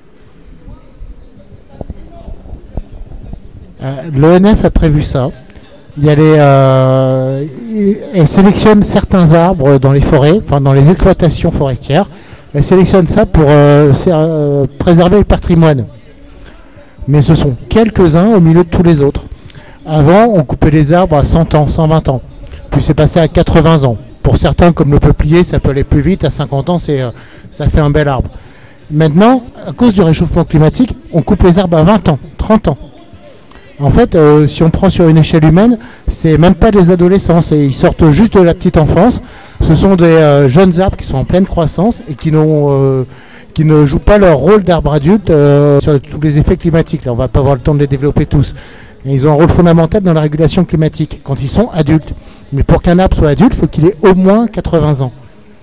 Euh, L'O N F a prévu ça. Il y a les, euh, elle sélectionne certains arbres dans les forêts, enfin dans les exploitations forestières. Elle sélectionne ça pour euh, euh, préserver le patrimoine. Mais ce sont quelques-uns au milieu de tous les autres. Avant, on coupait les arbres à cent ans, cent vingt ans. Puis c'est passé à quatre-vingts ans. Pour certains, comme le peuplier, ça peut aller plus vite. À cinquante ans, c'est, euh, ça fait un bel arbre. Maintenant, à cause du réchauffement climatique, on coupe les arbres à vingt ans, trente ans. En fait, euh, si on prend sur une échelle humaine, c'est même pas des adolescents, ils sortent juste de la petite enfance. Ce sont des euh, jeunes arbres qui sont en pleine croissance et qui, n'ont, euh, qui ne jouent pas leur rôle d'arbre adulte euh, sur tous les effets climatiques. Là, on va pas avoir le temps de les développer tous. Et ils ont un rôle fondamental dans la régulation climatique quand ils sont adultes. Mais pour qu'un arbre soit adulte, il faut qu'il ait au moins quatre-vingts ans.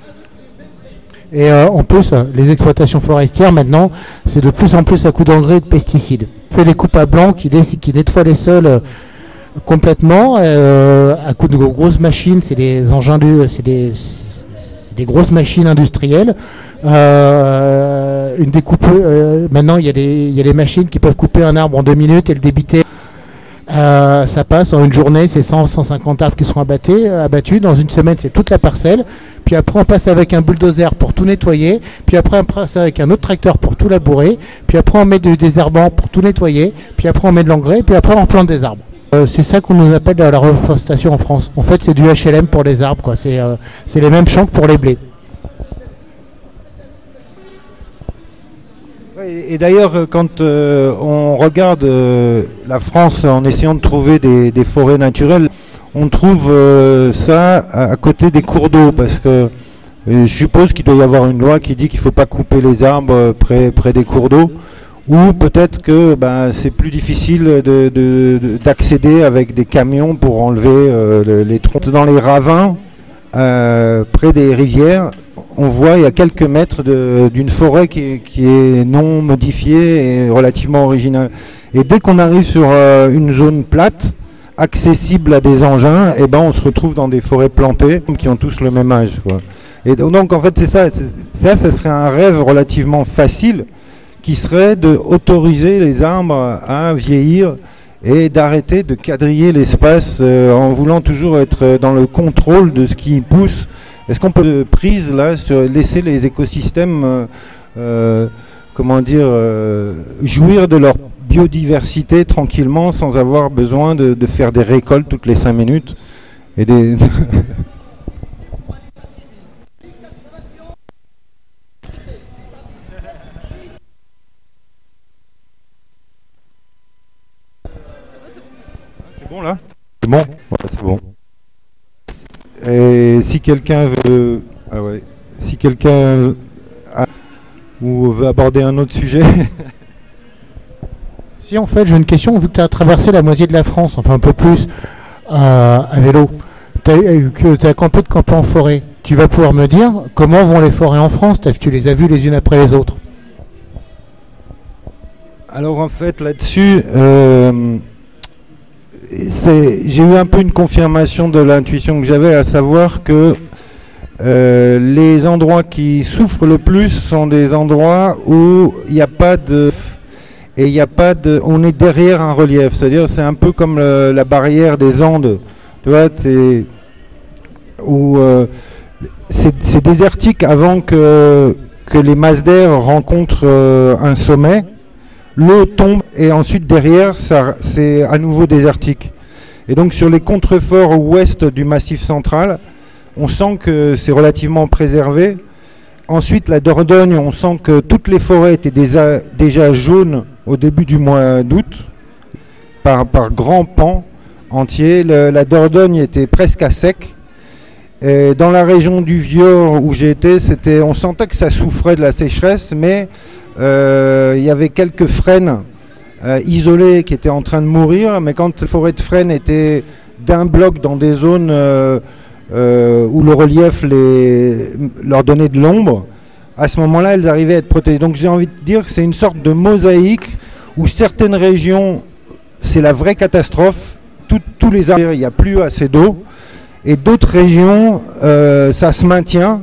Et euh, en plus, les exploitations forestières, maintenant, c'est de plus en plus à coup d'engrais et de pesticides. On fait des coupes à blanc qui, qui nettoient les sols euh, complètement, euh, à coup de grosses machines, c'est des engins de, c'est des, c'est des grosses machines industrielles. Euh, une découpe, euh, maintenant, il y a des, il y a des machines qui peuvent couper un arbre en deux minutes et le débiter. Euh, ça passe en une journée, c'est cent à cent cinquante arbres qui seront abattus, abattus. Dans une semaine, c'est toute la parcelle. Puis après, on passe avec un bulldozer pour tout nettoyer. Puis après, on passe avec un autre tracteur pour tout labourer. Puis après, on met de, des désherbants pour tout nettoyer. Puis après, on met de l'engrais. Puis après, on plante des arbres. Euh, c'est ça qu'on nous appelle la reforestation en France. En fait, c'est du H L M pour les arbres, quoi. C'est, euh, c'est les mêmes champs que pour les blés. Et d'ailleurs, quand euh, on regarde euh, la France en essayant de trouver des, des forêts naturelles, on trouve euh, ça à, à côté des cours d'eau, parce que Et je suppose qu'il doit y avoir une loi qui dit qu'il ne faut pas couper les arbres près, près des cours d'eau, ou peut-être que ben, c'est plus difficile de, de, de, d'accéder avec des camions pour enlever euh, les troncs. Dans les ravins, euh, près des rivières, on voit il y a quelques mètres de, d'une forêt qui est, qui est non modifiée et relativement originale. Et dès qu'on arrive sur euh, une zone plate, accessible à des engins, et ben on se retrouve dans des forêts plantées qui ont tous le même âge, quoi. Et donc en fait c'est ça, c'est, ça, ça serait un rêve relativement facile, qui serait de autoriser les arbres à vieillir et d'arrêter de quadriller l'espace euh, en voulant toujours être dans le contrôle de ce qui pousse. Est-ce qu'on peut prise là sur laisser les écosystèmes euh, euh, comment dire euh, jouir de leur biodiversité tranquillement sans avoir besoin de, de faire des récoltes toutes les cinq minutes et des C'est bon là? C'est bon? Ouais, c'est bon. Et si quelqu'un veut, ah ouais, si quelqu'un a... ou veut aborder un autre sujet. Si en fait j'ai une question, vu que tu as traversé la moitié de la France, enfin un peu plus, euh, à vélo, que tu as campé de camper en forêt, tu vas pouvoir me dire comment vont les forêts en France? Tu les as vues les unes après les autres? Alors en fait là-dessus, euh, c'est, j'ai eu un peu une confirmation de l'intuition que j'avais, à savoir que euh, les endroits qui souffrent le plus sont des endroits où il n'y a pas de... Et il n'y a pas de, on est derrière un relief, c'est-à-dire c'est un peu comme le, la barrière des Andes, tu vois, c'est, où euh, c'est, c'est désertique avant que, que les masses d'air rencontrent euh, un sommet, l'eau tombe et ensuite derrière ça, c'est à nouveau désertique. Et donc sur les contreforts ouest du Massif central, on sent que c'est relativement préservé. Ensuite, la Dordogne, on sent que toutes les forêts étaient déjà, déjà jaunes au début du mois d'août, par, par grands pans entiers. Le, la Dordogne était presque à sec. Et dans la région du Viaur où j'étais, c'était, on sentait que ça souffrait de la sécheresse, mais euh, il y avait quelques frênes euh, isolées qui étaient en train de mourir. Mais quand les forêts de frênes étaient d'un bloc dans des zones... Euh, Euh, où le relief les, leur donnait de l'ombre, à ce moment-là, elles arrivaient à être protégées. Donc j'ai envie de dire que c'est une sorte de mosaïque où certaines régions, c'est la vraie catastrophe, tout, tous les arbres, il n'y a plus assez d'eau, et d'autres régions, euh, ça se maintient.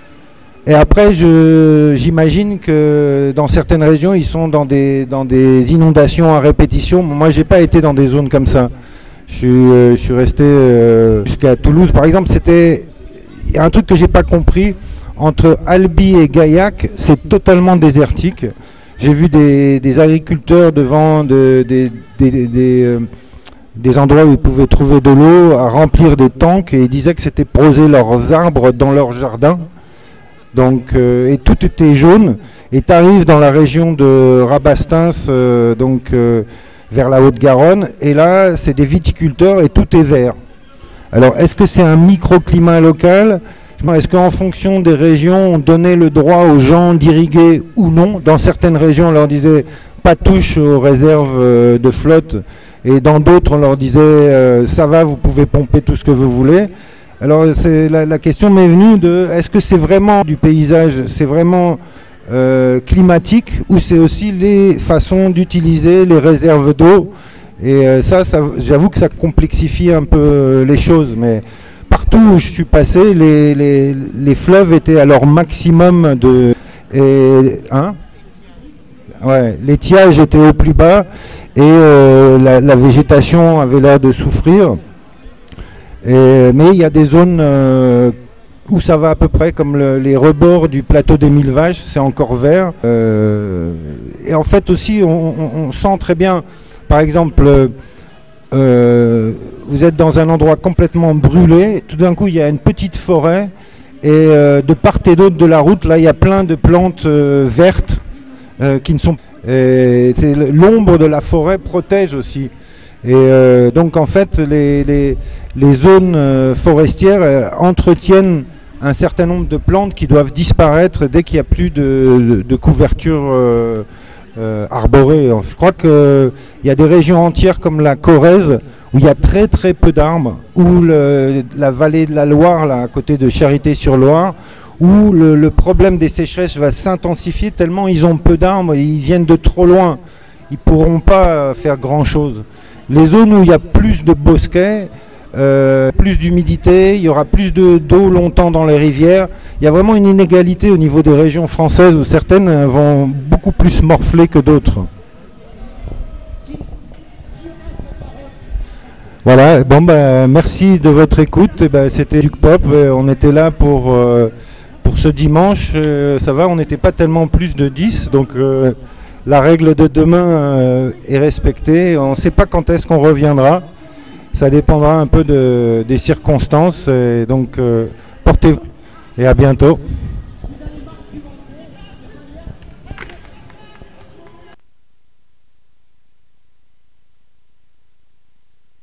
Et après, je, j'imagine que dans certaines régions, ils sont dans des, dans des inondations à répétition. Moi, j'ai pas été dans des zones comme ça. Je suis, euh, je suis resté euh, jusqu'à Toulouse, par exemple. C'était, il y a un truc que j'ai pas compris, entre Albi et Gaillac, c'est totalement désertique. J'ai vu des, des agriculteurs devant de, des, des, des, des, euh, des endroits où ils pouvaient trouver de l'eau, à remplir des tanks, et ils disaient que c'était poser leurs arbres dans leur jardin. Donc, euh, et tout était jaune. Et tu arrives dans la région de Rabastens, euh, donc euh, vers la Haute-Garonne, et là, c'est des viticulteurs et tout est vert. Alors, est-ce que c'est un microclimat local ? Est-ce qu'en fonction des régions, on donnait le droit aux gens d'irriguer ou non ? Dans certaines régions, on leur disait pas touche aux réserves euh, de flotte, et dans d'autres, on leur disait euh, ça va, vous pouvez pomper tout ce que vous voulez. Alors, c'est, la, la question m'est venue de est-ce que c'est vraiment du paysage, c'est vraiment euh, climatique, ou c'est aussi les façons d'utiliser les réserves d'eau ? Et euh, ça, ça, j'avoue que ça complexifie un peu euh, les choses, mais partout où je suis passé, les, les, les fleuves étaient à leur maximum de... Et, hein ouais, l'étiage était au plus bas, et euh, la, la végétation avait l'air de souffrir. Et, mais il y a des zones euh, où ça va à peu près, comme le, les rebords du plateau des Mille Vaches, c'est encore vert. Euh, et en fait aussi, on, on, on sent très bien, par exemple, euh, vous êtes dans un endroit complètement brûlé, tout d'un coup il y a une petite forêt, et euh, de part et d'autre de la route, là il y a plein de plantes euh, vertes euh, qui ne sont... Et c'est l'ombre de la forêt protège aussi. Et euh, donc en fait les, les, les zones euh, forestières euh, entretiennent un certain nombre de plantes qui doivent disparaître dès qu'il n'y a plus de, de, de couverture euh, euh, arborée. Je crois qu'il y a des régions entières comme la Corrèze où il y a très très peu d'arbres, ou le, la vallée de la Loire, là, à côté de Charité-sur-Loire, où le, le problème des sécheresses va s'intensifier tellement ils ont peu d'arbres, ils viennent de trop loin, ils ne pourront pas faire grand-chose. Les zones où il y a plus de bosquets, euh, plus d'humidité, il y aura plus de, d'eau longtemps dans les rivières. Il y a vraiment une inégalité au niveau des régions françaises où certaines vont beaucoup plus morfler que d'autres. Voilà, bon ben merci de votre écoute. Et ben, c'était Duc Pop, on était là pour, euh, pour ce dimanche. Euh, ça va, on n'était pas tellement plus de dix, donc euh, la règle de demain euh, est respectée. On ne sait pas quand est-ce qu'on reviendra. Ça dépendra un peu de, des circonstances. Et donc, euh, portez-vous et à bientôt.